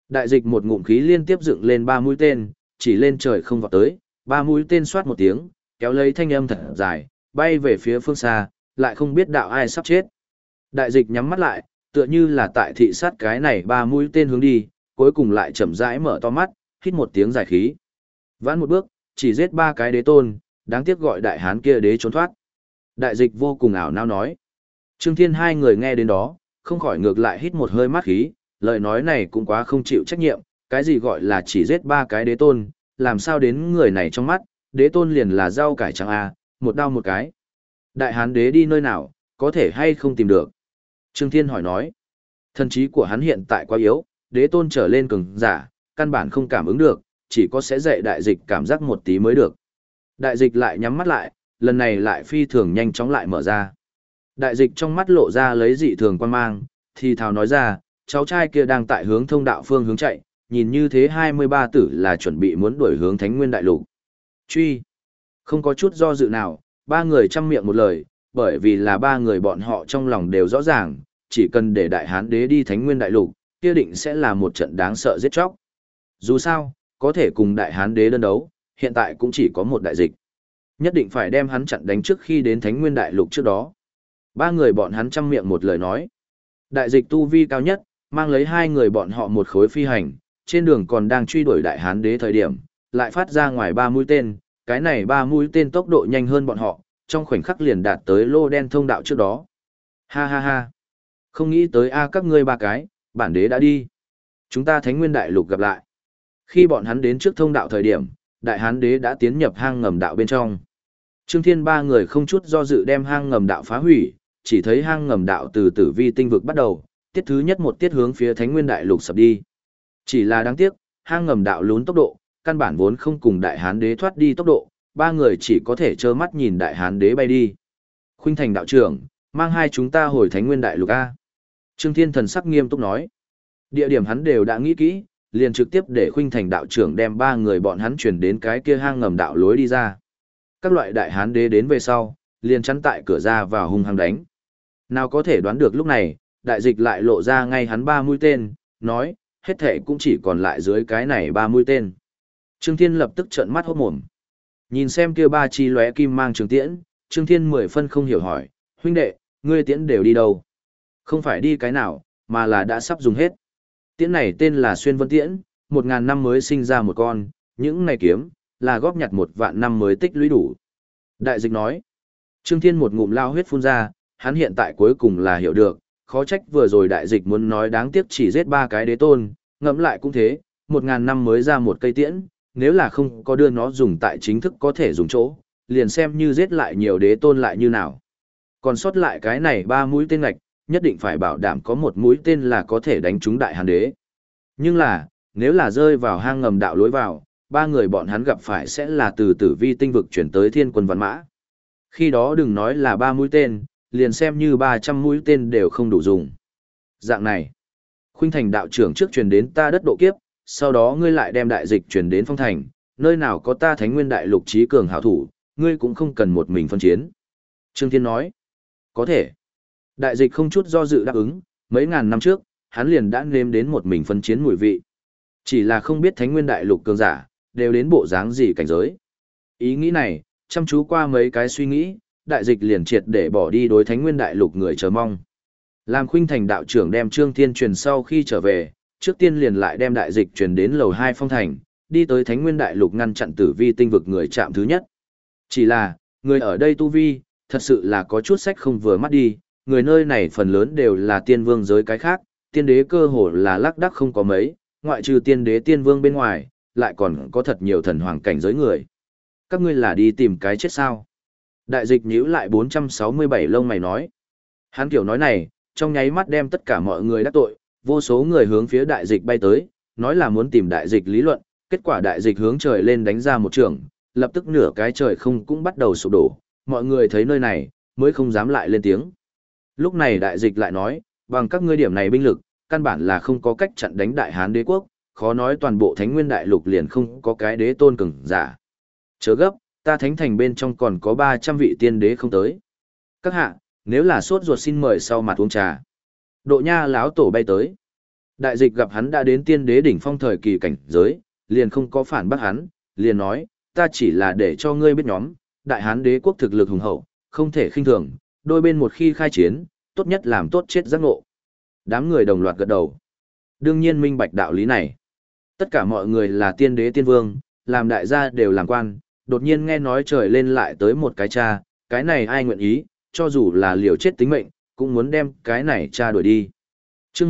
Đại dịch một ngụm khí liên tiếp dựng lên 3 mũi tên, chỉ lên trời không vọt tới, 3 mũi tên xoát một tiếng, kéo lấy thanh âm thật dài, bay về phía phương xa, lại không biết đạo ai sắp chết. Đại dịch nhắm mắt lại, tựa như là tại thị sát cái này 3 mũi tên hướng đi, cuối cùng lại chậm rãi mở to mắt, hít một tiếng dài khí. Vãn một bước, chỉ giết 3 cái đế tôn, đáng tiếc gọi đại hán kia đế trốn thoát. Đại dịch vô cùng ảo não nói. Trương Thiên hai người nghe đến đó, không khỏi ngược lại hít một hơi mát khí, lời nói này cũng quá không chịu trách nhiệm, cái gì gọi là chỉ giết 3 cái đế tôn, làm sao đến người này trong mắt, đế tôn liền là rau cải trắng à, một đao một cái. Đại hán đế đi nơi nào, có thể hay không tìm được? Trương Thiên hỏi nói. Thần trí của hắn hiện tại quá yếu, đế tôn trở lên cường giả, căn bản không cảm ứng được, chỉ có sẽ dạy đại dịch cảm giác một tí mới được. Đại dịch lại nhắm mắt lại, lần này lại phi thường nhanh chóng lại mở ra. Đại dịch trong mắt lộ ra lấy dị thường quan mang, thì thào nói ra, cháu trai kia đang tại hướng thông đạo phương hướng chạy, nhìn như thế 23 tử là chuẩn bị muốn đuổi hướng Thánh Nguyên Đại Lục. Truy! Không có chút do dự nào, 3 người chăm miệng một lời, bởi vì là 3 người bọn họ trong lòng đều rõ ràng, chỉ cần để Đại Hán Đế đi Thánh Nguyên Đại Lục, kia định sẽ là một trận đáng sợ giết chóc. Dù sao, có thể cùng Đại Hán Đế đơn đấu, hiện tại cũng chỉ có một đại dịch. Nhất định phải đem hắn chặn đánh trước khi đến Thánh Nguyên Đại Lục trước đó. 3 người bọn hắn chăm miệng một lời nói. Đại dịch tu vi cao nhất, mang lấy 2 người bọn họ một khối phi hành, trên đường còn đang truy đuổi Đại Hán Đế thời điểm, lại phát ra ngoài 3 mũi tên, cái này 3 mũi tên tốc độ nhanh hơn bọn họ, trong khoảnh khắc liền đạt tới lô đen thông đạo trước đó. Ha ha ha. Không nghĩ tới các ngươi 3 cái, bản đế đã đi. Chúng ta Thánh Nguyên Đại Lục gặp lại. Khi bọn hắn đến trước thông đạo thời điểm, Đại Hán Đế đã tiến nhập hang ngầm đạo bên trong. Trương Thiên 3 người không chút do dự đem hang ngầm đạo phá hủy, chỉ thấy hang ngầm đạo từ Tử Vi tinh vực bắt đầu, tiết thứ nhất một tiết hướng phía Thánh Nguyên Đại Lục sập đi. Chỉ là đáng tiếc, hang ngầm đạo lún tốc độ, căn bản vốn không cùng Đại Hán Đế thoát đi tốc độ, 3 người chỉ có thể trơ mắt nhìn Đại Hán Đế bay đi. Khuynh Thành đạo trưởng, mang hai chúng ta hồi Thánh Nguyên Đại Lục a. Trương Thiên thần sắc nghiêm túc nói. Địa điểm hắn đều đã nghĩ kỹ, liền trực tiếp để Khuynh Thành đạo trưởng đem 3 người bọn hắn chuyển đến cái kia hang ngầm đạo lối đi ra. Các loại Đại Hán Đế đến về sau, liền chắn tại cửa ra vào hung hăng đánh. Nào có thể đoán được lúc này, đại dịch lại lộ ra ngay hắn 3 mũi tên, nói, hết thể cũng chỉ còn lại dưới cái này 3 mũi tên. Trương Thiên lập tức trợn mắt hốt mồm. Nhìn xem kia 3 chi lóe kim mang trường tiễn, Trương Thiên 10 phân không hiểu hỏi, huynh đệ, ngươi tiễn đều đi đâu? Không phải đi cái nào, mà là đã sắp dùng hết. Tiễn này tên là Xuyên Vân Tiễn, 1000 năm mới sinh ra một con, những này kiếm, là góp nhặt 1 vạn năm mới tích lũy đủ. Đại dịch nói, Trương Thiên một ngụm lao huyết phun ra, hắn hiện tại cuối cùng là hiểu được, khó trách vừa rồi đại dịch muốn nói đáng tiếc chỉ giết 3 cái đế tôn, ngẫm lại cũng thế, 1000 năm mới ra một cây tiễn, nếu là không có đưa nó dùng tại chính thức có thể dùng chỗ, liền xem như giết lại nhiều đế tôn lại như nào. Còn sót lại cái này 3 mũi tên ngạch, nhất định phải bảo đảm có 1 mũi tên là có thể đánh trúng Đại Hán Đế. Nhưng là, nếu là rơi vào hang ngầm đạo lối vào, 3 người bọn hắn gặp phải sẽ là từ Tử Vi tinh vực chuyển tới Thiên Quân Văn Mã. Khi đó đừng nói là 3 mũi tên, liền xem như 300 mũi tên đều không đủ dùng. Dạng này, Khuynh Thành đạo trưởng trước truyền đến ta đất độ kiếp, sau đó ngươi lại đem đại dịch truyền đến Phong Thành, nơi nào có ta Thánh Nguyên Đại Lục trí cường hảo thủ, ngươi cũng không cần một mình phân chiến. Trương Thiên nói, có thể. Đại dịch không chút do dự đáp ứng, mấy ngàn năm trước, hắn liền đã nếm đến một mình phân chiến mùi vị. Chỉ là không biết Thánh Nguyên Đại Lục cường giả, đều đến bộ dáng gì cảnh giới. Ý nghĩ này, chăm chú qua mấy cái suy nghĩ, đại dịch liền triệt để bỏ đi đối Thánh Nguyên Đại Lục người chờ mong. Làm Khuynh Thành đạo trưởng đem Trương Thiên truyền sau khi trở về, trước tiên liền lại đem đại dịch truyền đến lầu 2 Phong Thành, đi tới Thánh Nguyên Đại Lục ngăn chặn Tử Vi tinh vực người chạm thứ nhất. Chỉ là, người ở đây tu vi, thật sự là có chút sách không vừa mắt đi, người nơi này phần lớn đều là tiên vương giới cái khác, tiên đế cơ hồ là lác đác không có mấy, ngoại trừ tiên đế tiên vương bên ngoài, lại còn có thật nhiều thần hoàng cảnh giới người. Các ngươi là đi tìm cái chết sao? Đại dịch nhíu lại 467 lông mày nói. Hắn kiểu nói này, trong nháy mắt đem tất cả mọi người đắc tội, vô số người hướng phía đại dịch bay tới, nói là muốn tìm đại dịch lý luận, kết quả đại dịch hướng trời lên đánh ra một trường, lập tức nửa cái trời không cũng bắt đầu sụp đổ, mọi người thấy nơi này, mới không dám lại lên tiếng. Lúc này đại dịch lại nói, bằng các ngươi điểm này binh lực, căn bản là không có cách chặn đánh Đại Hán Đế quốc, khó nói toàn bộ Thánh Nguyên Đại Lục liền không có cái đế tôn cường giả. Chớ gấp, ta Thánh Thành bên trong còn có 300 vị tiên đế không tới. Các hạ, nếu là sốt ruột xin mời sau mặt uống trà. Độ Nha lão tổ bay tới. Đại dịch gặp hắn đã đến tiên đế đỉnh phong thời kỳ cảnh giới, liền không có phản bác hắn, liền nói, ta chỉ là để cho ngươi biết nhóm, đại hán đế quốc thực lực hùng hậu, không thể khinh thường, đôi bên một khi khai chiến, tốt nhất làm tốt chết giác ngộ. Đám người đồng loạt gật đầu. Đương nhiên minh bạch đạo lý này. Tất cả mọi người là tiên đế tiên vương, làm đại gia đều làm quan, đột nhiên nghe nói trời lên lại tới một cái cha, cái này ai nguyện ý, cho dù là liều chết tính mệnh, cũng muốn đem cái này cha đuổi đi. Chương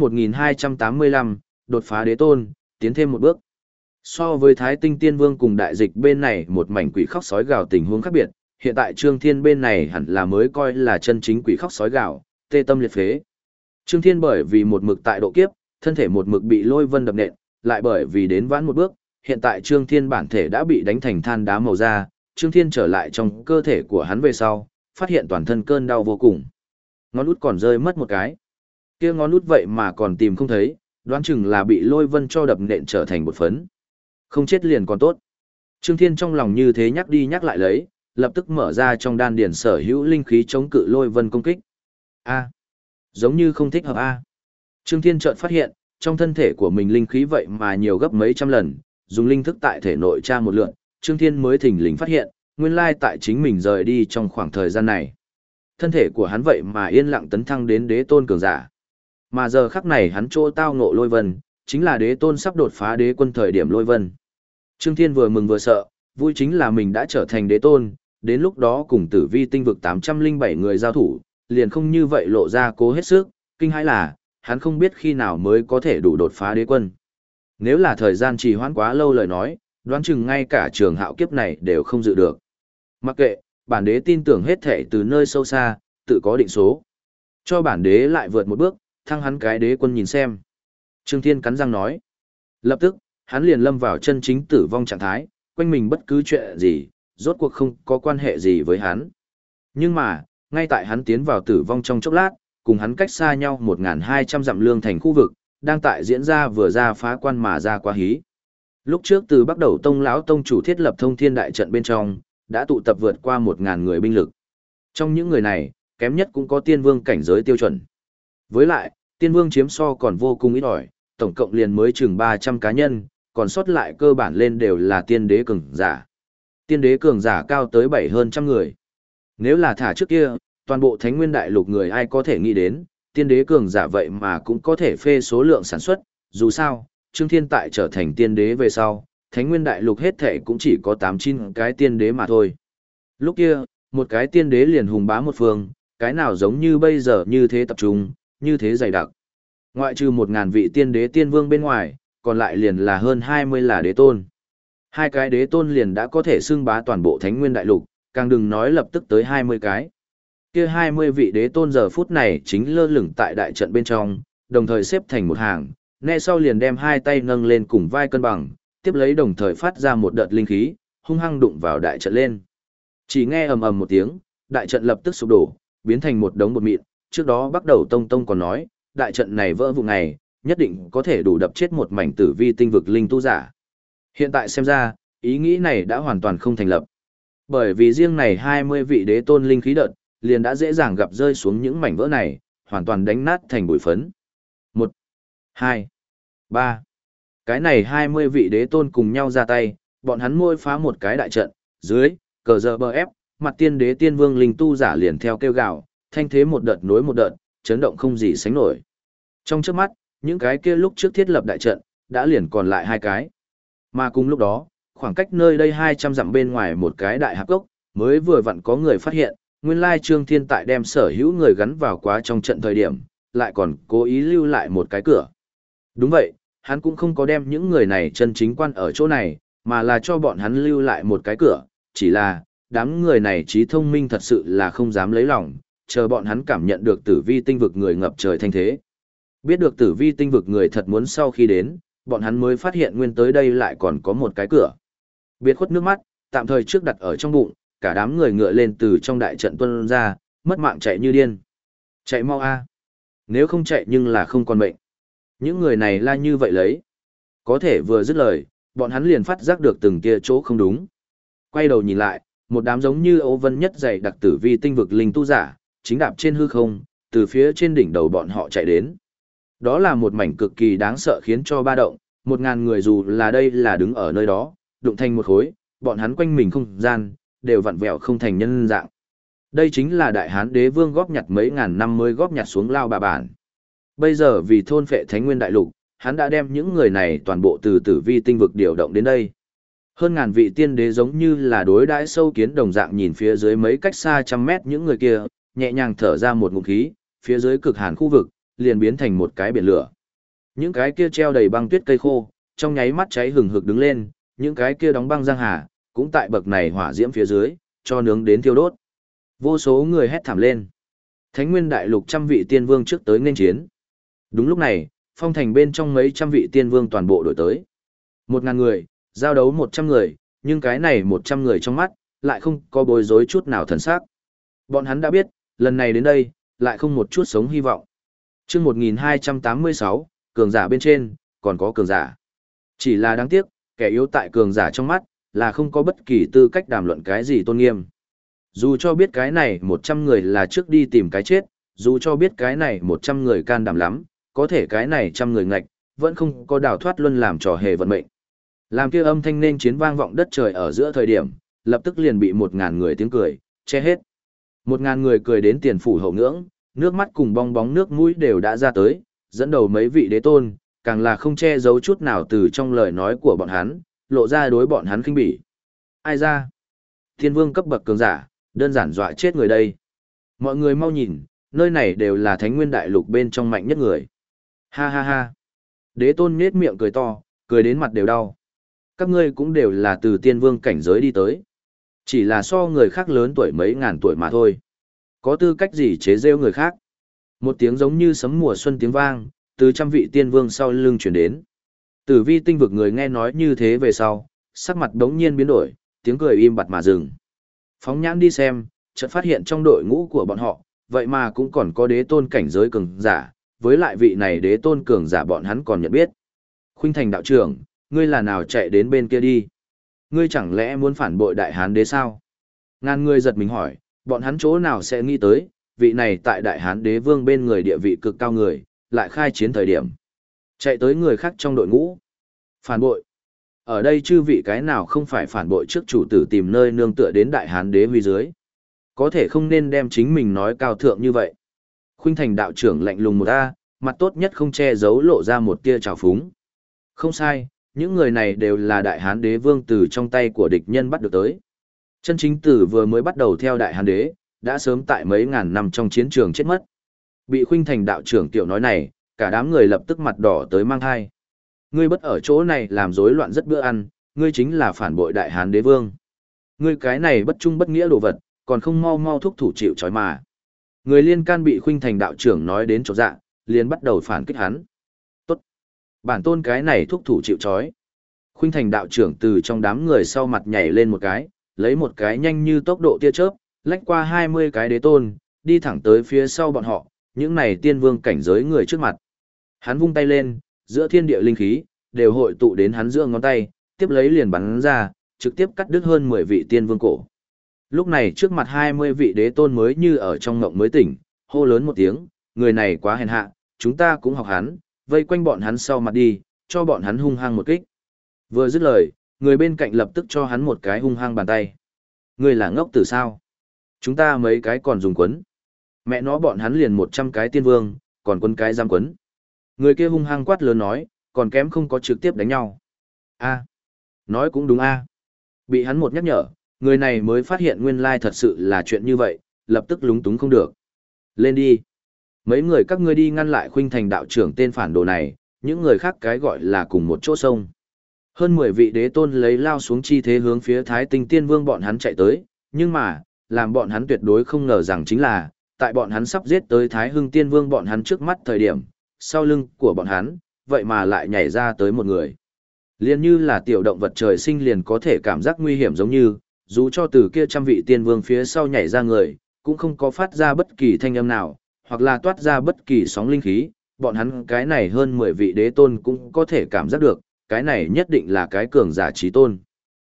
1285, đột phá đế tôn, tiến thêm một bước. So với Thái Tinh Tiên Vương cùng đại dịch bên này một mảnh quỷ khóc sói gào tình huống khác biệt, hiện tại Trương Thiên bên này hẳn là mới coi là chân chính quỷ khóc sói gào, tê tâm liệt phế. Trương Thiên bởi vì một mực tại độ kiếp, thân thể một mực bị lôi vân đập nện, lại bởi vì đến vãn một bước, hiện tại Trương Thiên bản thể đã bị đánh thành than đá màu da, Trương Thiên trở lại trong cơ thể của hắn về sau, phát hiện toàn thân cơn đau vô cùng. Ngón út còn rơi mất một cái. Kia ngón út vậy mà còn tìm không thấy, đoán chừng là bị lôi vân cho đập nện trở thành bột phấn. Không chết liền còn tốt. Trương Thiên trong lòng như thế nhắc đi nhắc lại lấy, lập tức mở ra trong đan điền sở hữu linh khí chống cự lôi vân công kích. A, giống như không thích hợp a. Trương Thiên chợt phát hiện, trong thân thể của mình linh khí vậy mà nhiều gấp mấy trăm lần, dùng linh thức tại thể nội tra một lượt, Trương Thiên mới thình lình phát hiện, nguyên lai tại chính mình rời đi trong khoảng thời gian này. Thân thể của hắn vậy mà yên lặng tấn thăng đến đế tôn cường giả. Mà giờ khắc này hắn chỗ tao ngộ lôi vân, chính là đế tôn sắp đột phá đế quân thời điểm lôi vân. Trương Thiên vừa mừng vừa sợ, vui chính là mình đã trở thành đế tôn, đến lúc đó cùng tử vi tinh vực 807 người giao thủ, liền không như vậy lộ ra cố hết sức, kinh hãi là, hắn không biết khi nào mới có thể đủ đột phá đế quân. Nếu là thời gian trì hoãn quá lâu lời nói, đoán chừng ngay cả trường hạo kiếp này đều không dự được. Mặc kệ, bản đế tin tưởng hết thể từ nơi sâu xa, tự có định số. Cho bản đế lại vượt một bước, thăng hắn cái đế quân nhìn xem. Trương Thiên cắn răng nói. Lập tức, hắn liền lâm vào chân chính tử vong trạng thái, quanh mình bất cứ chuyện gì, rốt cuộc không có quan hệ gì với hắn. Nhưng mà, ngay tại hắn tiến vào tử vong trong chốc lát, cùng hắn cách xa nhau 1.200 dặm lương thành khu vực, đang tại diễn ra vừa ra phá quan mà ra quá hí. Lúc trước từ Bắc Đầu Tông lão tông chủ thiết lập thông thiên đại trận bên trong, đã tụ tập vượt qua 1.000 người binh lực. Trong những người này, kém nhất cũng có tiên vương cảnh giới tiêu chuẩn. Với lại, tiên vương chiếm so còn vô cùng ít ỏi, tổng cộng liền mới chừng 300 cá nhân, còn sót lại cơ bản lên đều là tiên đế cường giả. Tiên đế cường giả cao tới 7 hơn trăm người. Nếu là thả trước kia, toàn bộ Thánh Nguyên Đại Lục người ai có thể nghĩ đến, tiên đế cường giả vậy mà cũng có thể phê số lượng sản xuất, dù sao, Trương Thiên tại trở thành tiên đế về sau, Thánh Nguyên Đại Lục hết thể cũng chỉ có 8-9 cái tiên đế mà thôi. Lúc kia, một cái tiên đế liền hùng bá một phương, cái nào giống như bây giờ như thế tập trung, như thế dày đặc. Ngoại trừ 1.000 vị tiên đế tiên vương bên ngoài, còn lại liền là hơn 20 là đế tôn. Hai cái đế tôn liền đã có thể xưng bá toàn bộ Thánh Nguyên Đại Lục, càng đừng nói lập tức tới 20 cái. Kia 20 vị đế tôn giờ phút này chính lơ lửng tại đại trận bên trong, đồng thời xếp thành một hàng, nghe sau liền đem hai tay nâng lên cùng vai cân bằng, tiếp lấy đồng thời phát ra một đợt linh khí, hung hăng đụng vào đại trận lên. Chỉ nghe ầm ầm một tiếng, đại trận lập tức sụp đổ, biến thành một đống bột mịn, trước đó Bắc Đầu Tông còn nói, đại trận này vỡ vụn này, nhất định có thể đủ đập chết một mảnh tử vi tinh vực linh tu giả. Hiện tại xem ra, ý nghĩ này đã hoàn toàn không thành lập. Bởi vì riêng này 20 vị đế tôn linh khí đợt, liền đã dễ dàng gặp rơi xuống những mảnh vỡ này, hoàn toàn đánh nát thành bụi phấn. 1, 2, 3. Cái này 20 vị đế tôn cùng nhau ra tay, bọn hắn môi phá một cái đại trận, dưới, cờ giờ bờ ép, mặt tiên đế tiên vương linh tu giả liền theo kêu gào, thanh thế một đợt nối một đợt, chấn động không gì sánh nổi. Trong trước mắt, những cái kia lúc trước thiết lập đại trận, đã liền còn lại hai cái. Mà cùng lúc đó, khoảng cách nơi đây 200 dặm bên ngoài một cái đại hạp gốc, mới vừa vặn có người phát hiện, nguyên lai Trương Thiên tại đem sở hữu người gắn vào quá trong trận thời điểm, lại còn cố ý lưu lại một cái cửa. Đúng vậy, hắn cũng không có đem những người này chân chính quan ở chỗ này, mà là cho bọn hắn lưu lại một cái cửa, chỉ là, đám người này trí thông minh thật sự là không dám lấy lòng, chờ bọn hắn cảm nhận được tử vi tinh vực người ngập trời thanh thế. Biết được tử vi tinh vực người thật muốn sau khi đến, bọn hắn mới phát hiện nguyên tới đây lại còn có một cái cửa. Biệt khuất nước mắt, tạm thời trước đặt ở trong bụng, cả đám người ngựa lên từ trong đại trận tuân ra, mất mạng chạy như điên. Chạy mau a! Nếu không chạy nhưng là không còn mệnh. Những người này la như vậy lấy. Có thể vừa dứt lời, bọn hắn liền phát giác được từng kia chỗ không đúng. Quay đầu nhìn lại, một đám giống như ấu vân nhất dày đặc tử vi tinh vực linh tu giả, chính đạp trên hư không, từ phía trên đỉnh đầu bọn họ chạy đến. Đó là một mảnh cực kỳ đáng sợ khiến cho ba động, 1.000 người dù là đây là đứng ở nơi đó, đụng thành một khối, bọn hắn quanh mình không gian, đều vặn vẹo không thành nhân dạng. Đây chính là đại hán đế vương góp nhặt mấy ngàn năm mới góp nhặt xuống lao bà bản. Bây giờ vì thôn phệ Thánh Nguyên Đại Lục, hắn đã đem những người này toàn bộ từ tử vi tinh vực điều động đến đây. Hơn ngàn vị tiên đế giống như là đối đãi sâu kiến đồng dạng nhìn phía dưới mấy cách xa trăm mét những người kia, nhẹ nhàng thở ra một ngụm khí, phía dưới cực hàn khu vực, liền biến thành một cái biển lửa. Những cái kia treo đầy băng tuyết cây khô, trong nháy mắt cháy hừng hực đứng lên, những cái kia đóng băng giang hà, cũng tại bậc này hỏa diễm phía dưới, cho nướng đến thiêu đốt. Vô số người hét thảm lên. Thánh Nguyên Đại Lục trăm vị tiên vương trước tới nên chiến. Đúng lúc này, phong thành bên trong mấy trăm vị tiên vương toàn bộ đổi tới. 1.000 người, giao đấu 100 người, nhưng cái này 100 người trong mắt, lại không có bối rối chút nào thần sắc. Bọn hắn đã biết, lần này đến đây, lại không một chút sống hy vọng. Chương 1286, cường giả bên trên, còn có cường giả. Chỉ là đáng tiếc, kẻ yếu tại cường giả trong mắt, là không có bất kỳ tư cách đàm luận cái gì tôn nghiêm. Dù cho biết cái này 100 người là trước đi tìm cái chết, dù cho biết cái này 100 người can đảm lắm, có thể cái này 100 người ngạch, vẫn không có đào thoát luân làm trò hề vận mệnh. Làm kia âm thanh nên chiến vang vọng đất trời ở giữa thời điểm, lập tức liền bị 1.000 người tiếng cười, che hết. 1.000 người cười đến tiền phủ hậu ngưỡng, nước mắt cùng bong bóng nước mũi đều đã ra tới, dẫn đầu mấy vị đế tôn, càng là không che giấu chút nào từ trong lời nói của bọn hắn, lộ ra đối bọn hắn khinh bỉ. Ai ra? Thiên vương cấp bậc cường giả, đơn giản dọa chết người đây. Mọi người mau nhìn, nơi này đều là Thánh Nguyên Đại Lục bên trong mạnh nhất người. Ha ha ha. Đế tôn nhếch miệng cười to, cười đến mặt đều đau. Các ngươi cũng đều là từ tiên vương cảnh giới đi tới. Chỉ là so người khác lớn tuổi mấy ngàn tuổi mà thôi. Có tư cách gì chế rêu người khác? Một tiếng giống như sấm mùa xuân tiếng vang, từ trăm vị tiên vương sau lưng chuyển đến. Tử vi tinh vực người nghe nói như thế về sau, sắc mặt đống nhiên biến đổi, tiếng cười im bặt mà dừng. Phóng nhãn đi xem, chợt phát hiện trong đội ngũ của bọn họ, vậy mà cũng còn có đế tôn cảnh giới cường giả, với lại vị này đế tôn cường giả bọn hắn còn nhận biết. Khuynh Thành đạo trưởng, ngươi là nào chạy đến bên kia đi? Ngươi chẳng lẽ muốn phản bội đại hán đế sao? Ngàn người giật mình hỏi, bọn hắn chỗ nào sẽ nghĩ tới, vị này tại đại hán đế vương bên người địa vị cực cao người, lại khai chiến thời điểm. Chạy tới người khác trong đội ngũ. Phản bội. Ở đây chư vị cái nào không phải phản bội trước chủ tử tìm nơi nương tựa đến đại hán đế huy dưới. Có thể không nên đem chính mình nói cao thượng như vậy. Khuynh Thành đạo trưởng lạnh lùng một a, mặt tốt nhất không che giấu lộ ra một tia trào phúng. Không sai, những người này đều là đại hán đế vương từ trong tay của địch nhân bắt được tới. Chân chính tử vừa mới bắt đầu theo đại hán đế, đã sớm tại mấy ngàn năm trong chiến trường chết mất. Bị Khuynh Thành đạo trưởng tiểu nói này, cả đám người lập tức mặt đỏ tới mang thai. Ngươi bất ở chỗ này làm rối loạn rất bữa ăn, ngươi chính là phản bội đại hán đế vương. Ngươi cái này bất trung bất nghĩa đồ vật, còn không mau mau thúc thủ chịu trói mà. Người liên can bị Khuynh Thành đạo trưởng nói đến chỗ dạ, liền bắt đầu phản kích hắn. Tốt. Bản tôn cái này thúc thủ chịu trói. Khuynh Thành đạo trưởng từ trong đám người sau mặt nhảy lên một cái, lấy một cái nhanh như tốc độ tia chớp, lách qua 20 cái đế tôn, đi thẳng tới phía sau bọn họ, những này tiên vương cảnh giới người trước mặt. Hắn vung tay lên, giữa thiên địa linh khí, đều hội tụ đến hắn giữa ngón tay, tiếp lấy liền bắn ra, trực tiếp cắt đứt hơn 10 vị tiên vương cổ. Lúc này trước mặt 20 vị đế tôn mới như ở trong ngộng mới tỉnh, hô lớn một tiếng, người này quá hèn hạ, chúng ta cũng học hắn, vây quanh bọn hắn sau mặt đi, cho bọn hắn hung hăng một kích. Vừa dứt lời, người bên cạnh lập tức cho hắn một cái hung hăng bàn tay. Người là ngốc từ sao? Chúng ta mấy cái còn dùng quấn. Mẹ nó bọn hắn liền 100 cái tiên vương, còn quấn cái giam quấn. Người kia hung hăng quát lớn nói, còn kém không có trực tiếp đánh nhau. A, nói cũng đúng a. Bị hắn một nhắc nhở, người này mới phát hiện nguyên lai thật sự là chuyện như vậy, lập tức lúng túng không được. Lên đi. Mấy người các ngươi đi ngăn lại Khuynh Thành đạo trưởng tên phản đồ này, những người khác cái gọi là cùng một chỗ sông. Hơn 10 vị đế tôn lấy lao xuống chi thế hướng phía Thái Tinh Tiên Vương bọn hắn chạy tới, nhưng mà, làm bọn hắn tuyệt đối không ngờ rằng chính là, tại bọn hắn sắp giết tới Thái Hưng Tiên Vương bọn hắn trước mắt thời điểm, sau lưng của bọn hắn, vậy mà lại nhảy ra tới một người. Liên như là tiểu động vật trời sinh liền có thể cảm giác nguy hiểm giống như, dù cho từ kia trăm vị tiên vương phía sau nhảy ra người, cũng không có phát ra bất kỳ thanh âm nào, hoặc là toát ra bất kỳ sóng linh khí, bọn hắn cái này hơn 10 vị đế tôn cũng có thể cảm giác được, cái này nhất định là cái cường giả trí tôn.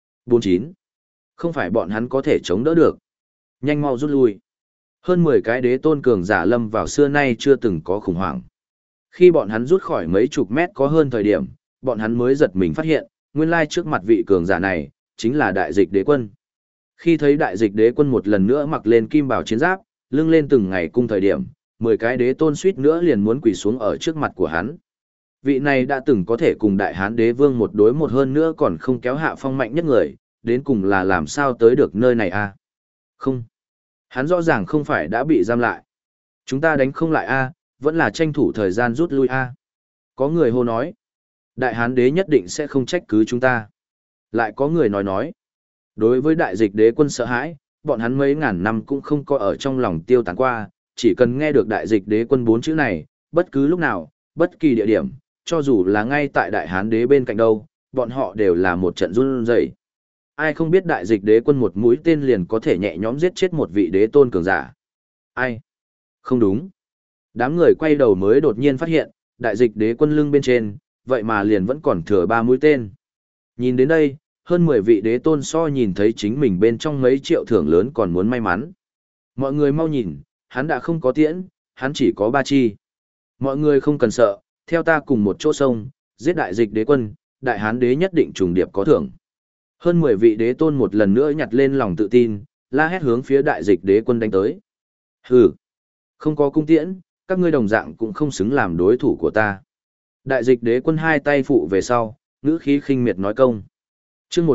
49. Không phải bọn hắn có thể chống đỡ được. Nhanh mau rút lui. Hơn 10 cái đế tôn cường giả lâm vào xưa nay chưa từng có khủng hoảng. Khi bọn hắn rút khỏi mấy chục mét có hơn thời điểm, bọn hắn mới giật mình phát hiện, nguyên lai trước mặt vị cường giả này, chính là đại dịch đế quân. Khi thấy đại dịch đế quân một lần nữa mặc lên kim bào chiến giáp, lưng lên từng ngày cung thời điểm, 10 cái đế tôn suýt nữa liền muốn quỳ xuống ở trước mặt của hắn. Vị này đã từng có thể cùng đại hán đế vương một đối một hơn nữa còn không kéo hạ phong mạnh nhất người, đến cùng là làm sao tới được nơi này a? Không. Hắn rõ ràng không phải đã bị giam lại. Chúng ta đánh không lại a, vẫn là tranh thủ thời gian rút lui a. Có người hô nói. Đại hán đế nhất định sẽ không trách cứ chúng ta. Lại có người nói. Đối với đại dịch đế quân sợ hãi, bọn hắn mấy ngàn năm cũng không có ở trong lòng tiêu tán qua, chỉ cần nghe được đại dịch đế quân 4 chữ này, bất cứ lúc nào, bất kỳ địa điểm, cho dù là ngay tại đại hán đế bên cạnh đâu, bọn họ đều là một trận run rẩy. Ai không biết đại dịch đế quân một mũi tên liền có thể nhẹ nhõm giết chết một vị đế tôn cường giả. Ai? Không đúng. Đám người quay đầu mới đột nhiên phát hiện, đại dịch đế quân lưng bên trên, vậy mà liền vẫn còn thừa 3 mũi tên. Nhìn đến đây, hơn 10 vị đế tôn so nhìn thấy chính mình bên trong mấy triệu thưởng lớn còn muốn may mắn. Mọi người mau nhìn, hắn đã không có tiễn, hắn chỉ có 3 chi. Mọi người không cần sợ, theo ta cùng một chỗ sông, giết đại dịch đế quân, đại hán đế nhất định trùng điệp có thưởng. Hơn 10 vị đế tôn một lần nữa nhặt lên lòng tự tin, la hét hướng phía đại dịch đế quân đánh tới. Hừ, không có cung tiễn, các ngươi đồng dạng cũng không xứng làm đối thủ của ta. Đại dịch đế quân hai tay phụ về sau, ngữ khí khinh miệt nói công. Chương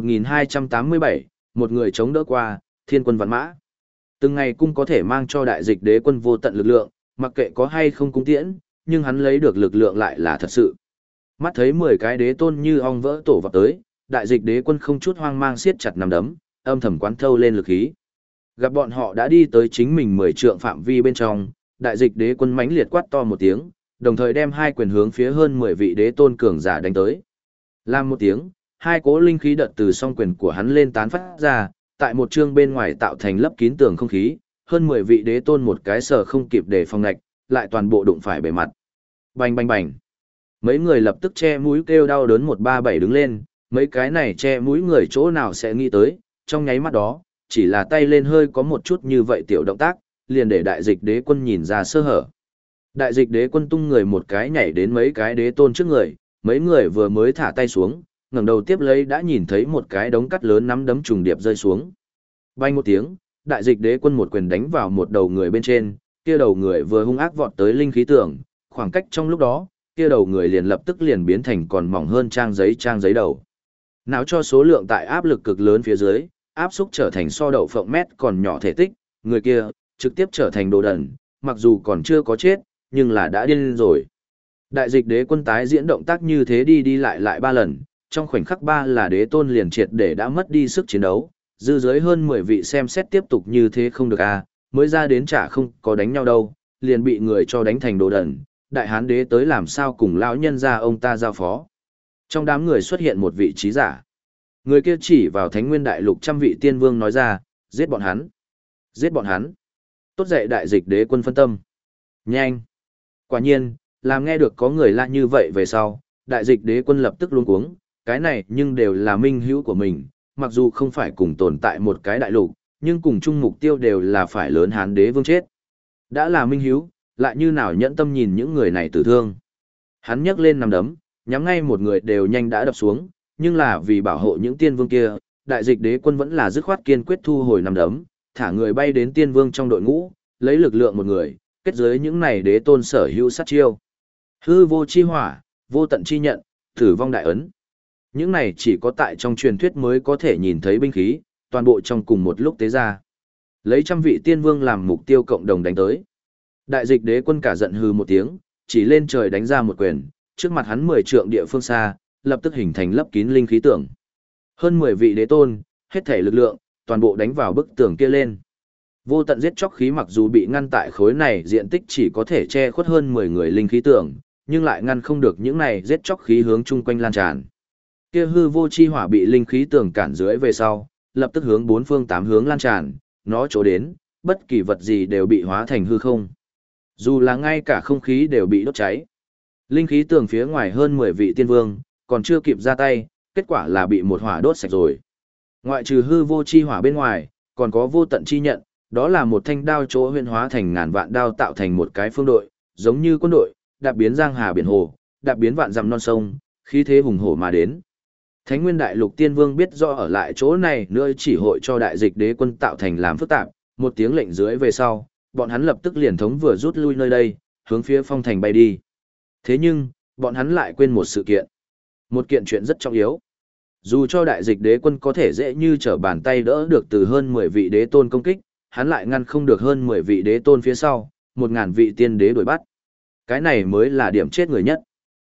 1287, một người chống đỡ qua, thiên quân vạn mã. Từng ngày cung có thể mang cho đại dịch đế quân vô tận lực lượng, mặc kệ có hay không cung tiễn, nhưng hắn lấy được lực lượng lại là thật sự. Mắt thấy 10 cái đế tôn như ong vỡ tổ vào tới, đại dịch đế quân không chút hoang mang siết chặt nắm đấm, âm thầm quán thâu lên lực khí. Gặp bọn họ đã đi tới chính mình 10 trượng phạm vi bên trong, đại dịch đế quân mãnh liệt quát to một tiếng, đồng thời đem hai quyền hướng phía hơn 10 vị đế tôn cường giả đánh tới. Làm một tiếng, hai cỗ linh khí đợt từ song quyền của hắn lên tán phát ra, tại một chương bên ngoài tạo thành lấp kín tường không khí, hơn 10 vị đế tôn một cái sờ không kịp để phòng ngạch, lại toàn bộ đụng phải bề mặt. Bành bành bành. Mấy người lập tức che mũi kêu đau đớn 137 đứng lên, mấy cái này che mũi người chỗ nào sẽ nghĩ tới, trong nháy mắt đó, chỉ là tay lên hơi có một chút như vậy tiểu động tác, liền để đại dịch đế quân nhìn ra sơ hở. Đại dịch đế quân tung người một cái nhảy đến mấy cái đế tôn trước người, mấy người vừa mới thả tay xuống, ngẩng đầu tiếp lấy đã nhìn thấy một cái đống cắt lớn nắm đấm trùng điệp rơi xuống. Bay một tiếng, đại dịch đế quân một quyền đánh vào một đầu người bên trên, kia đầu người vừa hung ác vọt tới linh khí tường, khoảng cách trong lúc đó, kia đầu người liền lập tức liền biến thành còn mỏng hơn trang giấy đầu. Nào cho số lượng tại áp lực cực lớn phía dưới, áp xúc trở thành so đậu phộng mét còn nhỏ thể tích, người kia trực tiếp trở thành đồ đần, mặc dù còn chưa có chết, nhưng là đã điên rồi. Đại dịch đế quân tái diễn động tác như thế đi lại 3 lần, trong khoảnh khắc 3 là đế tôn liền triệt để đã mất đi sức chiến đấu, dư dưới hơn 10 vị xem xét tiếp tục như thế không được à, mới ra đến chả không có đánh nhau đâu, liền bị người cho đánh thành đồ đần, đại hán đế tới làm sao cùng lão nhân ra ông ta giao phó. Trong đám người xuất hiện một vị trí giả. Người kia chỉ vào Thánh Nguyên Đại Lục trăm vị tiên vương nói ra, giết bọn hắn. Giết bọn hắn. Tốt dậy đại dịch đế quân phân tâm. Nhanh. Quả nhiên, làm nghe được có người la như vậy về sau, đại dịch đế quân lập tức luống cuống, cái này nhưng đều là minh hữu của mình, mặc dù không phải cùng tồn tại một cái đại lục, nhưng cùng chung mục tiêu đều là phải lớn hán đế vương chết. Đã là minh hữu, lại như nào nhẫn tâm nhìn những người này tử thương. Hắn nhấc lên nắm đấm, nhắm ngay một người đều nhanh đã đập xuống, nhưng là vì bảo hộ những tiên vương kia, đại dịch đế quân vẫn là dứt khoát kiên quyết thu hồi nắm đấm, thả người bay đến tiên vương trong đội ngũ, lấy lực lượng một người, kết giới những này đế tôn sở hữu sát chiêu. Hư vô chi hỏa, vô tận chi nhận, tử vong đại ấn. Những này chỉ có tại trong truyền thuyết mới có thể nhìn thấy binh khí, toàn bộ trong cùng một lúc tế ra. Lấy trăm vị tiên vương làm mục tiêu cộng đồng đánh tới. Đại dịch đế quân cả giận hư một tiếng, chỉ lên trời đánh ra một quyền, trước mặt hắn 10 trượng địa phương xa, lập tức hình thành lấp kín linh khí tường. Hơn 10 vị đế tôn, hết thể lực lượng, toàn bộ đánh vào bức tường kia lên. Vô tận giết chóc khí mặc dù bị ngăn tại khối này diện tích chỉ có thể che khuất hơn 10 người linh khí tường, nhưng lại ngăn không được những này giết chóc khí hướng chung quanh lan tràn. Kia hư vô chi hỏa bị linh khí tường cản dưới về sau, lập tức hướng bốn phương tám hướng lan tràn, nó chỗ đến, bất kỳ vật gì đều bị hóa thành hư không. Dù là ngay cả không khí đều bị đốt cháy. Linh khí tường phía ngoài hơn 10 vị tiên vương, còn chưa kịp ra tay, kết quả là bị một hỏa đốt sạch rồi. Ngoại trừ hư vô chi hỏa bên ngoài, còn có vô tận chi nhận, đó là một thanh đao chỗ huyễn hóa thành ngàn vạn đao tạo thành một cái phương đội, giống như quân đội, đạp biến giang hà biển hồ, đạp biến vạn dặm non sông, khí thế hùng hổ mà đến. Thánh Nguyên Đại Lục Tiên Vương biết rõ ở lại chỗ này nữa chỉ hội cho đại dịch đế quân tạo thành làm phức tạp, một tiếng lệnh dưới về sau, bọn hắn lập tức liền thống vừa rút lui nơi đây, hướng phía phong thành bay đi. Thế nhưng, bọn hắn lại quên một sự kiện. Một kiện chuyện rất trọng yếu. Dù cho đại dịch đế quân có thể dễ như trở bàn tay đỡ được từ hơn 10 vị đế tôn công kích, hắn lại ngăn không được hơn 10 vị đế tôn phía sau, 1000 vị tiên đế đuổi bắt. Cái này mới là điểm chết người nhất.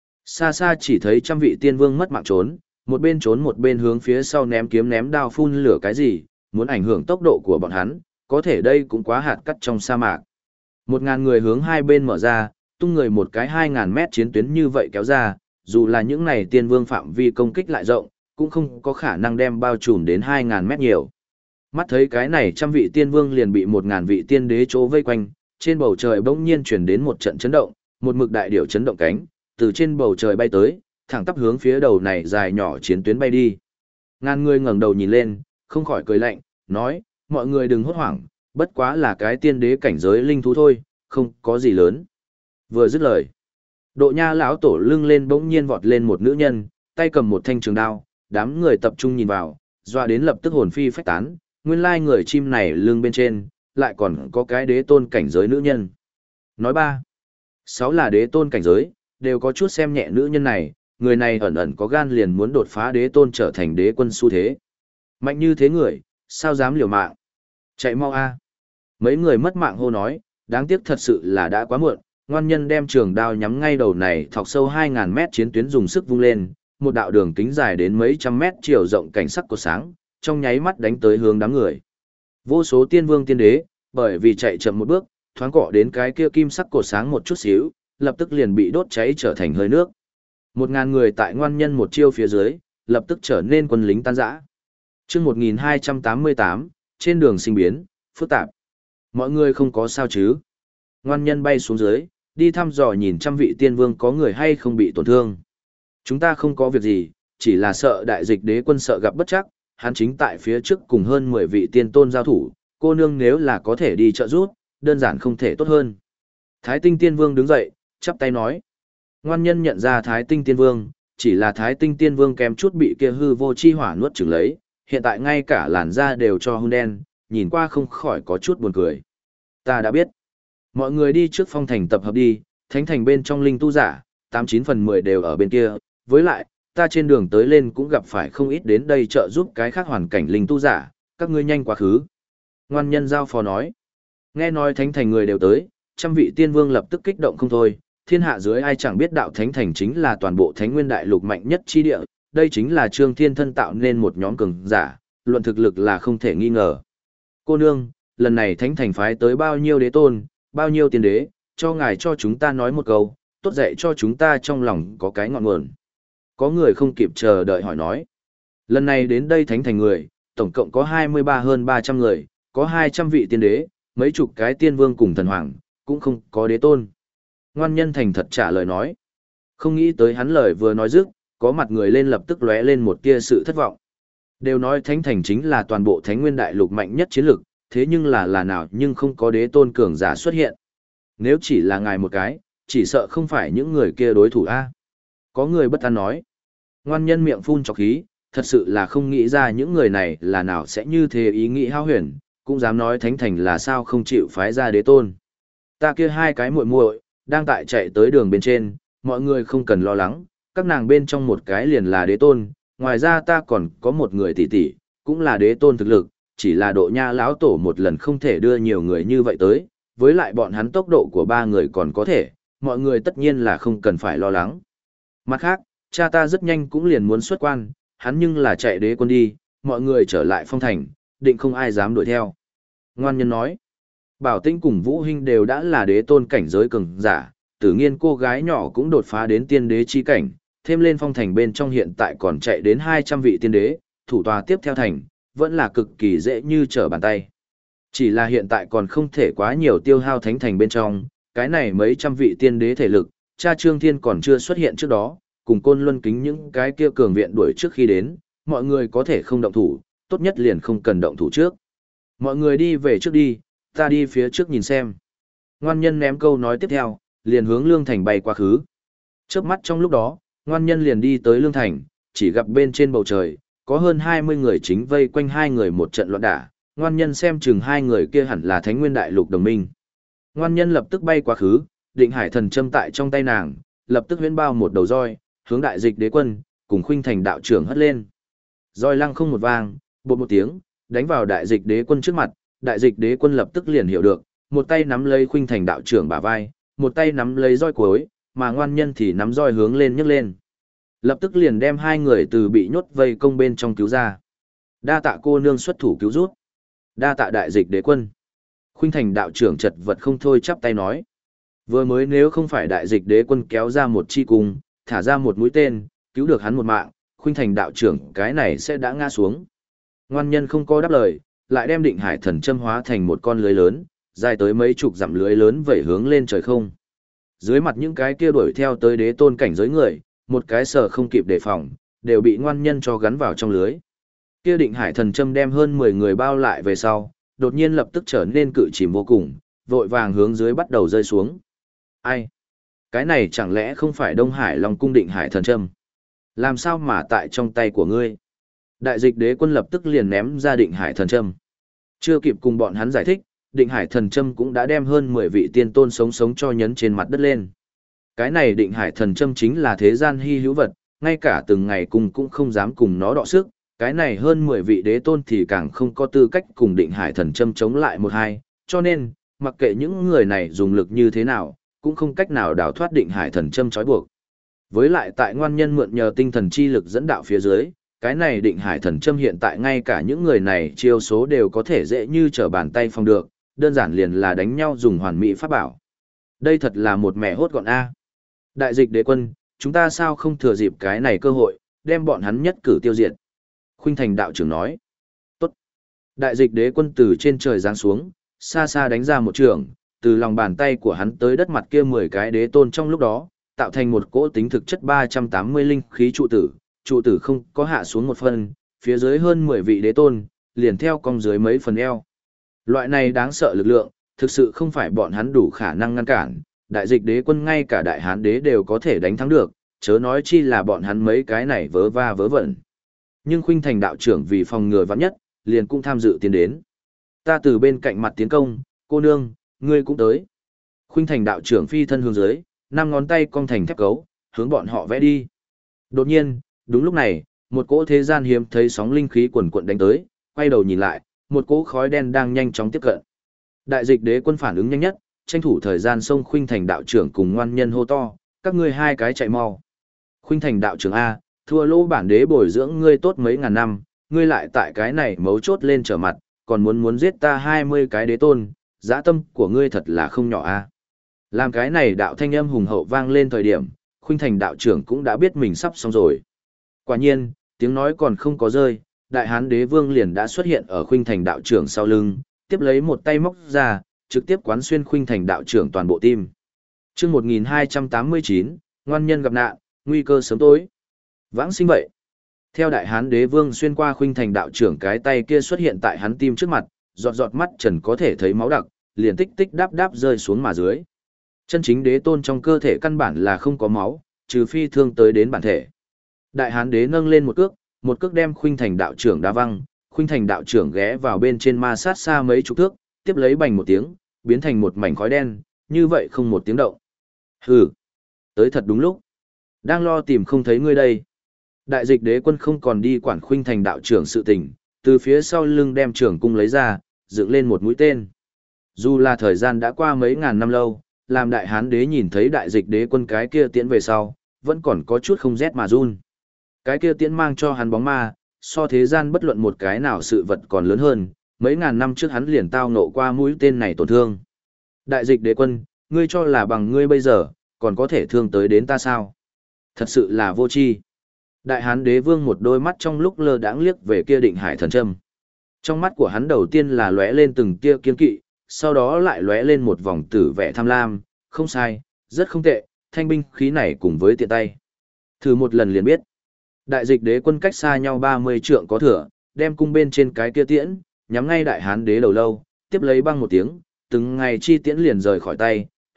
Xa xa chỉ thấy trăm vị tiên vương mất mạng trốn, một bên trốn một bên hướng phía sau ném kiếm ném đao phun lửa cái gì, muốn ảnh hưởng tốc độ của bọn hắn, có thể đây cũng quá hạt cắt trong sa mạc. 1000 người hướng hai bên mở ra, tung người một cái 2000 mét chiến tuyến như vậy kéo ra, dù là những này tiên vương phạm vi công kích lại rộng, cũng không có khả năng đem bao trùm đến 2000 mét nhiều. Mắt thấy cái này trăm vị tiên vương liền bị 1000 vị tiên đế chỗ vây quanh, trên bầu trời bỗng nhiên chuyển đến một trận chấn động, một mực đại điểu chấn động cánh, từ trên bầu trời bay tới, thẳng tắp hướng phía đầu này dài nhỏ chiến tuyến bay đi. Ngàn người ngẩng đầu nhìn lên, không khỏi cười lạnh, nói, mọi người đừng hốt hoảng, bất quá là cái tiên đế cảnh giới linh thú thôi, không có gì lớn. Vừa dứt lời, Độ Nha lão tổ lưng lên bỗng nhiên vọt lên một nữ nhân, tay cầm một thanh trường đao, đám người tập trung nhìn vào, doa đến lập tức hồn phi phách tán, nguyên lai người chim này lưng bên trên, lại còn có cái đế tôn cảnh giới nữ nhân. Nói ba, 6 là đế tôn cảnh giới, đều có chút xem nhẹ nữ nhân này, người này ẩn ẩn có gan liền muốn đột phá đế tôn trở thành đế quân xu thế. Mạnh như thế người, sao dám liều mạng? Chạy mau a! Mấy người mất mạng hô nói, đáng tiếc thật sự là đã quá muộn, ngoan nhân đem trường đao nhắm ngay đầu này thọc sâu 2000 mét chiến tuyến dùng sức vung lên, một đạo đường kính dài đến mấy trăm mét chiều rộng cảnh sắc của sáng, trong nháy mắt đánh tới hướng đám người. Vô số tiên vương tiên đế, bởi vì chạy chậm một bước, thoáng cọ đến cái kia kim sắc cột sáng một chút xíu, lập tức liền bị đốt cháy trở thành hơi nước. 1000 người tại ngoan nhân một chiêu phía dưới, lập tức trở nên quân lính tan rã. Chương 1288, trên đường sinh biến, phức tạp. Mọi người không có sao chứ? Ngoan nhân bay xuống dưới, đi thăm dò nhìn trăm vị tiên vương có người hay không bị tổn thương. Chúng ta không có việc gì, chỉ là sợ đại dịch đế quân sợ gặp bất chắc, hắn chính tại phía trước cùng hơn 10 vị tiên tôn giao thủ, cô nương nếu là có thể đi trợ giúp, đơn giản không thể tốt hơn. Thái tinh tiên vương đứng dậy, chắp tay nói. Ngoan nhân nhận ra thái tinh tiên vương, chỉ là thái tinh tiên vương kém chút bị kia hư vô chi hỏa nuốt chửng lấy, hiện tại ngay cả làn da đều cho hun đen, nhìn qua không khỏi có chút buồn cười. Ta đã biết. Mọi người đi trước phong thành tập hợp đi, thánh thành bên trong linh tu giả, 89 phần 10 đều ở bên kia, với lại, ta trên đường tới lên cũng gặp phải không ít đến đây trợ giúp cái khác hoàn cảnh linh tu giả, các ngươi nhanh quá khứ. Ngoan nhân giao phó nói. Nghe nói thánh thành người đều tới, trăm vị tiên vương lập tức kích động không thôi, thiên hạ dưới ai chẳng biết đạo thánh thành chính là toàn bộ thánh nguyên đại lục mạnh nhất chi địa, đây chính là Trương Thiên Thân tạo nên một nhóm cường giả, luận thực lực là không thể nghi ngờ. Cô nương, lần này thánh thành phái tới bao nhiêu đế tôn, bao nhiêu tiên đế, cho ngài cho chúng ta nói một câu, tốt dạy cho chúng ta trong lòng có cái ngọn nguồn. Có người không kịp chờ đợi hỏi nói. Lần này đến đây thánh thành người, tổng cộng có 23 hơn 300 người, có 200 vị tiên đế, mấy chục cái tiên vương cùng thần hoàng, cũng không có đế tôn. Ngoan nhân thành thật trả lời nói. Không nghĩ tới hắn lời vừa nói dứt, có mặt người lên lập tức lóe lên một tia sự thất vọng. Đều nói thánh thành chính là toàn bộ thánh nguyên đại lục mạnh nhất chiến lực, thế nhưng là nào nhưng không có đế tôn cường giả xuất hiện. Nếu chỉ là ngài một cái, chỉ sợ không phải những người kia đối thủ a. Có người bất an nói. Ngoan nhân miệng phun trọc khí, thật sự là không nghĩ ra những người này là nào sẽ như thế ý nghĩ hao huyền, cũng dám nói thánh thành là sao không chịu phái ra đế tôn. Ta kia hai cái muội muội đang tại chạy tới đường bên trên, mọi người không cần lo lắng, các nàng bên trong một cái liền là đế tôn, ngoài ra ta còn có một người tỷ tỷ, cũng là đế tôn thực lực, chỉ là Độ Nha lão tổ một lần không thể đưa nhiều người như vậy tới, với lại bọn hắn tốc độ của ba người còn có thể, mọi người tất nhiên là không cần phải lo lắng. Mặt khác, cha ta rất nhanh cũng liền muốn xuất quan, hắn nhưng là chạy đế quân đi, mọi người trở lại phong thành, định không ai dám đuổi theo. Ngoan nhân nói, Bảo Tĩnh cùng Vũ Hinh đều đã là đế tôn cảnh giới cường giả, Tử Nghiên cô gái nhỏ cũng đột phá đến tiên đế chi cảnh, thêm lên phong thành bên trong hiện tại còn chạy đến 200 vị tiên đế, thủ tòa tiếp theo thành, vẫn là cực kỳ dễ như trở bàn tay. Chỉ là hiện tại còn không thể quá nhiều tiêu hao thánh thành bên trong, cái này mấy trăm vị tiên đế thể lực, cha Trương Thiên còn chưa xuất hiện trước đó, cùng Côn Luân Kính những cái kia cường viện đuổi trước khi đến, mọi người có thể không động thủ, tốt nhất liền không cần động thủ trước. Mọi người đi về trước đi, ta đi phía trước nhìn xem. Ngoan nhân ném câu nói tiếp theo, liền hướng Lương Thành bay quá khứ. Chớp mắt trong lúc đó, ngoan nhân liền đi tới Lương Thành, chỉ gặp bên trên bầu trời, có hơn 20 người chính vây quanh hai người một trận loạn đả, ngoan nhân xem chừng hai người kia hẳn là Thánh Nguyên Đại Lục đồng minh. Ngoan nhân lập tức bay quá khứ, định hải thần châm tại trong tay nàng, lập tức huyễn bao một đầu roi, hướng đại dịch đế quân, cùng Khuynh Thành đạo trưởng hất lên. Roi lăng không một vang, bột một tiếng, đánh vào đại dịch đế quân trước mặt, đại dịch đế quân lập tức liền hiểu được, một tay nắm lấy Khuynh Thành đạo trưởng bả vai, một tay nắm lấy roi cuối, mà ngoan nhân thì nắm roi hướng lên nhấc lên. Lập tức liền đem hai người từ bị nhốt vây công bên trong cứu ra. Đa tạ cô nương xuất thủ cứu rút. Đa tạ đại dịch đế quân. Khuynh Thành đạo trưởng chật vật không thôi chắp tay nói. Vừa mới nếu không phải đại dịch đế quân kéo ra một chi cung, thả ra một mũi tên, cứu được hắn một mạng, Khuynh Thành đạo trưởng cái này sẽ đã ngã xuống. Ngoan nhân không có đáp lời, lại đem định hải thần châm hóa thành một con lưới lớn, dài tới mấy chục dặm lưới lớn vẩy hướng lên trời không. Dưới mặt những cái kia đuổi theo tới đế tôn cảnh giới người, một cái sờ không kịp đề phòng, đều bị ngoan nhân cho gắn vào trong lưới. Kia định hải thần châm đem hơn 10 người bao lại về sau, đột nhiên lập tức trở nên cự chìm vô cùng, vội vàng hướng dưới bắt đầu rơi xuống. Ai? Cái này chẳng lẽ không phải Đông Hải Long cung định hải thần châm? Làm sao mà tại trong tay của ngươi? Đại dịch đế quân lập tức liền ném ra định hải thần châm. Chưa kịp cùng bọn hắn giải thích, định hải thần châm cũng đã đem hơn 10 vị tiên tôn sống sống cho nhấn trên mặt đất lên. Cái này định hải thần châm chính là thế gian hy hữu vật, ngay cả từng ngày cùng cũng không dám cùng nó đọ sức, cái này hơn 10 vị đế tôn thì càng không có tư cách cùng định hải thần châm chống lại một hai, cho nên, mặc kệ những người này dùng lực như thế nào, cũng không cách nào đào thoát định hải thần châm trói buộc. Với lại tại ngoan nhân mượn nhờ tinh thần chi lực dẫn đạo phía dưới, cái này định hải thần châm hiện tại ngay cả những người này chiêu số đều có thể dễ như trở bàn tay phòng được, đơn giản liền là đánh nhau dùng hoàn mỹ pháp bảo. Đây thật là một mẹ hốt gọn A. Đại dịch đế quân, chúng ta sao không thừa dịp cái này cơ hội, đem bọn hắn nhất cử tiêu diệt. Khuynh Thành đạo trưởng nói. Tốt. Đại dịch đế quân từ trên trời giáng xuống, xa xa đánh ra một trường, từ lòng bàn tay của hắn tới đất mặt kia 10 cái đế tôn trong lúc đó, tạo thành một cỗ tính thực chất 380 linh khí trụ tử không có hạ xuống một phần, phía dưới hơn 10 vị đế tôn, liền theo cong dưới mấy phần eo. Loại này đáng sợ lực lượng, thực sự không phải bọn hắn đủ khả năng ngăn cản, đại dịch đế quân ngay cả đại hán đế đều có thể đánh thắng được, chớ nói chi là bọn hắn mấy cái này vớ va vớ vẩn. Nhưng Khuynh Thành đạo trưởng vì phòng ngừa vắng nhất, liền cũng tham dự tiến đến. Ta từ bên cạnh mặt tiến công, cô nương, ngươi cũng tới. Khuynh Thành đạo trưởng phi thân hướng dưới, 5 ngón tay cong thành thép cấu, hướng bọn họ vẽ đi. Đột nhiên, đúng lúc này, một cỗ thế gian hiếm thấy sóng linh khí quần quận đánh tới, quay đầu nhìn lại, một cỗ khói đen đang nhanh chóng tiếp cận. Đại dịch đế quân phản ứng nhanh nhất, tranh thủ thời gian xông Khuynh Thành đạo trưởng cùng ngoan nhân hô to, các ngươi hai cái chạy mau. Khuynh Thành đạo trưởng A, thua lỗ bản đế bồi dưỡng ngươi tốt mấy ngàn năm, ngươi lại tại cái này mấu chốt lên trở mặt, còn muốn giết ta 20 cái đế tôn, dã tâm của ngươi thật là không nhỏ A. Làm cái này đạo thanh âm hùng hậu vang lên thời điểm, Khuynh Thành đạo trưởng cũng đã biết mình sắp xong rồi. Quả nhiên, tiếng nói còn không có rơi, đại hán đế vương liền đã xuất hiện ở Khuynh Thành đạo trưởng sau lưng, tiếp lấy một tay móc ra, trực tiếp quán xuyên Khuynh Thành đạo trưởng toàn bộ tim. Chương 1289, ngoan nhân gặp nạn, nguy cơ sớm tối. Vãng sinh vậy. Theo đại hán đế vương xuyên qua Khuynh Thành đạo trưởng cái tay kia xuất hiện tại hắn tim trước mặt, giọt giọt mắt trần có thể thấy máu đặc, liền tích tích đáp đáp rơi xuống mà dưới. Chân chính đế tôn trong cơ thể căn bản là không có máu, trừ phi thương tới đến bản thể. Đại hán đế nâng lên một cước đem Khuynh Thành đạo trưởng đá văng, Khuynh Thành đạo trưởng ghé vào bên trên ma sát xa mấy chục thước, tiếp lấy bành một tiếng, biến thành một mảnh khói đen, như vậy không một tiếng động. Hừ, tới thật đúng lúc. Đang lo tìm không thấy ngươi đây. Đại dịch đế quân không còn đi quản Khuynh Thành đạo trưởng sự tình, từ phía sau lưng đem trưởng cung lấy ra, dựng lên một mũi tên. Dù là thời gian đã qua mấy ngàn năm lâu, làm đại hán đế nhìn thấy đại dịch đế quân cái kia tiễn về sau, vẫn còn có chút không rét mà run. Cái kia tiễn mang cho hắn bóng ma, so thế gian bất luận một cái nào sự vật còn lớn hơn, mấy ngàn năm trước hắn liền tao nộ qua mũi tên này tổn thương. Đại dịch đế quân, ngươi cho là bằng ngươi bây giờ, còn có thể thương tới đến ta sao? Thật sự là vô tri. Đại hán đế vương một đôi mắt trong lúc lơ đãng liếc về kia định hải thần châm. Trong mắt của hắn đầu tiên là lóe lên từng tia kiên kỵ, sau đó lại lóe lên một vòng tử vẻ tham lam, không sai, rất không tệ, thanh binh khí này cùng với tiện tay. Thử một lần liền biết. Đại dịch đế quân cách xa nhau 30 trượng có thừa, đem cung bên trên cái kia tiễn, nhắm ngay đại hán đế đầu lâu, tiếp lấy băng một tiếng, từng ngày chi tiễn liền rời khỏi tay,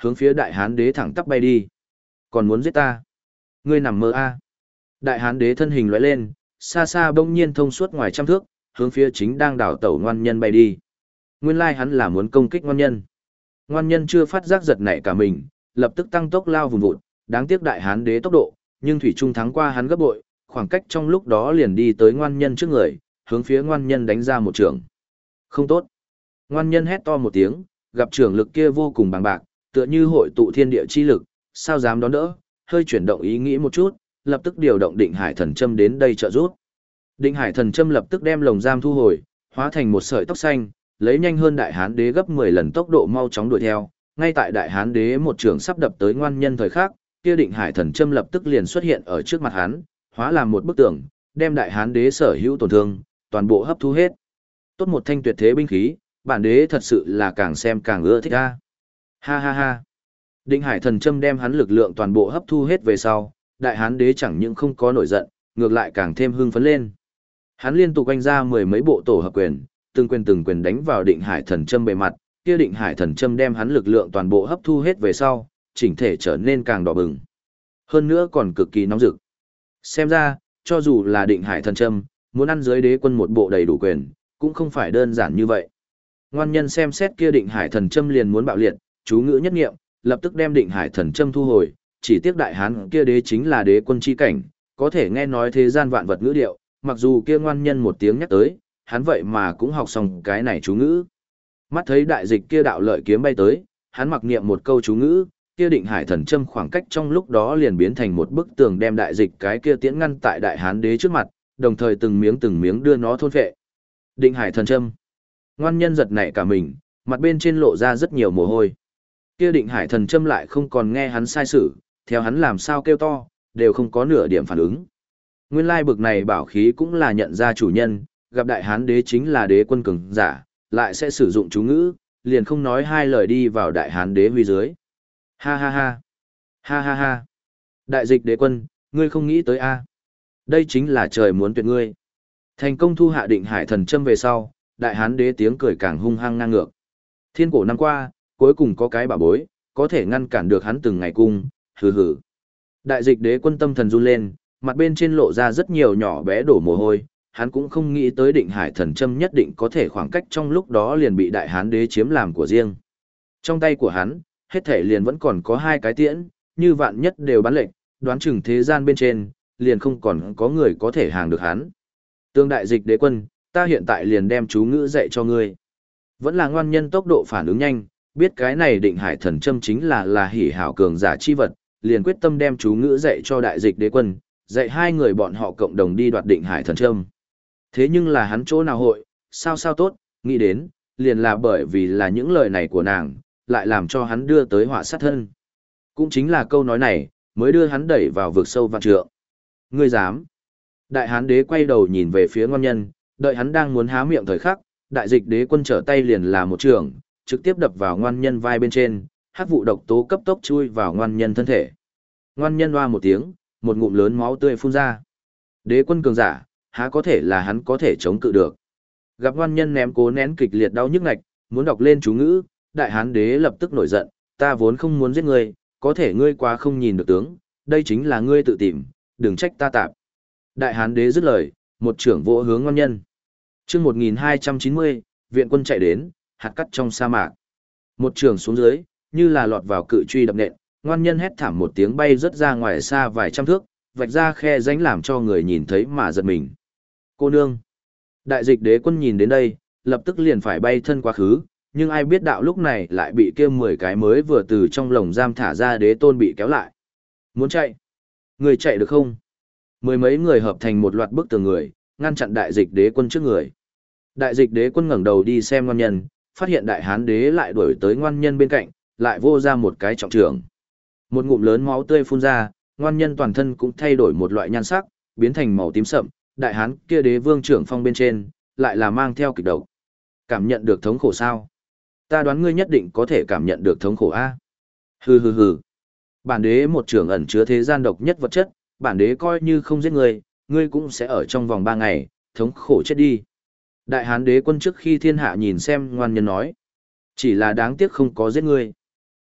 hướng phía đại hán đế thẳng tắp bay đi. Còn muốn giết ta? Ngươi nằm mơ a? Đại hán đế thân hình lóe lên, xa xa bỗng nhiên thông suốt ngoài trăm thước, hướng phía chính đang đảo tẩu ngoan nhân bay đi. Nguyên lai hắn là muốn công kích ngoan nhân. Ngoan nhân chưa phát giác giật nảy cả mình, lập tức tăng tốc lao vùng vụt, đáng tiếc đại hán đế tốc độ, nhưng thủy trung thắng qua hắn gấp bội, khoảng cách trong lúc đó liền đi tới ngoan nhân trước người, hướng phía ngoan nhân đánh ra một trường. Không tốt. Ngoan nhân hét to một tiếng, gặp trường lực kia vô cùng bằng bạc, tựa như hội tụ thiên địa chi lực, sao dám đón đỡ, hơi chuyển động ý nghĩ một chút, lập tức điều động định hải thần châm đến đây trợ giúp. Định hải thần châm lập tức đem lồng giam thu hồi, hóa thành một sợi tóc xanh, lấy nhanh hơn đại hán đế gấp 10 lần tốc độ mau chóng đuổi theo. Ngay tại đại hán đế một trường sắp đập tới ngoan nhân thời khắc, kia định hải thần châm lập tức liền xuất hiện ở trước mặt hắn, hóa làm một bức tường, đem đại hán đế sở hữu tổn thương, toàn bộ hấp thu hết. Tốt một thanh tuyệt thế binh khí, bản đế thật sự là càng xem càng ưa thích a. Ha ha ha. Định hải thần châm đem hắn lực lượng toàn bộ hấp thu hết về sau, đại hán đế chẳng những không có nổi giận, ngược lại càng thêm hưng phấn lên. Hắn liên tục oanh ra mười mấy bộ tổ hợp quyền, từng quyền đánh vào định hải thần châm bề mặt, kia định hải thần châm đem hắn lực lượng toàn bộ hấp thu hết về sau, chỉnh thể trở nên càng đỏ bừng. Hơn nữa còn cực kỳ nóng rực. Xem ra, cho dù là định hải thần châm, muốn ăn dưới đế quân một bộ đầy đủ quyền, cũng không phải đơn giản như vậy. Ngoan nhân xem xét kia định hải thần châm liền muốn bạo liệt, chú ngữ nhất nghiệm, lập tức đem định hải thần châm thu hồi, chỉ tiếc đại hán kia đế chính là đế quân chi cảnh, có thể nghe nói thế gian vạn vật ngữ điệu, mặc dù kia ngoan nhân một tiếng nhắc tới, hắn vậy mà cũng học xong cái này chú ngữ. Mắt thấy đại dịch kia đạo lợi kiếm bay tới, hắn mặc niệm một câu chú ngữ, kia định hải thần châm khoảng cách trong lúc đó liền biến thành một bức tường đem đại dịch cái kia tiễn ngăn tại đại hán đế trước mặt, đồng thời từng miếng đưa nó thôn phệ. Định hải thần châm. Ngoan nhân giật nảy cả mình, mặt bên trên lộ ra rất nhiều mồ hôi. Kia định hải thần châm lại không còn nghe hắn sai sử, theo hắn làm sao kêu to, đều không có nửa điểm phản ứng. Nguyên lai bực này bảo khí cũng là nhận ra chủ nhân, gặp đại hán đế chính là đế quân cường giả, lại sẽ sử dụng chú ngữ, liền không nói hai lời đi vào đại hán đế huy dưới. Ha ha ha. Ha ha ha. Đại dịch đế quân, ngươi không nghĩ tới a? Đây chính là trời muốn tuyệt ngươi. Thành công thu hạ định hải thần châm về sau, đại hán đế tiếng cười càng hung hăng ngang ngược. Thiên cổ năm qua, cuối cùng có cái bảo bối, có thể ngăn cản được hắn từng ngày cung, hừ hừ. Đại dịch đế quân tâm thần run lên, mặt bên trên lộ ra rất nhiều nhỏ bé đổ mồ hôi, hắn cũng không nghĩ tới định hải thần châm nhất định có thể khoảng cách trong lúc đó liền bị đại hán đế chiếm làm của riêng. Trong tay của hắn, hết thể liền vẫn còn có hai cái tiễn, như vạn nhất đều bắn lệnh, đoán chừng thế gian bên trên, liền không còn có người có thể hàng được hắn. Tương đại dịch đế quân, ta hiện tại liền đem chú ngữ dạy cho ngươi. Vẫn là ngoan nhân tốc độ phản ứng nhanh, biết cái này định hải thần châm chính là hỉ hảo cường giả chi vật, liền quyết tâm đem chú ngữ dạy cho đại dịch đế quân, dạy hai người bọn họ cộng đồng đi đoạt định hải thần châm. Thế nhưng là hắn chỗ nào hội, sao tốt, nghĩ đến, liền là bởi vì là những lời này của nàng, lại làm cho hắn đưa tới họa sát thân. Cũng chính là câu nói này, mới đưa hắn đẩy vào vực sâu vạn trượng. Ngươi dám? Đại hán đế quay đầu nhìn về phía ngoan nhân, đợi hắn đang muốn há miệng thời khắc, đại dịch đế quân trở tay liền là một trường, trực tiếp đập vào ngoan nhân vai bên trên, hắc vụ độc tố cấp tốc chui vào ngoan nhân thân thể. Ngoan nhân oa một tiếng, một ngụm lớn máu tươi phun ra. Đế quân cường giả, há có thể là hắn có thể chống cự được. Gặp ngoan nhân ném cố nén kịch liệt đau nhức ngạch, muốn đọc lên chú ngữ, đại hán đế lập tức nổi giận, ta vốn không muốn giết ngươi, có thể ngươi quá không nhìn được tướng, đây chính là ngươi tự tìm, đừng trách ta tạp. Đại hán đế dứt lời, một trưởng vỗ hướng ngoan nhân. Chương 1290, viện quân chạy đến, hạt cắt trong sa mạc. Một trường xuống dưới, như là lọt vào cự truy đập nện, ngoan nhân hét thảm một tiếng bay rất ra ngoài xa vài trăm thước, vạch ra khe rãnh làm cho người nhìn thấy mà giật mình. Cô nương. Đại dịch đế quân nhìn đến đây, lập tức liền phải bay thân quá khứ, nhưng ai biết đạo lúc này lại bị kia 10 cái mới vừa từ trong lồng giam thả ra đế tôn bị kéo lại. Muốn chạy? Người chạy được không? Mười mấy người hợp thành một loạt bức tường người, ngăn chặn đại dịch đế quân trước người. Đại dịch đế quân ngẩng đầu đi xem ngoan nhân, phát hiện đại hán đế lại đuổi tới ngoan nhân bên cạnh, lại vô ra một cái trọng trưởng. Một ngụm lớn máu tươi phun ra, ngoan nhân toàn thân cũng thay đổi một loại nhan sắc, biến thành màu tím sậm, đại hán kia đế vương trưởng phong bên trên, lại là mang theo kịch độc. Cảm nhận được thống khổ sao? Ta đoán ngươi nhất định có thể cảm nhận được thống khổ a. Hừ hừ hừ. Bản đế một trưởng ẩn chứa thế gian độc nhất vật chất, bản đế coi như không giết ngươi, ngươi cũng sẽ ở trong vòng 3 ngày, thống khổ chết đi. Đại hán đế quân trước khi thiên hạ nhìn xem ngoan nhân nói. Chỉ là đáng tiếc không có giết ngươi.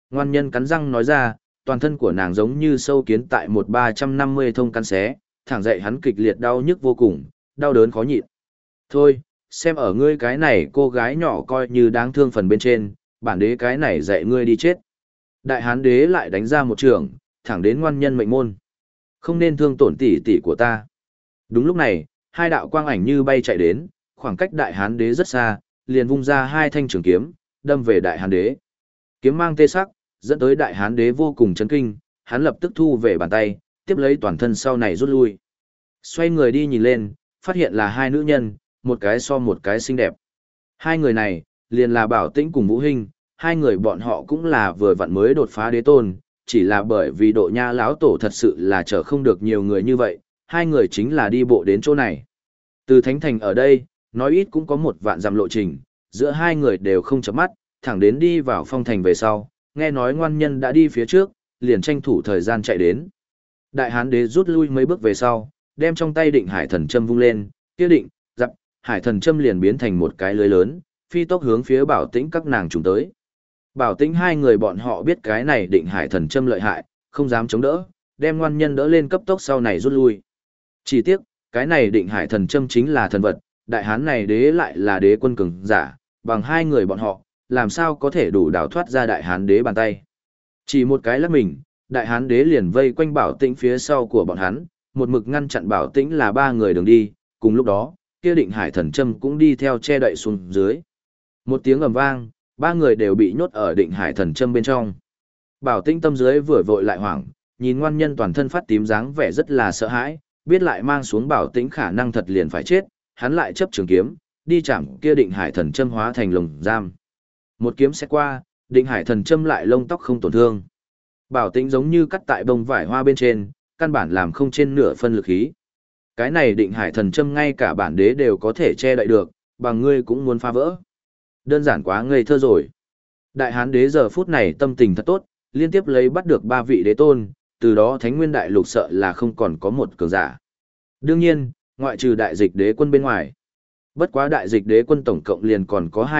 Ngoan nhân cắn răng nói ra, toàn thân của nàng giống như sâu kiến tại một 350 thông cắn xé, thẳng dậy hắn kịch liệt đau nhức vô cùng, đau đớn khó nhịn. Thôi, xem ở ngươi cái này cô gái nhỏ coi như đáng thương phần bên trên, bản đế cái này dạy ngươi đi chết. Đại hán đế lại đánh ra một trường, thẳng đến ngoan nhân mệnh môn. Không nên thương tổn tỷ tỷ của ta. Đúng lúc này, hai đạo quang ảnh như bay chạy đến, khoảng cách đại hán đế rất xa, liền vung ra hai thanh trường kiếm, đâm về đại hán đế. Kiếm mang tê sắc, dẫn tới đại hán đế vô cùng chấn kinh, hắn lập tức thu về bàn tay, tiếp lấy toàn thân sau này rút lui. Xoay người đi nhìn lên, phát hiện là hai nữ nhân, một cái so một cái xinh đẹp. Hai người này, liền là Bảo Tĩnh cùng Vũ Hinh, hai người bọn họ cũng là vừa vặn mới đột phá đế tôn, chỉ là bởi vì độ nha lão tổ thật sự là chở không được nhiều người như vậy, hai người chính là đi bộ đến chỗ này. Từ Thánh Thành ở đây, nói ít cũng có một vạn dặm lộ trình, giữa hai người đều không chớp mắt, thẳng đến đi vào phong thành về sau, nghe nói ngoan nhân đã đi phía trước, liền tranh thủ thời gian chạy đến. Đại hán đế rút lui mấy bước về sau, đem trong tay định hải thần châm vung lên, kia định, dập, hải thần châm liền biến thành một cái lưới lớn, phi tốc hướng phía Bảo Tĩnh các nàng trùng tới. Bảo Tĩnh hai người bọn họ biết cái này định hải thần châm lợi hại, không dám chống đỡ, đem ngoan nhân đỡ lên cấp tốc sau này rút lui. Chỉ tiếc, cái này định hải thần châm chính là thần vật, đại hán này đế lại là đế quân cường giả, bằng hai người bọn họ, làm sao có thể đủ đào thoát ra đại hán đế bàn tay. Chỉ một cái lắc mình, đại hán đế liền vây quanh Bảo Tĩnh phía sau của bọn hắn, một mực ngăn chặn Bảo Tĩnh là ba người đường đi, cùng lúc đó, kia định hải thần châm cũng đi theo che đậy xuống dưới. Một tiếng ầm vang, ba người đều bị nhốt ở định hải thần châm bên trong. Bảo Tĩnh tâm dưới vừa vội lại hoảng, nhìn ngoan nhân toàn thân phát tím dáng vẻ rất là sợ hãi, biết lại mang xuống Bảo Tĩnh khả năng thật liền phải chết, hắn lại chấp trường kiếm, đi chạm kia định hải thần châm hóa thành lồng giam. Một kiếm sẽ qua, định hải thần châm lại lông tóc không tổn thương. Bảo Tĩnh giống như cắt tại bông vải hoa bên trên, căn bản làm không trên nửa phân lực khí. Cái này định hải thần châm ngay cả bản đế đều có thể che đậy được, bằng ngươi cũng muốn phá vỡ. Đơn giản quá ngây thơ rồi. Đại hán đế giờ phút này tâm tình thật tốt, liên tiếp lấy bắt được ba vị đế tôn, từ đó Thánh Nguyên Đại Lục sợ là không còn có một cường giả. Đương nhiên, ngoại trừ đại dịch đế quân bên ngoài. Bất quá đại dịch đế quân tổng cộng liền còn có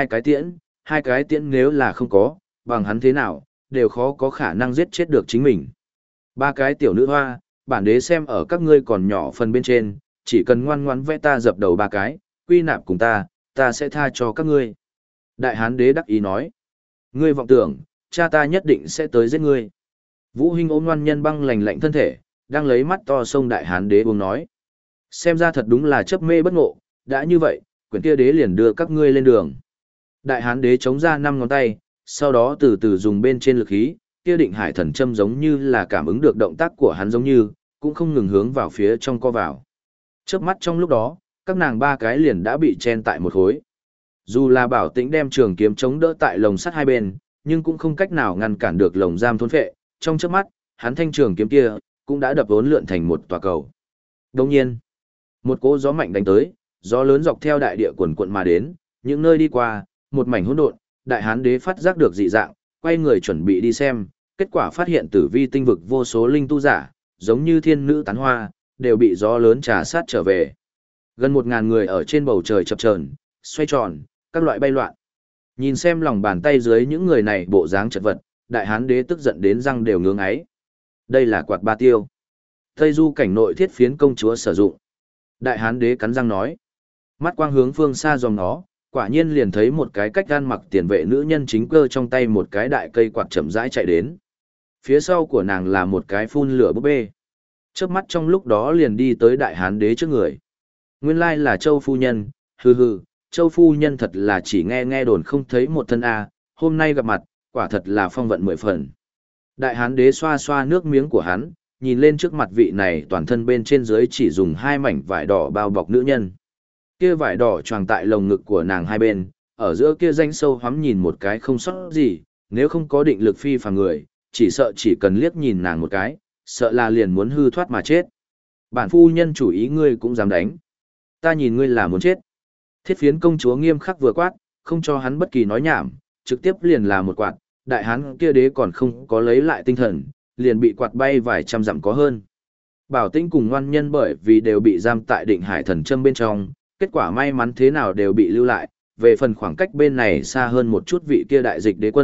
hai cái tiễn nếu là không có, bằng hắn thế nào, đều khó có khả năng giết chết được chính mình. Ba cái tiểu nữ hoa, bản đế xem ở các ngươi còn nhỏ phần bên trên, chỉ cần ngoan ngoãn vẽ ta dập đầu ba cái, quy nạp cùng ta sẽ tha cho các ngươi. Đại hán đế đắc ý nói, ngươi vọng tưởng, cha ta nhất định sẽ tới giết ngươi. Vũ Hinh ôm ngoan nhân băng lạnh lạnh thân thể, đang lấy mắt to sông đại hán đế uống nói. Xem ra thật đúng là chấp mê bất ngộ, đã như vậy, quyển kia đế liền đưa các ngươi lên đường. Đại hán đế chống ra 5 ngón tay, sau đó từ từ dùng bên trên lực khí, kia định hải thần châm giống như là cảm ứng được động tác của hắn giống như, cũng không ngừng hướng vào phía trong co vào. Chớp mắt trong lúc đó, các nàng ba cái liền đã bị chen tại một khối. Dù là Bảo Tĩnh đem trường kiếm chống đỡ tại lồng sắt hai bên, nhưng cũng không cách nào ngăn cản được lồng giam thôn phệ, trong chớp mắt, hắn thanh trường kiếm kia cũng đã đập vốn lượn thành một tòa cầu. Đồng nhiên, một cỗ gió mạnh đánh tới, gió lớn dọc theo đại địa quần quận mà đến, những nơi đi qua, một mảnh hỗn độn, đại hán đế phát giác được dị dạng, quay người chuẩn bị đi xem, kết quả phát hiện tử vi tinh vực vô số linh tu giả, giống như thiên nữ tán hoa, đều bị gió lớn trà sát trở về. Gần 1000 người ở trên bầu trời chập chờn, xoay tròn, các loại bay loạn. Nhìn xem lòng bàn tay dưới những người này bộ dáng chật vật, đại hán đế tức giận đến răng đều ngưỡng ấy. Đây là quạt ba tiêu. Tây du cảnh nội thiết phiến công chúa sử dụng. Đại hán đế cắn răng nói. Mắt quang hướng phương xa dòng nó, quả nhiên liền thấy một cái cách gan mặc tiền vệ nữ nhân chính cơ trong tay một cái đại cây quạt chậm rãi chạy đến. Phía sau của nàng là một cái phun lửa búp bê. Chớp mắt trong lúc đó liền đi tới đại hán đế trước người. Nguyên lai là Châu phu nhân, hừ hừ, Châu phu nhân thật là chỉ nghe đồn không thấy một thân a, hôm nay gặp mặt, quả thật là phong vận 10 phần. Đại hán đế xoa xoa nước miếng của hắn, nhìn lên trước mặt vị này toàn thân bên trên dưới chỉ dùng 2 mảnh vải đỏ bao bọc nữ nhân. Kia vải đỏ choàng tại lồng ngực của nàng hai bên, ở giữa kia danh sâu hoắm nhìn một cái không sót gì, nếu không có định lực phi phàm người, chỉ sợ chỉ cần liếc nhìn nàng một cái, sợ là liền muốn hư thoát mà chết. Bản phu nhân chủ ý ngươi cũng dám đánh. Ta nhìn ngươi là muốn chết. Thiết phiến công chúa nghiêm khắc vừa quát, không cho hắn bất kỳ nói nhảm, trực tiếp liền là một quạt, đại hán kia đế còn không có lấy lại tinh thần, liền bị quạt bay vài trăm dặm có hơn. Bảo Tĩnh cùng ngoan nhân bởi vì đều bị giam tại định hải thần châm bên trong, kết quả may mắn thế nào đều bị lưu lại, về phần khoảng cách bên này xa hơn một chút vị kia đại dịch đế quân,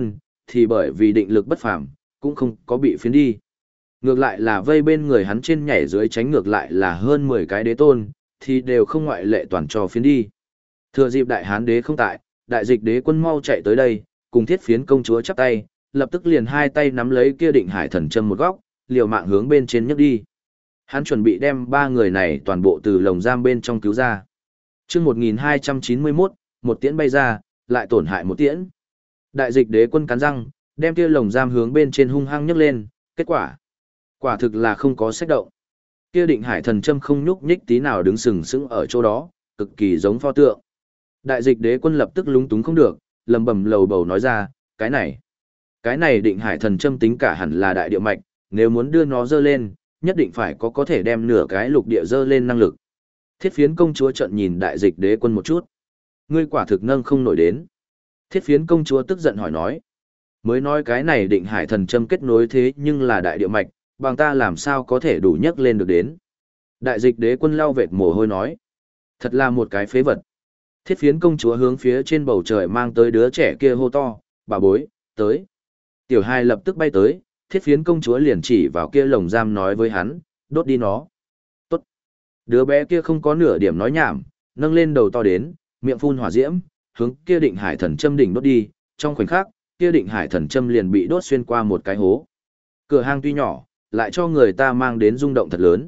thì bởi vì định lực bất phàm, cũng không có bị phiến đi. Ngược lại là vây bên người hắn trên nhảy dưới tránh ngược lại là hơn 10 cái đế tôn, thì đều không ngoại lệ toàn cho phiến đi. Thừa dịp đại hán đế không tại, đại dịch đế quân mau chạy tới đây, cùng thiết phiến công chúa chắp tay, lập tức liền hai tay nắm lấy kia định hải thần châm một góc, liều mạng hướng bên trên nhấc đi. Hắn chuẩn bị đem ba người này toàn bộ từ lồng giam bên trong cứu ra. Chương 1291, một tiễn bay ra, lại tổn hại một tiễn. Đại dịch đế quân cắn răng, đem kia lồng giam hướng bên trên hung hăng nhấc lên, kết quả thực là không có sách động. Kia định hải thần châm không nhúc nhích tí nào đứng sừng sững ở chỗ đó, cực kỳ giống pho tượng. Đại dịch đế quân lập tức lúng túng không được, lầm bầm lầu bầu nói ra, cái này định hải thần châm tính cả hẳn là đại địa mạch, nếu muốn đưa nó dơ lên, nhất định phải có thể đem nửa cái lục địa dơ lên năng lực. Thiết phiến công chúa trận nhìn đại dịch đế quân một chút. Ngươi quả thực nâng không nổi đến. Thiết phiến công chúa tức giận hỏi nói. Mới nói cái này định hải thần châm kết nối thế nhưng là đại địa mạch, bằng ta làm sao có thể đủ nhấc lên được đến. Đại dịch đế quân lau vệt mồ hôi nói. Thật là một cái phế vật. Thiết phiến công chúa hướng phía trên bầu trời mang tới đứa trẻ kia hô to, bà bối, tới. Tiểu hai lập tức bay tới, thiết phiến công chúa liền chỉ vào kia lồng giam nói với hắn, đốt đi nó. Tốt. Đứa bé kia không có nửa điểm nói nhảm, nâng lên đầu to đến, miệng phun hỏa diễm, hướng kia định hải thần châm đỉnh đốt đi, trong khoảnh khắc, kia định hải thần châm liền bị đốt xuyên qua một cái hố. Cửa hang tuy nhỏ, lại cho người ta mang đến rung động thật lớn.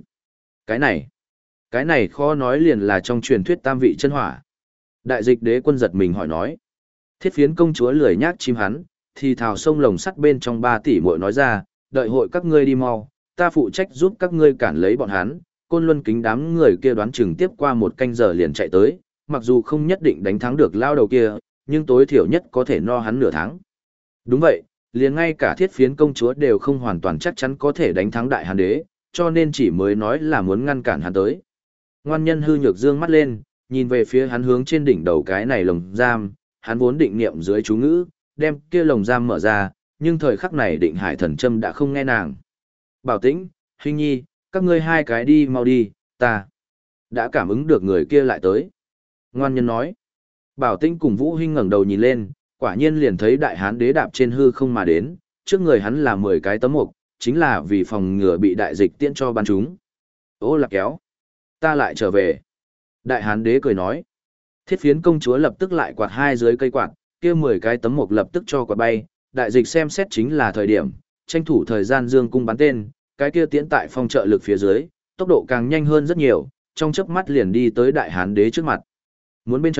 Cái này khó nói liền là trong truyền thuyết tam vị chân hỏa. Đại dịch đế quân giật mình hỏi nói. Thiết phiến công chúa lười nhác chim hắn, thì thào sông lồng sắt bên trong 3 tỷ muội nói ra, đợi hội các ngươi đi mau, ta phụ trách giúp các ngươi cản lấy bọn hắn. Côn Luân Kính đám người kia đoán chừng tiếp qua một canh giờ liền chạy tới, mặc dù không nhất định đánh thắng được lao đầu kia, nhưng tối thiểu nhất có thể no hắn nửa tháng. Đúng vậy, liền ngay cả thiết phiến công chúa đều không hoàn toàn chắc chắn có thể đánh thắng đại hán đế, cho nên chỉ mới nói là muốn ngăn cản hắn tới. Ngoan nhân hư nhược dương mắt lên, nhìn về phía hắn hướng trên đỉnh đầu cái này lồng giam, hắn vốn định niệm dưới chú ngữ, đem kia lồng giam mở ra, nhưng thời khắc này định hải thần châm đã không nghe nàng. Bảo Tĩnh, Hình Nhi, các ngươi hai cái đi mau đi, ta đã cảm ứng được người kia lại tới. Ngoan nhân nói. Bảo Tĩnh cùng Vũ Hinh ngẩng đầu nhìn lên, quả nhiên liền thấy đại hán đế đạp trên hư không mà đến, trước người hắn là 10 cái tấm mục, chính là vì phòng ngừa bị đại dịch tiễn cho bắn chúng. Ô là kéo, ta lại trở về. Đại hán đế cười nói. Thiết phiến công chúa lập tức lại quạt hai dưới cây quạt, kia 10 cái tấm mục lập tức cho quạt bay, đại dịch xem xét chính là thời điểm, tranh thủ thời gian dương cung bắn tên, cái kia tiễn tại phong trợ lực phía dưới, tốc độ càng nhanh hơn rất nhiều, trong chớp mắt liền đi tới đại hán đế trước mặt. Muốn bên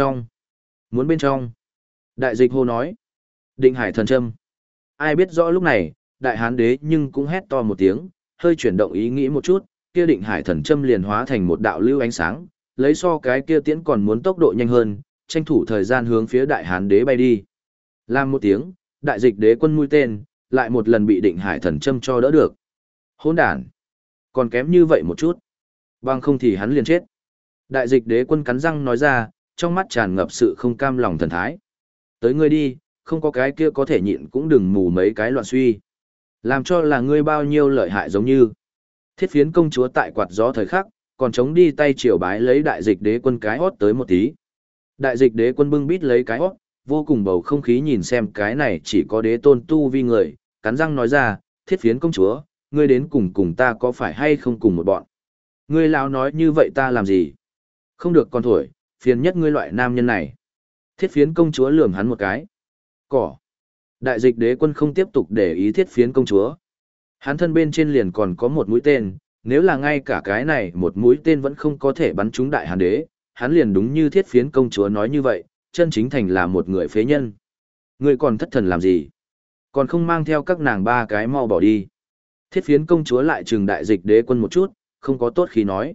trong. Đại dịch hô nói. Định hải thần châm. Ai biết rõ lúc này, đại hán đế nhưng cũng hét to một tiếng, hơi chuyển động ý nghĩ một chút, kia định hải thần châm liền hóa thành một đạo lưu ánh sáng, lấy so cái kia tiễn còn muốn tốc độ nhanh hơn, tranh thủ thời gian hướng phía đại hán đế bay đi. Làm một tiếng, đại dịch đế quân mũi tên, lại một lần bị định hải thần châm cho đỡ được. Hỗn đản, còn kém như vậy một chút. Bằng không thì hắn liền chết. Đại dịch đế quân cắn răng nói ra, trong mắt tràn ngập sự không cam lòng thần thái. Tới ngươi đi, không có cái kia có thể nhịn cũng đừng mù mấy cái loạn suy. Làm cho là ngươi bao nhiêu lợi hại giống như. Thiết phiến công chúa tại quạt gió thời khắc, còn chống đi tay triều bái lấy đại dịch đế quân cái hót tới một tí. Đại dịch đế quân bưng bít lấy cái hót, vô cùng bầu không khí nhìn xem cái này chỉ có đế tôn tu vi người, cắn răng nói ra, thiết phiến công chúa, ngươi đến cùng ta có phải hay không cùng một bọn. Ngươi lão nói như vậy ta làm gì? Không được con thổi, phiền nhất ngươi loại nam nhân này. Thiết phiến công chúa lườm hắn một cái. Cỏ. Đại dịch đế quân không tiếp tục để ý thiết phiến công chúa. Hắn thân bên trên liền còn có một mũi tên, nếu là ngay cả cái này một mũi tên vẫn không có thể bắn trúng đại hán đế, hắn liền đúng như thiết phiến công chúa nói như vậy, chân chính thành là một người phế nhân. Ngươi còn thất thần làm gì? Còn không mang theo các nàng ba cái mau bỏ đi. Thiết phiến công chúa lại trừng đại dịch đế quân một chút, không có tốt khí nói.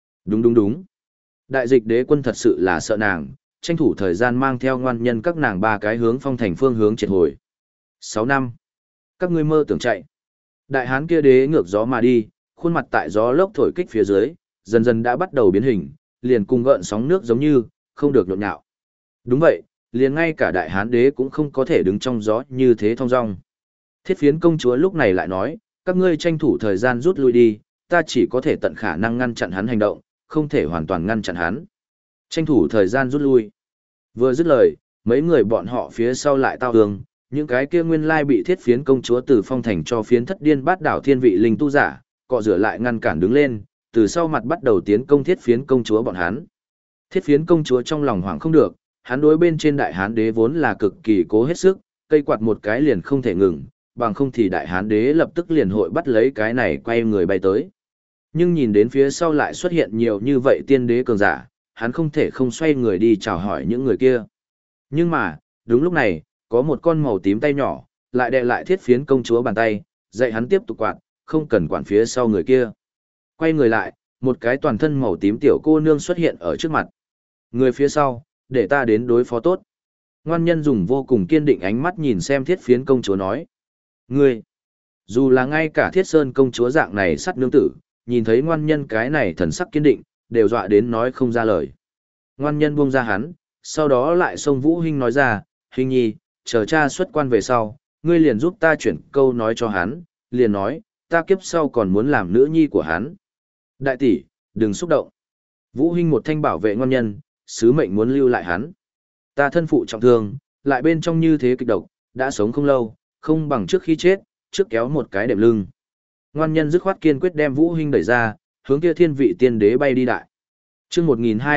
Đúng. Đại dịch đế quân thật sự là sợ nàng, tranh thủ thời gian mang theo ngoan nhân các nàng ba cái hướng phong thành phương hướng triệt hồi. 6 năm. Các ngươi mơ tưởng chạy. Đại hán kia đế ngược gió mà đi, khuôn mặt tại gió lốc thổi kích phía dưới, dần dần đã bắt đầu biến hình, liền cùng gợn sóng nước giống như, không được nhộn nhạo. Đúng vậy, liền ngay cả đại hán đế cũng không có thể đứng trong gió như thế thong dong. Thiết phiến công chúa lúc này lại nói, các ngươi tranh thủ thời gian rút lui đi, ta chỉ có thể tận khả năng ngăn chặn hắn hành động, không thể hoàn toàn ngăn chặn hắn. Tranh thủ thời gian rút lui. Vừa dứt lời, mấy người bọn họ phía sau lại tao hương, Những cái kia nguyên lai bị thiết phiến công chúa từ phong thành cho phiến thất điên bát đảo thiên vị linh tu giả, cọ rửa lại ngăn cản đứng lên, từ sau mặt bắt đầu tiến công thiết phiến công chúa bọn hắn. Thiết phiến công chúa trong lòng hoảng không được, hắn đối bên trên đại hán đế vốn là cực kỳ cố hết sức, cây quạt một cái liền không thể ngừng, bằng không thì đại hán đế lập tức liền hội bắt lấy cái này quay người bay tới. Nhưng nhìn đến phía sau lại xuất hiện nhiều như vậy tiên đế cường giả, hắn không thể không xoay người đi chào hỏi những người kia. Nhưng mà, đúng lúc này, có một con màu tím tay nhỏ, lại đè lại thiết phiến công chúa bàn tay, dạy hắn tiếp tục quạt, không cần quản phía sau người kia. Quay người lại, một cái toàn thân màu tím tiểu cô nương xuất hiện ở trước mặt. Người phía sau, để ta đến đối phó tốt. Ngoan nhân dùng vô cùng kiên định ánh mắt nhìn xem thiết phiến công chúa nói. Ngươi, dù là ngay cả thiết sơn công chúa dạng này sắt nương tử, nhìn thấy ngoan nhân cái này thần sắc kiên định, đều dọa đến nói không ra lời. Ngoan nhân buông ra hắn, sau đó lại xông Vũ Hinh nói ra, Hinh nhi, chờ cha xuất quan về sau, ngươi liền giúp ta chuyển câu nói cho hắn, liền nói, ta kiếp sau còn muốn làm nữ nhi của hắn. Đại tỷ, đừng xúc động. Vũ Hinh một thanh bảo vệ ngoan nhân, sứ mệnh muốn lưu lại hắn. Ta thân phụ trọng thương, lại bên trong như thế kịch độc, đã sống không lâu, không bằng trước khi chết, trước kéo một cái đệm lưng. Ngoan nhân dứt khoát kiên quyết đem Vũ Hinh đẩy ra, hướng kia thiên vị tiên đế bay đi đại. Chương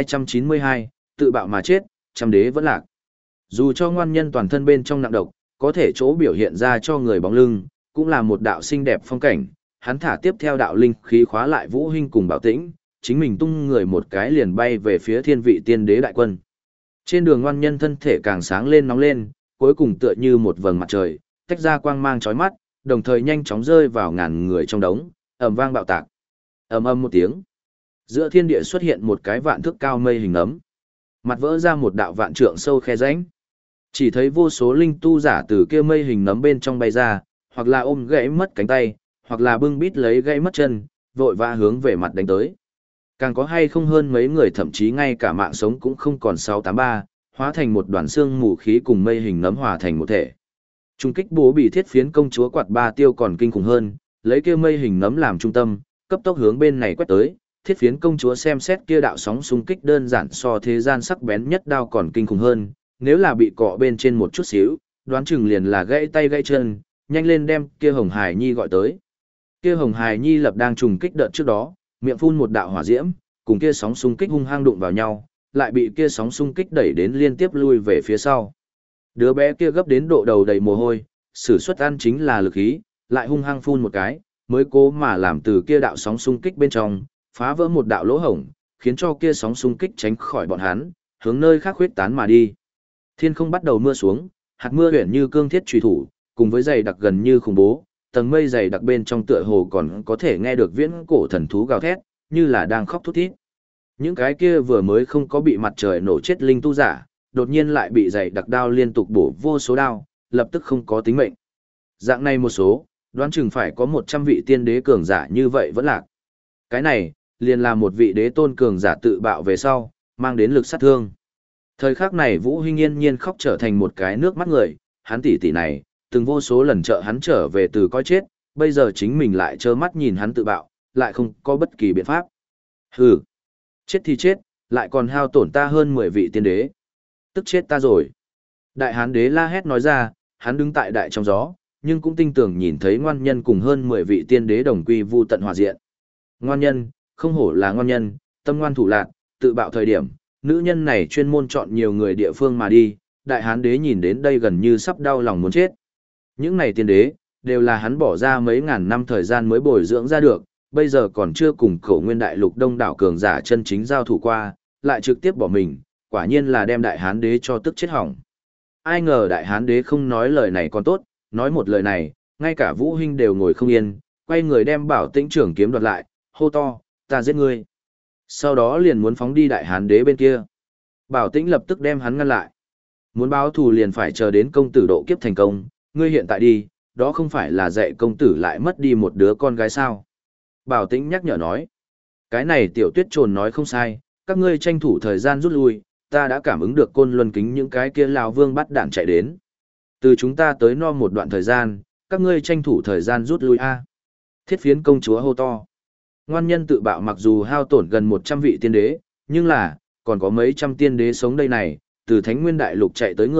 1292, tự bạo mà chết, trăm đế vẫn lạc. Dù cho ngoan nhân toàn thân bên trong nặng độc, có thể chỗ biểu hiện ra cho người bóng lưng, cũng là một đạo xinh đẹp phong cảnh, hắn thả tiếp theo đạo linh khí khóa lại Vũ Hinh cùng Bảo Tĩnh, chính mình tung người một cái liền bay về phía thiên vị tiên đế đại quân. Trên đường ngoan nhân thân thể càng sáng lên nóng lên, cuối cùng tựa như một vầng mặt trời, tách ra quang mang chói mắt, đồng thời nhanh chóng rơi vào ngàn người trong đống, ầm vang bạo tạc. Ầm ầm một tiếng. Giữa thiên địa xuất hiện một cái vạn thước cao mây hình nấm. Mặt vỡ ra một đạo vạn trượng sâu khe rãnh. Chỉ thấy vô số linh tu giả từ kia mây hình nấm bên trong bay ra, hoặc là ôm gãy mất cánh tay, hoặc là bưng bít lấy gãy mất chân, vội vã hướng về mặt đánh tới. Càng có hay không hơn mấy người thậm chí ngay cả mạng sống cũng không còn 683, hóa thành một đoàn xương mù khí cùng mây hình nấm hòa thành một thể. Trung kích bố bị thiết phiến công chúa quạt ba tiêu còn kinh khủng hơn, lấy kia mây hình nấm làm trung tâm, cấp tốc hướng bên này quét tới, thiết phiến công chúa xem xét kia đạo sóng xung kích đơn giản so thế gian sắc bén nhất đao còn kinh khủng hơn, nếu là bị cọ bên trên một chút xíu, đoán chừng liền là gãy tay gãy chân, nhanh lên đem kia Hồng Hải Nhi gọi tới. Kia Hồng Hải Nhi lập đang trùng kích đợt trước đó, miệng phun một đạo hỏa diễm, cùng kia sóng xung kích hung hăng đụng vào nhau, lại bị kia sóng xung kích đẩy đến liên tiếp lui về phía sau. Đứa bé kia gấp đến độ đầu đầy mồ hôi, sử xuất ăn chính là lực khí, lại hung hăng phun một cái, mới cố mà làm từ kia đạo sóng xung kích bên trong, phá vỡ một đạo lỗ hổng, khiến cho kia sóng xung kích tránh khỏi bọn hắn, hướng nơi khác huyết tán mà đi. Thiên không bắt đầu mưa xuống, hạt mưa huyền như cương thiết truy thủ, cùng với dày đặc gần như khủng bố, tầng mây dày đặc bên trong tựa hồ còn có thể nghe được viễn cổ thần thú gào thét, như là đang khóc thút thít. Những cái kia vừa mới không có bị mặt trời nổ chết linh tu giả, đột nhiên lại bị dày đặc đao liên tục bổ vô số đao, lập tức không có tính mệnh. Dạng này một số, đoán chừng phải có 100 vị tiên đế cường giả như vậy vẫn lạc. Cái này, liền là một vị đế tôn cường giả tự bạo về sau, mang đến lực sát thương. Thời khắc này Vũ Hinh yên nhiên khóc trở thành một cái nước mắt người, hắn tỷ tỷ này, từng vô số lần trợ hắn trở về từ coi chết, bây giờ chính mình lại trơ mắt nhìn hắn tự bạo, lại không có bất kỳ biện pháp. Hừ, chết thì chết, lại còn hao tổn ta hơn 10 vị tiên đế. Tức chết ta rồi. Đại hán đế la hét nói ra, hắn đứng tại đại trong gió, nhưng cũng tinh tường nhìn thấy ngoan nhân cùng hơn 10 vị tiên đế đồng quy vu tận hòa diện. Ngoan nhân, không hổ là ngoan nhân, tâm ngoan thủ lạn, tự bạo thời điểm, nữ nhân này chuyên môn chọn nhiều người địa phương mà đi, đại hán đế nhìn đến đây gần như sắp đau lòng muốn chết. Những này tiên đế, đều là hắn bỏ ra mấy ngàn năm thời gian mới bồi dưỡng ra được, bây giờ còn chưa cùng Cổ Nguyên đại lục đông đảo cường giả chân chính giao thủ qua, lại trực tiếp bỏ mình, quả nhiên là đem đại hán đế cho tức chết hỏng. Ai ngờ đại hán đế không nói lời này còn tốt, nói một lời này, ngay cả Vũ Hinh đều ngồi không yên, quay người đem Bảo Tĩnh trưởng kiếm đoạt lại, hô to, ta giết ngươi. Sau đó liền muốn phóng đi đại hán đế bên kia. Bảo Tĩnh lập tức đem hắn ngăn lại. Muốn báo thù liền phải chờ đến công tử độ kiếp thành công, ngươi hiện tại đi, đó không phải là dạy công tử lại mất đi một đứa con gái sao. Bảo Tĩnh nhắc nhở nói, cái này tiểu tuyết trồn nói không sai, các ngươi tranh thủ thời gian rút lui, ta đã cảm ứng được Côn Luân Kính những cái kia lão vương bắt đạn chạy đến. Từ chúng ta tới no một đoạn thời gian, các ngươi tranh thủ thời gian rút lui a. Thiết phiến công chúa hô to. Ngoan nhân tự bạo mặc dù hao tổn gần 100 vị tiên đế, nhưng là, còn có mấy trăm tiên đế sống đây này, từ Thánh Nguyên Đại Lục chạy tới người,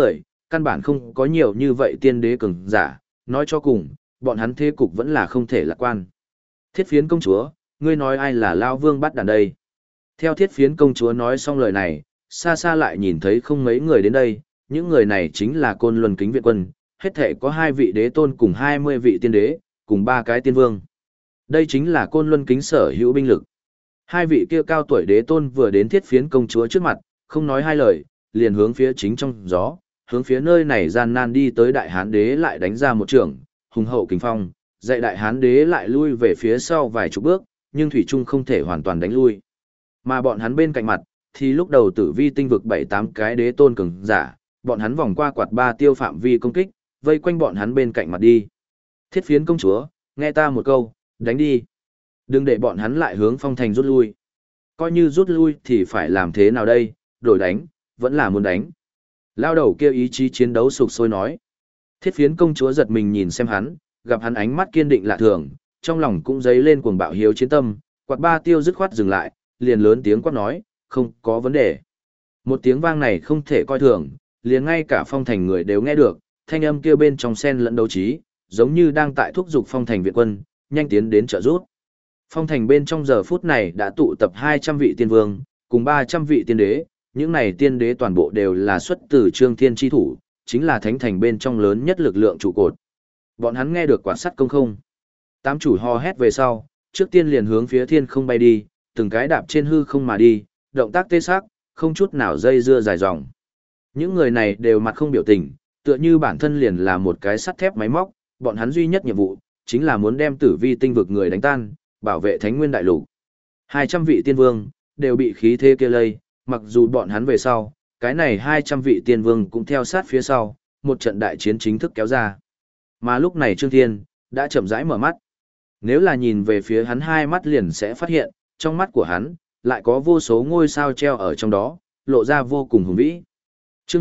căn bản không có nhiều như vậy tiên đế cường giả, nói cho cùng, bọn hắn thế cục vẫn là không thể lạc quan. Thiết phiến công chúa, ngươi nói ai là Lao Vương bắt đàn đây? Theo thiết phiến công chúa nói xong lời này, xa xa lại nhìn thấy không mấy người đến đây, những người này chính là Côn Luân Kính Viện Quân, hết thể có 2 vị đế tôn cùng 20 vị tiên đế, cùng 3 cái tiên vương. Đây chính là Côn Luân Kính sở hữu binh lực. 2 vị kia cao tuổi đế tôn vừa đến thiết phiến công chúa trước mặt, không nói hai lời, liền hướng phía chính trong gió, hướng phía nơi này gian nan đi tới đại hán đế lại đánh ra một trường, hùng hậu kình phong, dạy đại hán đế lại lui về phía sau vài chục bước, nhưng thủy trung không thể hoàn toàn đánh lui. Mà bọn hắn bên cạnh mặt, thì lúc đầu tử vi tinh vực 7-8 cái đế tôn cường giả, bọn hắn vòng qua quạt 3 tiêu phạm vi công kích, vây quanh bọn hắn bên cạnh mặt đi. Thiết phiến công chúa, nghe ta một câu, đánh đi. Đừng để bọn hắn lại hướng phong thành rút lui. Coi như rút lui thì phải làm thế nào đây, đổi đánh, vẫn là muốn đánh. Lao đầu kia ý chí chiến đấu sục sôi nói. Thiết phiến công chúa giật mình nhìn xem hắn, gặp hắn ánh mắt kiên định lạ thường, trong lòng cũng dấy lên cuồng bạo hiếu chiến tâm, quạt 3 tiêu dứt khoát dừng lại, liền lớn tiếng quát nói, không có vấn đề. Một tiếng vang này không thể coi thường, liền ngay cả phong thành người đều nghe được, thanh âm kia bên trong sen lẫn đấu trí, giống như đang tại thúc giục phong thành viện quân, nhanh tiến đến trợ giúp. Phong thành bên trong giờ phút này đã tụ tập 200 vị tiên vương, cùng 300 vị tiên đế, những này tiên đế toàn bộ đều là xuất từ Trương Thiên chi thủ, chính là thánh thành bên trong lớn nhất lực lượng trụ cột. Bọn hắn nghe được quả sắt công không. 8 chủ ho hét về sau, trước tiên liền hướng phía thiên không bay đi, từng cái đạp trên hư không mà đi, động tác tê sắc, không chút nào dây dưa dài dòng. Những người này đều mặt không biểu tình, tựa như bản thân liền là một cái sắt thép máy móc, bọn hắn duy nhất nhiệm vụ, chính là muốn đem tử vi tinh vực người đánh tan, bảo vệ thánh nguyên đại lục. 200 vị tiên vương, đều bị khí thế kia lây, mặc dù bọn hắn về sau, cái này 200 vị tiên vương cũng theo sát phía sau, một trận đại chiến chính thức kéo ra. Mà lúc này Trương Thiên, đã chậm rãi mở mắt. Nếu là nhìn về phía hắn hai mắt liền sẽ phát hiện, trong mắt của hắn, lại có vô số ngôi sao treo ở trong đó, lộ ra vô cùng hùng vĩ. Chương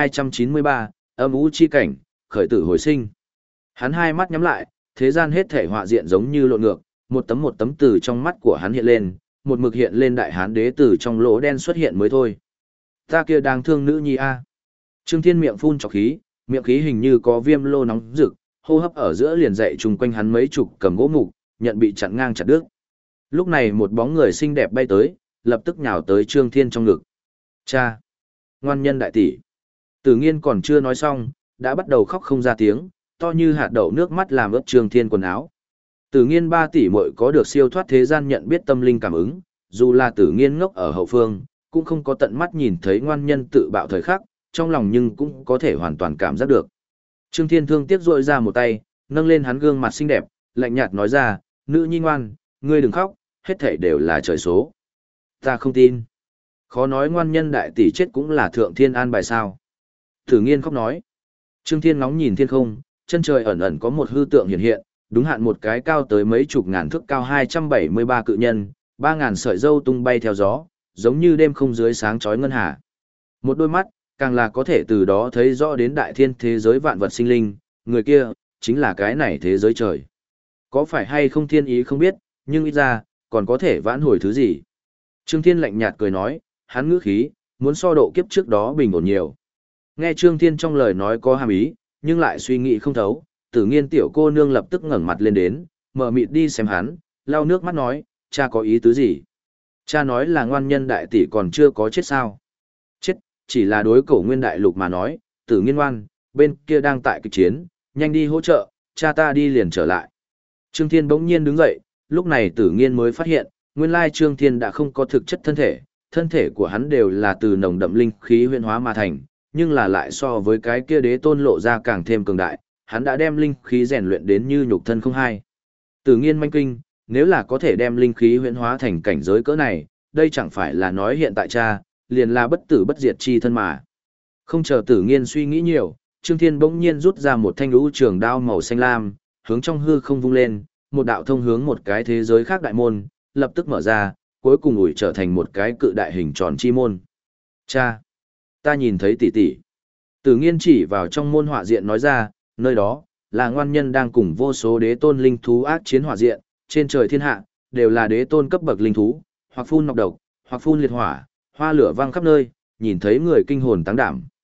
1293, âm u chi cảnh, khởi tử hồi sinh. Hắn hai mắt nhắm lại, thế gian hết thể họa diện giống như lộn ngược, một tấm từ trong mắt của hắn hiện lên, một mực hiện lên đại hán đế từ trong lỗ đen xuất hiện mới thôi. Ta kia đang thương nữ nhi a. Trương Thiên miệng phun trọc khí, miệng khí hình như có viêm lô nóng rực, hô hấp ở giữa liền dậy chung quanh hắn mấy chục cầm gỗ mục, nhận bị chặn ngang chặt đứt. Lúc này một bóng người xinh đẹp bay tới, lập tức nhào tới Trương Thiên trong ngực. Cha! Ngoan nhân đại tỷ! Tử Nghiên còn chưa nói xong, đã bắt đầu khóc không ra tiếng, to như hạt đậu nước mắt làm ướt Trương Thiên quần áo. Tử Nghiên 3 tỷ muội có được siêu thoát thế gian nhận biết tâm linh cảm ứng, dù là Tử Nghiên ngốc ở hậu phương, cũng không có tận mắt nhìn thấy ngoan nhân tự bạo thời khắc, trong lòng nhưng cũng có thể hoàn toàn cảm giác được. Trương Thiên thương tiếc rội ra một tay, nâng lên hắn gương mặt xinh đẹp, lạnh nhạt nói ra, nữ nhi ngoan, ngươi đừng khóc, hết thảy đều là trời số. Ta không tin. Khó nói ngoan nhân đại tỷ chết cũng là thượng thiên an bài sao. Tử Nghiên khóc nói. Trương Thiên ngóng nhìn thiên không, chân trời ẩn ẩn có một hư tượng hiện hiện, đúng hạn một cái cao tới mấy chục ngàn thước cao 273 cự nhân, 3.000 sợi râu tung bay theo gió, giống như đêm không dưới sáng chói ngân hà. Một đôi mắt, càng là có thể từ đó thấy rõ đến đại thiên thế giới vạn vật sinh linh, người kia, chính là cái này thế giới trời. Có phải hay không thiên ý không biết, nhưng ít ra, còn có thể vãn hồi thứ gì. Trương Thiên lạnh nhạt cười nói, hắn ngữ khí, muốn so độ kiếp trước đó bình ổn nhiều. Nghe Trương Thiên trong lời nói có hàm ý, nhưng lại suy nghĩ không thấu, Tử Nghiên tiểu cô nương lập tức ngẩng mặt lên đến, mở mịt đi xem hắn, lau nước mắt nói, cha có ý tứ gì? Cha nói là ngoan nhân đại tỷ còn chưa có chết sao? Chết, chỉ là đối cổ nguyên đại lục mà nói, Tử Nghiên ngoan, bên kia đang tại kịch chiến, nhanh đi hỗ trợ, cha ta đi liền trở lại. Trương Thiên bỗng nhiên đứng dậy, lúc này Tử Nghiên mới phát hiện, nguyên lai Trương Thiên đã không có thực chất thân thể của hắn đều là từ nồng đậm linh khí huyễn hóa mà thành, nhưng là lại so với cái kia đế tôn lộ ra càng thêm cường đại, hắn đã đem linh khí rèn luyện đến như nhục thân không hai. Tử Nghiên manh kinh, nếu là có thể đem linh khí huyễn hóa thành cảnh giới cỡ này, đây chẳng phải là nói hiện tại cha, liền là bất tử bất diệt chi thân mà. Không chờ Tử Nghiên suy nghĩ nhiều, Trương Thiên bỗng nhiên rút ra một thanh lũ trường đao màu xanh lam, hướng trong hư không vung lên, một đạo thông hướng một cái thế giới khác đại môn, lập tức mở ra, cuối cùng ủi trở thành một cái cự đại hình tròn chi môn. Cha! Ta nhìn thấy tỷ tỷ. Tử Nghiên chỉ vào trong môn họa diện nói ra, nơi đó, là ngoan nhân đang cùng vô số đế tôn linh thú ác chiến hỏa diện, trên trời thiên hạ, đều là đế tôn cấp bậc linh thú, hoặc phun nọc độc, hoặc phun liệt hỏa, hoa lửa vang khắp nơi, nhìn thấy người kinh hồn táng đảm.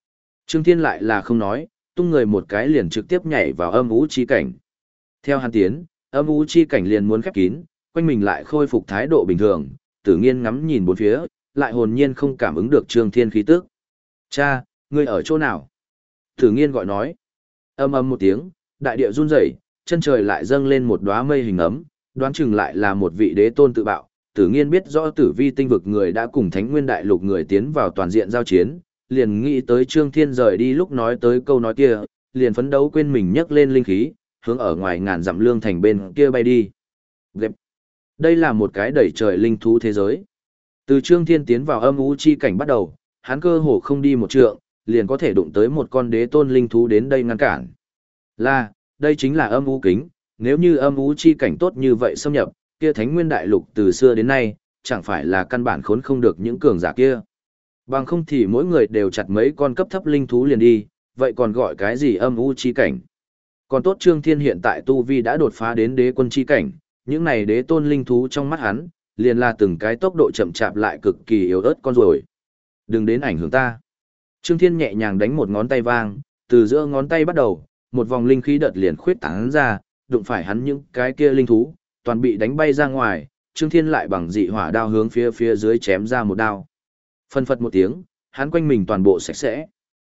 Trương Thiên lại là không nói, tung người một cái liền trực tiếp nhảy vào âm u chi cảnh. Theo hắn tiến, âm u chi cảnh liền muốn khép kín, quanh mình lại khôi phục thái độ bình thường, Tử Nghiên ngắm nhìn bốn phía, lại hồn nhiên không cảm ứng được Trương Thiên khí tức. Cha, ngươi ở chỗ nào? Tử Nghiên gọi nói. Âm ầm một tiếng, đại địa run rẩy, chân trời lại dâng lên một đóa mây hình ấm, đoán chừng lại là một vị đế tôn tự bạo. Tử Nghiên biết rõ Tử Vi tinh vực người đã cùng Thánh Nguyên đại lục người tiến vào toàn diện giao chiến, liền nghĩ tới Trương Thiên rời đi lúc nói tới câu nói kia, liền phấn đấu quên mình nhấc lên linh khí, hướng ở ngoài ngàn dặm lương thành bên kia bay đi. Gệp. Đây là một cái đẩy trời linh thú thế giới. Từ Trương Thiên tiến vào âm u chi cảnh bắt đầu, hắn cơ hồ không đi một trượng, liền có thể đụng tới một con đế tôn linh thú đến đây ngăn cản. Đây chính là âm u kính, nếu như âm u chi cảnh tốt như vậy xâm nhập, kia Thánh Nguyên đại lục từ xưa đến nay, chẳng phải là căn bản khốn không được những cường giả kia. Bằng không thì mỗi người đều chặt mấy con cấp thấp linh thú liền đi, vậy còn gọi cái gì âm u chi cảnh. Còn tốt Trương Thiên hiện tại tu vi đã đột phá đến đế quân chi cảnh, những này đế tôn linh thú trong mắt hắn, liền là từng cái tốc độ chậm chạp lại cực kỳ yếu ớt con rồi. Đừng đến ảnh hưởng ta. Trương Thiên nhẹ nhàng đánh một ngón tay vang, từ giữa ngón tay bắt đầu, một vòng linh khí đợt liền khuyết tán ra, đụng phải hắn những cái kia linh thú, toàn bị đánh bay ra ngoài, Trương Thiên lại bằng dị hỏa đao hướng phía dưới chém ra một đao. Phân phật một tiếng, hắn quanh mình toàn bộ sạch sẽ.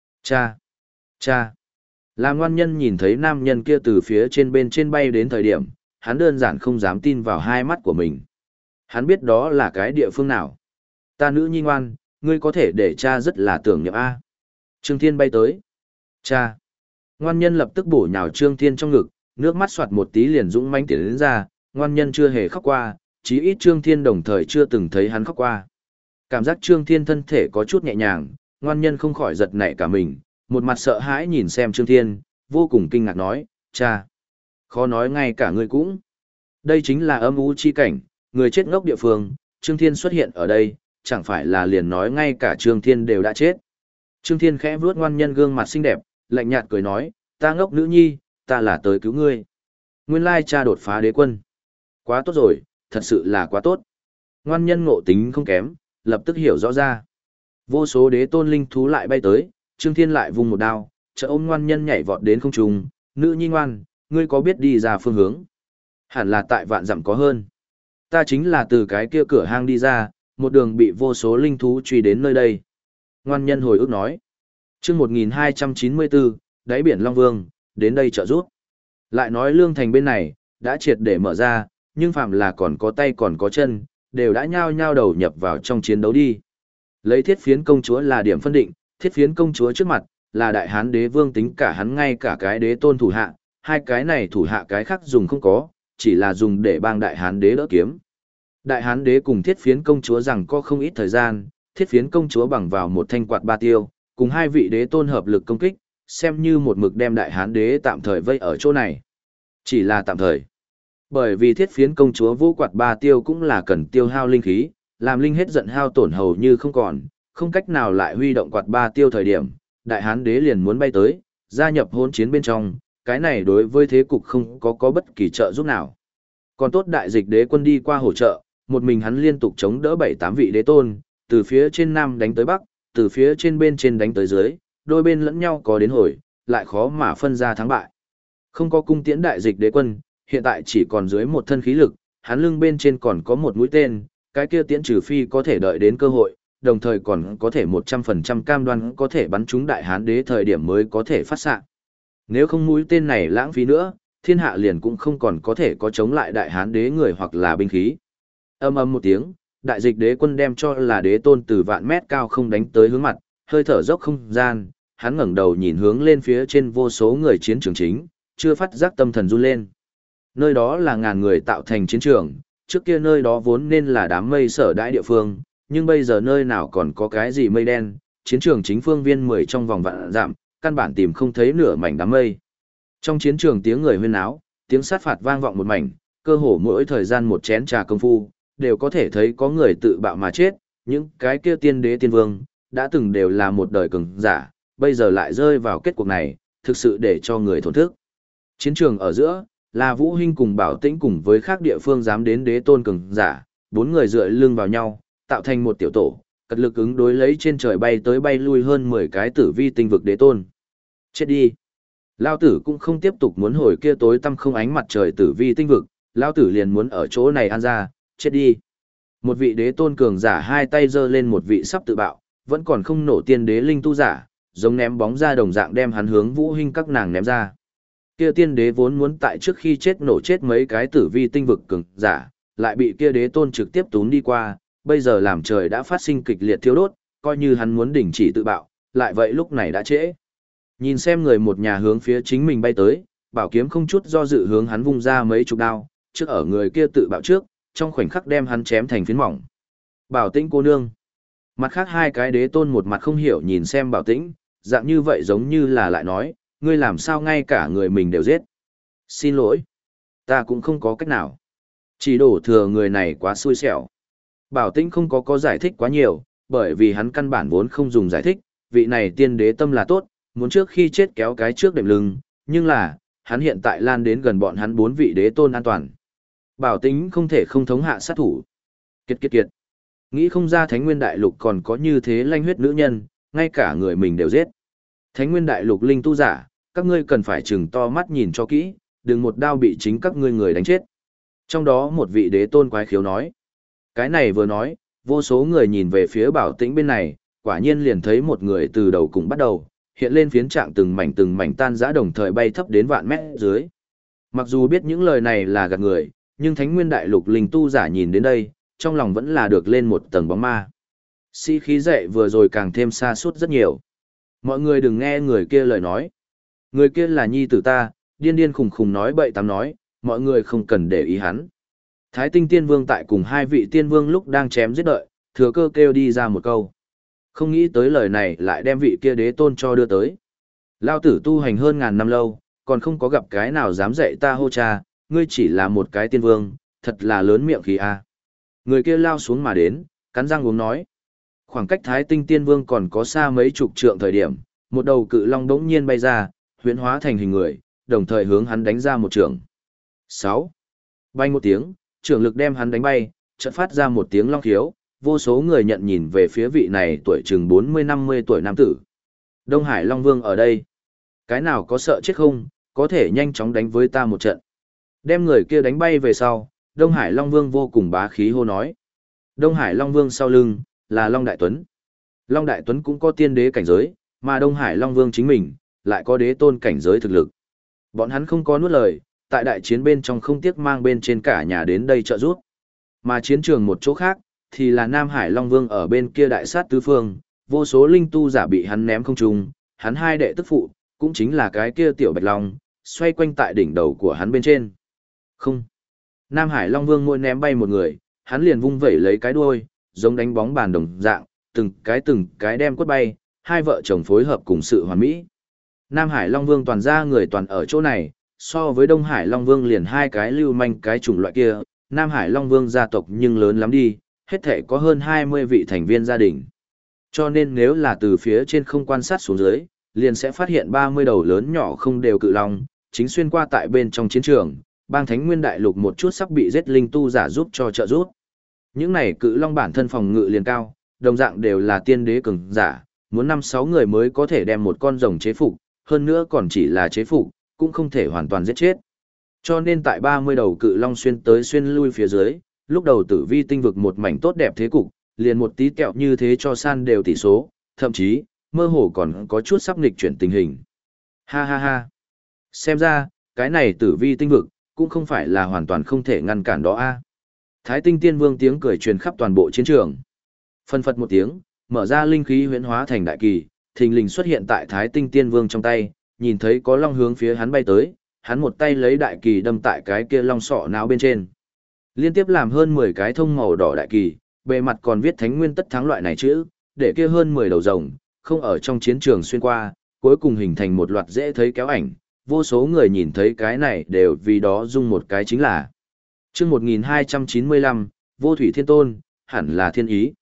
Cha. Làm ngoan nhân nhìn thấy nam nhân kia từ phía trên bên trên bay đến thời điểm, hắn đơn giản không dám tin vào hai mắt của mình. Hắn biết đó là cái địa phương nào. Ta nữ nhi ngoan, ngươi có thể để cha rất là tưởng niệm A. Trương Thiên bay tới. Cha. Ngoan nhân lập tức bổ nhào Trương Thiên trong ngực, nước mắt xoạt một tí liền dũng mãnh tiến đến ra, ngoan nhân chưa hề khóc qua, chí ít Trương Thiên đồng thời chưa từng thấy hắn khóc qua. Cảm giác Trương Thiên thân thể có chút nhẹ nhàng, ngoan nhân không khỏi giật nảy cả mình, một mặt sợ hãi nhìn xem Trương Thiên, vô cùng kinh ngạc nói, cha. Khó nói ngay cả ngươi cũng. Đây chính là âm u chi cảnh, người chết ngốc địa phương, Trương Thiên xuất hiện ở đây, chẳng phải là liền nói ngay cả Trương Thiên đều đã chết. Trương Thiên khẽ vuốt ngoan nhân gương mặt xinh đẹp, lạnh nhạt cười nói, ta ngốc nữ nhi, ta là tới cứu ngươi. Nguyên lai cha đột phá đế quân. Quá tốt rồi, thật sự là quá tốt. Ngoan nhân ngộ tính không kém, lập tức hiểu rõ ra. Vô số đế tôn linh thú lại bay tới, Trương Thiên lại vung một đao, chợ ôm ngoan nhân nhảy vọt đến không trung, nữ nhi ngoan, ngươi có biết đi ra phương hướng? Hẳn là tại vạn dặm có hơn. Ta chính là từ cái kia cửa hang đi ra, một đường bị vô số linh thú truy đến nơi đây. Ngoan nhân hồi ức nói. Chương 1294, đáy biển Long Vương, đến đây trợ giúp. Lại nói Lương Thành bên này, đã triệt để mở ra, nhưng phạm là còn có tay còn có chân, đều đã nhao nhao đầu nhập vào trong chiến đấu đi. Lấy Thiết Phiến công chúa là điểm phân định, Thiết Phiến công chúa trước mặt, là đại hán đế vương tính cả hắn ngay cả cái đế tôn thủ hạ, hai cái này thủ hạ cái khác dùng không có, chỉ là dùng để bang đại hán đế đỡ kiếm. Đại hán đế cùng Thiết Phiến công chúa rằng có không ít thời gian, Thiết Phiến công chúa bằng vào một thanh quạt ba tiêu, cùng hai vị đế tôn hợp lực công kích, xem như một mực đem đại hán đế tạm thời vây ở chỗ này. Chỉ là tạm thời. Bởi vì Thiết Phiến công chúa vũ quạt ba tiêu cũng là cần tiêu hao linh khí, làm linh hết giận hao tổn hầu như không còn, không cách nào lại huy động quạt ba tiêu thời điểm, đại hán đế liền muốn bay tới, gia nhập hôn chiến bên trong, cái này đối với thế cục không có bất kỳ trợ giúp nào. Còn tốt đại dịch đế quân đi qua hỗ trợ, một mình hắn liên tục chống đỡ 7-8 vị đế tôn, từ phía trên nam đánh tới bắc, từ phía trên bên trên đánh tới dưới, đôi bên lẫn nhau có đến hồi, lại khó mà phân ra thắng bại. Không có cung tiễn đại dịch đế quân, hiện tại chỉ còn dưới một thân khí lực, hắn lưng bên trên còn có một mũi tên, cái kia tiễn trừ phi có thể đợi đến cơ hội, đồng thời còn có thể 100% cam đoan có thể bắn trúng đại hán đế thời điểm mới có thể phát xạ. Nếu không mũi tên này lãng phí nữa, thiên hạ liền cũng không còn có thể có chống lại đại hán đế người hoặc là binh khí. Âm ầm một tiếng, đại dịch đế quân đem cho là đế tôn từ vạn mét cao không đánh tới hướng mặt, hơi thở dốc không gian, hắn ngẩng đầu nhìn hướng lên phía trên vô số người chiến trường chính, chưa phát giác tâm thần run lên. Nơi đó là ngàn người tạo thành chiến trường, trước kia nơi đó vốn nên là đám mây sở đãi địa phương, nhưng bây giờ nơi nào còn có cái gì mây đen, chiến trường chính phương viên 10 trong vòng vạn dặm, căn bản tìm không thấy nửa mảnh đám mây. Trong chiến trường tiếng người huyên náo, tiếng sát phạt vang vọng một mảnh, cơ hồ mỗi thời gian một chén trà công phu, đều có thể thấy có người tự bạo mà chết, những cái kia tiên đế tiên vương, đã từng đều là một đời cường giả, bây giờ lại rơi vào kết cuộc này, thực sự để cho người thổn thức. Chiến trường ở giữa, là Vũ Hinh cùng Bảo Tĩnh cùng với khác địa phương dám đến đế tôn cường giả, bốn người dựa lưng vào nhau, tạo thành một tiểu tổ, cật lực ứng đối lấy trên trời bay tới bay lui hơn 10 cái tử vi tinh vực đế tôn. Chết đi. Lao tử cũng không tiếp tục muốn hồi kia tối tăm không ánh mặt trời tử vi tinh vực, Lao tử liền muốn ở chỗ này ăn ra, chết đi. Một vị đế tôn cường giả hai tay giơ lên một vị sắp tự bạo, vẫn còn không nổ tiên đế linh tu giả, giống ném bóng ra đồng dạng đem hắn hướng Vũ Hinh các nàng ném ra. Kia tiên đế vốn muốn tại trước khi chết nổ chết mấy cái tử vi tinh vực cường giả, lại bị kia đế tôn trực tiếp tún đi qua, bây giờ làm trời đã phát sinh kịch liệt thiêu đốt, coi như hắn muốn đình chỉ tự bạo, lại vậy lúc này đã trễ. Nhìn xem người một nhà hướng phía chính mình bay tới, bảo kiếm không chút do dự hướng hắn vung ra mấy chục đao, trước ở người kia tự bạo trước, trong khoảnh khắc đem hắn chém thành phiến mỏng. Bảo Tĩnh cô nương. Mặt khác hai cái đế tôn một mặt không hiểu nhìn xem Bảo Tĩnh, dạng như vậy giống như là lại nói, ngươi làm sao ngay cả người mình đều giết. Xin lỗi. Ta cũng không có cách nào. Chỉ đổ thừa người này quá xui xẻo. Bảo Tĩnh không có giải thích quá nhiều, bởi vì hắn căn bản vốn không dùng giải thích, vị này tiên đế tâm là tốt, muốn trước khi chết kéo cái trước đệm lưng, nhưng là, hắn hiện tại lan đến gần bọn hắn 4 vị đế tôn an toàn. Bảo Tĩnh không thể không thống hạ sát thủ. Kiệt kiệt kiệt. Nghĩ không ra Thánh Nguyên Đại Lục còn có như thế lanh huyết nữ nhân, ngay cả người mình đều giết. Thánh Nguyên Đại Lục linh tu giả, các ngươi cần phải chừng to mắt nhìn cho kỹ, đừng một đao bị chính các ngươi người đánh chết. Trong đó một vị đế tôn quái khiếu nói. Cái này vừa nói, vô số người nhìn về phía Bảo Tĩnh bên này, quả nhiên liền thấy một người từ đầu cùng bắt đầu, hiện lên phiến trạng từng mảnh tan rã đồng thời bay thấp đến vạn mét dưới. Mặc dù biết những lời này là gạt người, nhưng Thánh Nguyên Đại Lục linh tu giả nhìn đến đây, trong lòng vẫn là được lên một tầng bóng ma. Sĩ khí dậy vừa rồi càng thêm xa suốt rất nhiều. Mọi người đừng nghe người kia lời nói. Người kia là nhi tử ta, điên điên khùng khùng nói bậy tám nói, mọi người không cần để ý hắn. Thái Tinh Tiên Vương tại cùng hai vị tiên vương lúc đang chém giết đợi, thừa cơ kêu đi ra một câu. Không nghĩ tới lời này lại đem vị kia đế tôn cho đưa tới. Lao tử tu hành hơn ngàn năm lâu, còn không có gặp cái nào dám dạy ta hô cha, ngươi chỉ là một cái tiên vương, thật là lớn miệng khí a. Người kia lao xuống mà đến, cắn răng uống nói. Khoảng cách Thái Tinh Tiên Vương còn có xa mấy chục trượng thời điểm, một đầu cự long đống nhiên bay ra, huyễn hóa thành hình người, đồng thời hướng hắn đánh ra một trường. 6. Bay một tiếng, trường lực đem hắn đánh bay, chợt phát ra một tiếng long khiếu, vô số người nhận nhìn về phía vị này tuổi chừng 40-50 tuổi nam tử. Đông Hải Long Vương ở đây. Cái nào có sợ chết không, có thể nhanh chóng đánh với ta một trận. Đem người kia đánh bay về sau, Đông Hải Long Vương vô cùng bá khí hô nói. Đông Hải Long Vương sau lưng, là Long Đại Tuấn. Long Đại Tuấn cũng có tiên đế cảnh giới, mà Đông Hải Long Vương chính mình, lại có đế tôn cảnh giới thực lực. Bọn hắn không có nuốt lời, tại đại chiến bên trong không tiếc mang bên trên cả nhà đến đây trợ giúp. Mà chiến trường một chỗ khác, thì là Nam Hải Long Vương ở bên kia đại sát tứ phương, vô số linh tu giả bị hắn ném không trung, hắn hai đệ tức phụ, cũng chính là cái kia tiểu Bạch Long, xoay quanh tại đỉnh đầu của hắn bên trên. Không. Nam Hải Long Vương mỗi ném bay một người, hắn liền vung vẩy lấy cái đuôi, giống đánh bóng bàn đồng dạng, từng cái đem quất bay, hai vợ chồng phối hợp cùng sự hoàn mỹ. Nam Hải Long Vương toàn ra người toàn ở chỗ này, so với Đông Hải Long Vương liền hai cái lưu manh cái chủng loại kia, Nam Hải Long Vương gia tộc nhưng lớn lắm đi, hết thể có hơn 20 vị thành viên gia đình. Cho nên nếu là từ phía trên không quan sát xuống dưới, liền sẽ phát hiện 30 đầu lớn nhỏ không đều cự long, chính xuyên qua tại bên trong chiến trường, bang Thánh Nguyên Đại Lục một chút sắp bị giết linh tu giả giúp cho trợ giúp. Những này cự long bản thân phòng ngự liền cao, đồng dạng đều là tiên đế cường giả, muốn 5-6 người mới có thể đem một con rồng chế phục, hơn nữa còn chỉ là chế phục, cũng không thể hoàn toàn giết chết. Cho nên tại 30 đầu cự long xuyên tới xuyên lui phía dưới, lúc đầu tử vi tinh vực một mảnh tốt đẹp thế cục, liền một tí kẹo như thế cho san đều tỷ số, thậm chí, mơ hồ còn có chút sắp nghịch chuyển tình hình. Ha ha ha. Xem ra, cái này tử vi tinh vực, cũng không phải là hoàn toàn không thể ngăn cản đó a. Thái Tinh Tiên Vương tiếng cười truyền khắp toàn bộ chiến trường. Phân phật một tiếng, mở ra linh khí huyễn hóa thành đại kỳ, thình lình xuất hiện tại Thái Tinh Tiên Vương trong tay, nhìn thấy có long hướng phía hắn bay tới, hắn một tay lấy đại kỳ đâm tại cái kia long sọ não bên trên. Liên tiếp làm hơn 10 cái thông màu đỏ đại kỳ, bề mặt còn viết Thánh Nguyên Tất Thắng loại này chữ, để kia hơn 10 đầu rồng, không ở trong chiến trường xuyên qua, cuối cùng hình thành một loạt dễ thấy kéo ảnh, vô số người nhìn thấy cái này đều vì đó dung một cái chính là. Chương 1295, Vô Thủy Thiên Tôn, hẳn là thiên ý.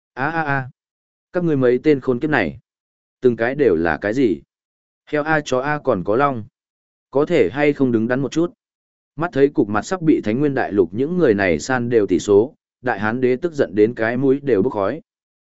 Các ngươi mấy tên khốn kiếp này, từng cái đều là cái gì? Heo a chó a còn có long. Có thể hay không đứng đắn một chút. Mắt thấy cục mặt sắp bị Thánh Nguyên Đại Lục những người này san đều tỷ số, đại hán đế tức giận đến cái mũi đều bốc khói.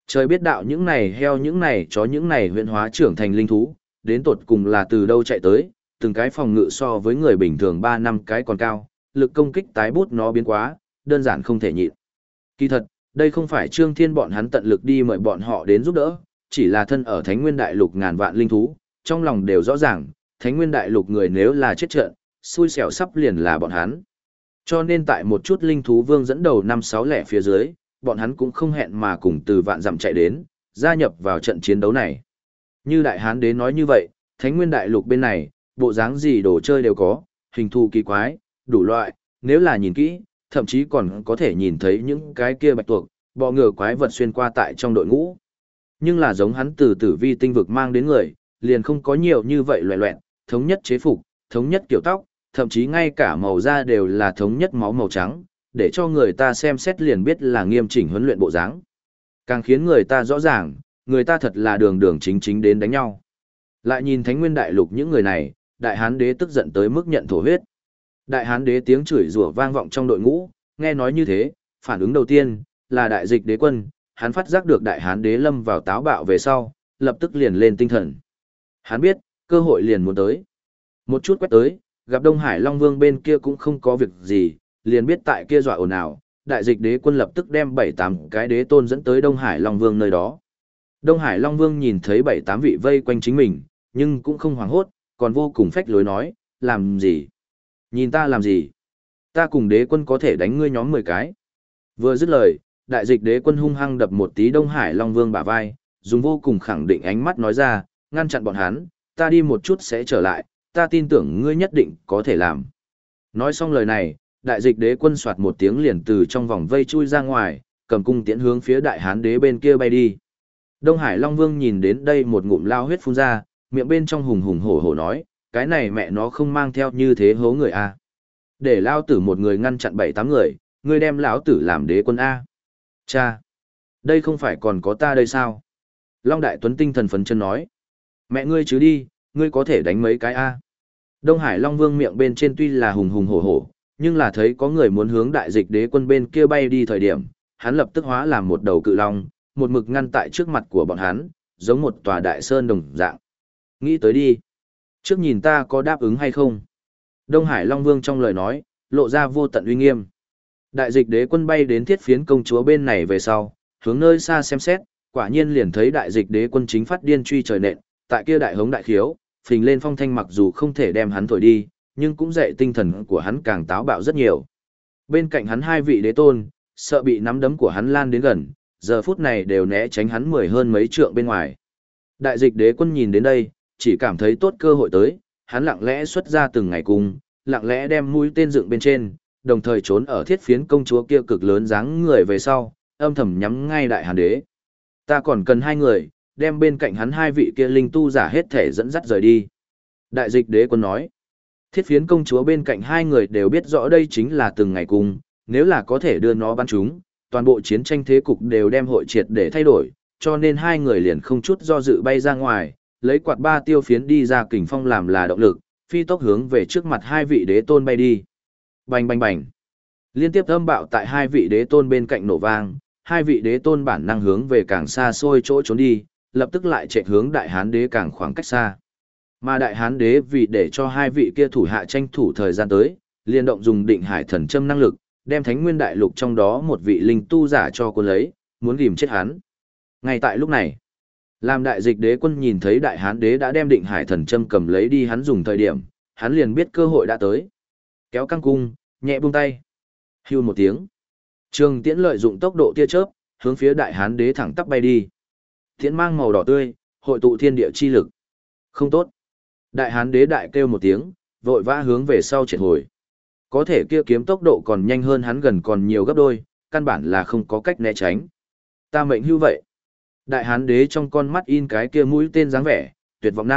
Trời biết đạo những này heo những này chó những này huyện hóa trưởng thành linh thú, đến tột cùng là từ đâu chạy tới, từng cái phòng ngự so với người bình thường 3 năm cái còn cao, lực công kích tái bút nó biến quá, đơn giản không thể nhịn. Kỳ thật, đây không phải Trương Thiên bọn hắn tận lực đi mời bọn họ đến giúp đỡ, chỉ là thân ở Thánh Nguyên Đại Lục ngàn vạn linh thú, trong lòng đều rõ ràng, Thánh Nguyên Đại Lục người nếu là chết trận, xui xẻo sắp liền là bọn hắn. Cho nên tại một chút linh thú vương dẫn đầu 5-6 lẻ phía dưới, bọn hắn cũng không hẹn mà cùng từ vạn dặm chạy đến, gia nhập vào trận chiến đấu này. Như Đại Hán Đế nói như vậy, Thánh Nguyên Đại Lục bên này, bộ dáng gì đồ chơi đều có, hình thù kỳ quái, đủ loại, nếu là nhìn kỹ, thậm chí còn có thể nhìn thấy những cái kia bạch tuộc, bọ ngựa quái vật xuyên qua tại trong đội ngũ. Nhưng là giống hắn từ tử vi tinh vực mang đến người, liền không có nhiều như vậy loẹ loẹn, thống nhất chế phục, thống nhất kiểu tóc, thậm chí ngay cả màu da đều là thống nhất máu màu trắng, để cho người ta xem xét liền biết là nghiêm chỉnh huấn luyện bộ dáng. Càng khiến người ta rõ ràng, người ta thật là đường đường chính chính đến đánh nhau. Lại nhìn Thánh Nguyên Đại Lục những người này, Đại Hán Đế tức giận tới mức nhận thổ huyết. Đại Hán Đế tiếng chửi rủa vang vọng trong đội ngũ, nghe nói như thế, phản ứng đầu tiên là Đại Dịch Đế quân, hắn phát giác được Đại Hán Đế lâm vào táo bạo về sau, lập tức liền lên tinh thần. Hắn biết, cơ hội liền muốn tới. Một chút quét tới, gặp Đông Hải Long Vương bên kia cũng không có việc gì, liền biết tại kia dọa ồn ào, Đại Dịch Đế quân lập tức đem 7-8 cái đế tôn dẫn tới Đông Hải Long Vương nơi đó. Đông Hải Long Vương nhìn thấy 7-8 vị vây quanh chính mình, nhưng cũng không hoảng hốt, còn vô cùng phách lối nói, làm gì? Nhìn ta làm gì? Ta cùng đế quân có thể đánh ngươi nhóm 10 cái. Vừa dứt lời, Đại Dịch Đế quân hung hăng đập một tí Đông Hải Long Vương bả vai, dùng vô cùng khẳng định ánh mắt nói ra, ngăn chặn bọn hắn, ta đi một chút sẽ trở lại, ta tin tưởng ngươi nhất định có thể làm. Nói xong lời này, Đại Dịch Đế quân soạt một tiếng liền từ trong vòng vây chui ra ngoài, cầm cung tiễn hướng phía Đại Hán Đế bên kia bay đi. Đông Hải Long Vương nhìn đến đây một ngụm lao huyết phun ra, miệng bên trong hùng hùng hổ hổ nói, cái này mẹ nó không mang theo như thế hố người a. Để lao tử một người ngăn chặn 7-8 người, ngươi đem lão tử làm đế quân a. Cha, đây không phải còn có ta đây sao? Long Đại Tuấn tinh thần phấn chân nói, mẹ ngươi chứ đi, ngươi có thể đánh mấy cái a. Đông Hải Long Vương miệng bên trên tuy là hùng hùng hổ hổ, nhưng là thấy có người muốn hướng Đại Dịch Đế quân bên kia bay đi thời điểm, hắn lập tức hóa làm một đầu cự long, một mực ngăn tại trước mặt của bọn hắn, giống một tòa đại sơn đồng dạng. Nghĩ tới đi. Trước nhìn ta có đáp ứng hay không? Đông Hải Long Vương trong lời nói, lộ ra vô tận uy nghiêm. Đại Dịch Đế quân bay đến Thiết Phiến công chúa bên này về sau, hướng nơi xa xem xét, quả nhiên liền thấy Đại Dịch Đế quân chính phát điên truy trời nện, tại kia đại hống đại khiếu, phình lên phong thanh mặc dù không thể đem hắn thổi đi, nhưng cũng dạy tinh thần của hắn càng táo bạo rất nhiều. Bên cạnh hắn 2 vị đế tôn, sợ bị nắm đấm của hắn lan đến gần, giờ phút này đều né tránh hắn 10 hơn mấy trượng bên ngoài. Đại Dịch Đế quân nhìn đến đây, chỉ cảm thấy tốt cơ hội tới, hắn lặng lẽ xuất ra từng ngày cung, lặng lẽ đem mũi tên dựng bên trên, đồng thời trốn ở Thiết Phiến công chúa kia cực lớn dáng người về sau, âm thầm nhắm ngay Đại Hán Đế. Ta còn cần 2 người, đem bên cạnh hắn 2 vị kia linh tu giả hết thể dẫn dắt rời đi. Đại Dịch Đế quân nói, Thiết Phiến công chúa bên cạnh 2 người đều biết rõ đây chính là từng ngày cung, nếu là có thể đưa nó bắn chúng, toàn bộ chiến tranh thế cục đều đem hội triệt để thay đổi, cho nên 2 người liền không chút do dự bay ra ngoài, lấy quạt 3 tiêu phiến đi ra kình phong làm là động lực, phi tốc hướng về trước mặt 2 vị đế tôn bay đi. Bành bành bành. Liên tiếp âm bạo tại 2 vị đế tôn bên cạnh nổ vang, 2 vị đế tôn bản năng hướng về càng xa xôi chỗ trốn đi, lập tức lại chạy hướng Đại Hán Đế càng khoảng cách xa. Mà Đại Hán Đế vì để cho 2 vị kia thủ hạ tranh thủ thời gian tới, liên động dùng Định Hải Thần Châm năng lực, đem Thánh Nguyên Đại Lục trong đó một vị linh tu giả cho cô lấy, muốn ghim chết hắn. Ngay tại lúc này, làm Đại Dịch Đế quân nhìn thấy Đại Hán Đế đã đem Định Hải Thần Châm cầm lấy đi hắn dùng thời điểm, hắn liền biết cơ hội đã tới. Kéo căng cung, nhẹ buông tay. Hưu một tiếng. Trường Tiễn lợi dụng tốc độ tia chớp, hướng phía Đại Hán Đế thẳng tắp bay đi. Tiễn mang màu đỏ tươi, hội tụ thiên địa chi lực. Không tốt. Đại Hán Đế đại kêu một tiếng, vội vã hướng về sau triệt hồi. Có thể kia kiếm tốc độ còn nhanh hơn hắn gần còn nhiều gấp đôi, căn bản là không có cách né tránh. Ta mệnh hưu vậy. Đại Hán Đế trong con mắt in cái kia mũi tên dáng vẻ, tuyệt vọng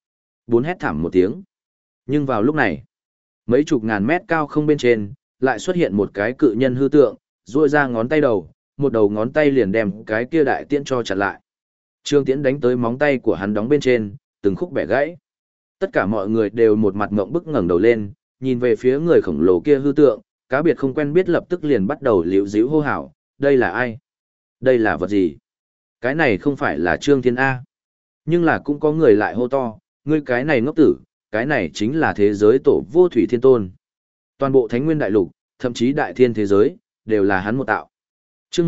4 hét thảm một tiếng. Nhưng vào lúc này, mấy chục ngàn mét cao không bên trên, lại xuất hiện một cái cự nhân hư tượng, duỗi ra ngón tay đầu, một đầu ngón tay liền đem cái kia đại tiễn cho chặn lại. Trương Tiễn đánh tới móng tay của hắn đóng bên trên, từng khúc bẻ gãy. Tất cả mọi người đều một mặt ngộng bức ngẩng đầu lên, nhìn về phía người khổng lồ kia hư tượng, cá biệt không quen biết lập tức liền bắt đầu liễu díu hô hào, đây là ai? Đây là vật gì? Cái này không phải là Trương Thiên A. Nhưng là cũng có người lại hô to, ngươi cái này ngốc tử, cái này chính là thế giới tổ vô thủy thiên tôn. Toàn bộ Thánh Nguyên Đại Lục, thậm chí đại thiên thế giới, đều là hắn một tạo. Chương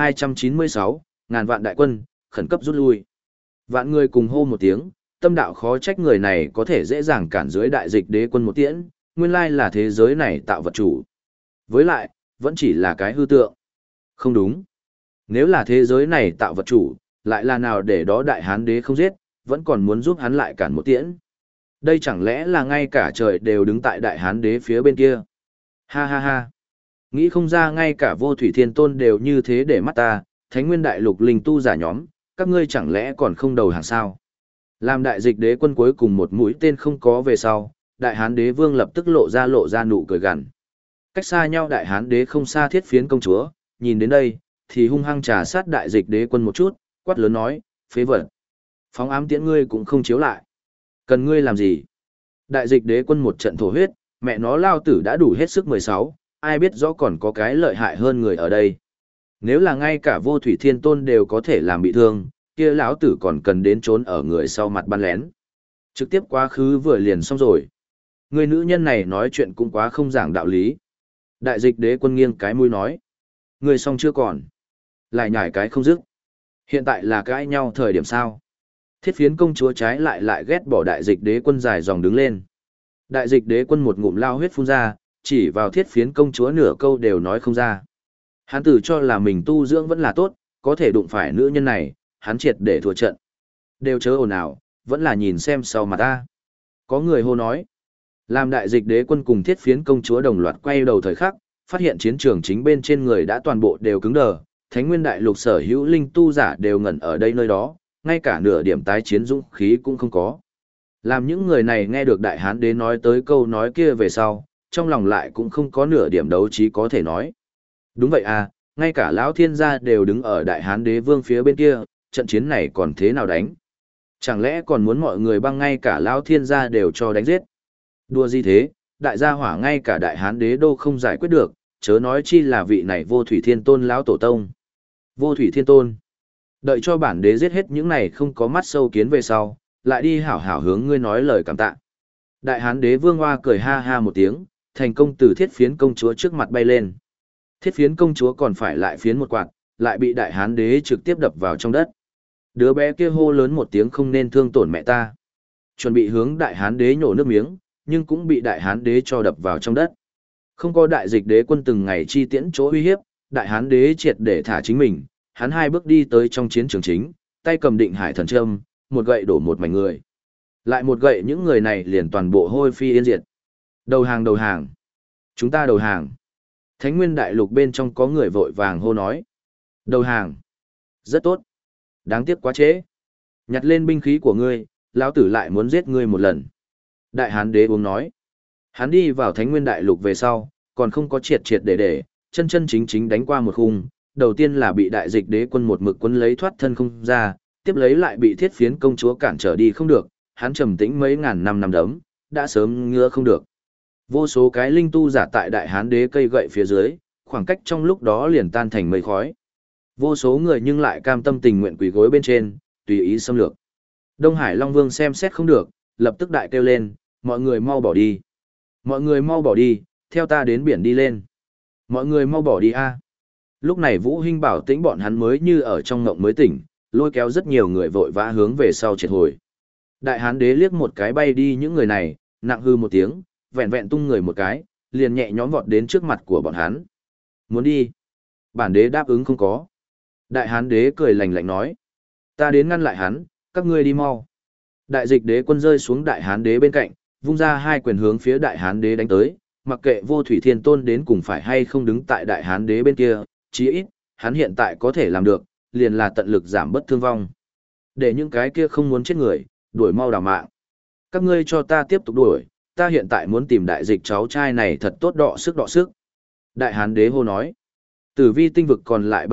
1296, ngàn vạn đại quân, khẩn cấp rút lui. Vạn người cùng hô một tiếng, tâm đạo khó trách người này có thể dễ dàng cản dưới đại dịch đế quân một tiễn, nguyên lai là thế giới này tạo vật chủ. Với lại, vẫn chỉ là cái hư tượng. Không đúng. Nếu là thế giới này tạo vật chủ, lại là nào để đó đại hán đế không giết, vẫn còn muốn giúp hắn lại cản một tiễn. Đây chẳng lẽ là ngay cả trời đều đứng tại đại hán đế phía bên kia. Ha ha ha. Nghĩ không ra ngay cả vô thủy thiên tôn đều như thế để mắt ta, Thánh Nguyên Đại Lục linh tu giả nhóm, các ngươi chẳng lẽ còn không đầu hàng sao? Làm đại dịch đế quân cuối cùng một mũi tên không có về sau, đại hán đế vương lập tức lộ ra nụ cười gằn. Cách xa nhau đại hán đế không xa thiết phiến công chúa, nhìn đến đây, thì hung hăng trà sát đại dịch đế quân một chút, quát lớn nói, phế vật. Phóng ám tiễn ngươi cũng không chiếu lại. Cần ngươi làm gì? Đại dịch đế quân một trận thổ huyết, mẹ nó lao tử đã đủ hết sức 16, ai biết rõ còn có cái lợi hại hơn người ở đây. Nếu là ngay cả vô thủy thiên tôn đều có thể làm bị thương, kia lão tử còn cần đến trốn ở người sau mặt bắn lén. Trực tiếp quá khứ vừa liền xong rồi. Người nữ nhân này nói chuyện cũng quá không giảng đạo lý. Đại dịch đế quân nghiêng cái mũi nói. Người xong chưa còn. Lại nhảy cái không dứt. Hiện tại là cãi nhau thời điểm sao. Thiết phiến công chúa trái lại ghét bỏ đại dịch đế quân dài dòng đứng lên. Đại dịch đế quân một ngụm lao huyết phun ra, chỉ vào thiết phiến công chúa nửa câu đều nói không ra. Hắn tự cho là mình tu dưỡng vẫn là tốt, có thể đụng phải nữ nhân này, hắn triệt để thua trận. Đều chớ ồn ào, vẫn là nhìn xem sau mặt ta. Có người hô nói. Làm đại dịch đế quân cùng thiết phiến công chúa đồng loạt quay đầu thời khắc, phát hiện chiến trường chính bên trên người đã toàn bộ đều cứng đờ, Thánh Nguyên Đại Lục sở hữu linh tu giả đều ngẩn ở đây nơi đó, ngay cả nửa điểm tái chiến dũng khí cũng không có. Làm những người này nghe được đại hán đế nói tới câu nói kia về sau, trong lòng lại cũng không có nửa điểm đấu trí có thể nói. Đúng vậy à, ngay cả lão thiên gia đều đứng ở đại hán đế vương phía bên kia, trận chiến này còn thế nào đánh? Chẳng lẽ còn muốn mọi người băng ngay cả lão thiên gia đều cho đánh giết? Đùa gì thế, đại gia hỏa ngay cả đại hán đế đô không giải quyết được, chớ nói chi là vị này vô thủy thiên tôn lão tổ tông. Vô thủy thiên tôn. Đợi cho bản đế giết hết những này không có mắt sâu kiến về sau, lại đi hảo hảo hướng ngươi nói lời cảm tạ. Đại hán đế vương hoa cười ha ha một tiếng, thành công từ thiết phiến công chúa trước mặt bay lên. Thiết phiến công chúa còn phải lại phiến một quạt, lại bị đại hán đế trực tiếp đập vào trong đất. Đứa bé kia hô lớn một tiếng không nên thương tổn mẹ ta. Chuẩn bị hướng đại hán đế nhổ nước miếng, nhưng cũng bị đại hán đế cho đập vào trong đất. Không có đại dịch đế quân từng ngày chi tiễn chỗ uy hiếp, đại hán đế triệt để thả chính mình, hắn hai bước đi tới trong chiến trường chính, tay cầm định hải thần châm, một gậy đổ một mảnh người. Lại một gậy những người này liền toàn bộ hôi phi yên diệt. Đầu hàng đầu hàng. Chúng ta đầu hàng. Thánh Nguyên Đại Lục bên trong có người vội vàng hô nói. Đầu hàng. Rất tốt. Đáng tiếc quá trễ. Nhặt lên binh khí của ngươi, lão tử lại muốn giết ngươi một lần. Đại hán đế uống nói. Hắn đi vào Thánh Nguyên Đại Lục về sau, còn không có triệt để, chân chính chính đánh qua một khung. Đầu tiên là bị đại dịch đế quân một mực quân lấy thoát thân không ra, tiếp lấy lại bị thiết phiến công chúa cản trở đi không được, hắn trầm tĩnh mấy ngàn năm đấm, đã sớm ngứa không được. Vô số cái linh tu giả tại đại hán đế cây gậy phía dưới, khoảng cách trong lúc đó liền tan thành mây khói. Vô số người nhưng lại cam tâm tình nguyện quỳ gối bên trên, tùy ý xâm lược. Đông Hải Long Vương xem xét không được, lập tức đại kêu lên, mọi người mau bỏ đi. Mọi người mau bỏ đi, theo ta đến biển đi lên. Mọi người mau bỏ đi a. Lúc này Vũ Hinh Bảo Tĩnh bọn hắn mới như ở trong ngộng mới tỉnh, lôi kéo rất nhiều người vội vã hướng về sau triệt hồi. Đại hán đế liếc một cái bay đi những người này, nặng hư một tiếng, vẹn vẹn tung người một cái, liền nhẹ nhõm vọt đến trước mặt của bọn hắn. Muốn đi? Bản đế đáp ứng không có. Đại hán đế cười lạnh lạnh nói. Ta đến ngăn lại hắn, các ngươi đi mau. Đại dịch đế quân rơi xuống đại hán đế bên cạnh, vung ra hai quyền hướng phía đại hán đế đánh tới, mặc kệ vô thủy thiên tôn đến cùng phải hay không đứng tại đại hán đế bên kia, chí ít, hắn hiện tại có thể làm được, liền là tận lực giảm bất thương vong. Để những cái kia không muốn chết người, đuổi mau đào mạng. Các ngươi cho ta tiếp tục đuổi, ta hiện tại muốn tìm đại dịch cháu trai này thật tốt đọ sức. Đại hán đế hô nói. Tử vi tinh vực còn lại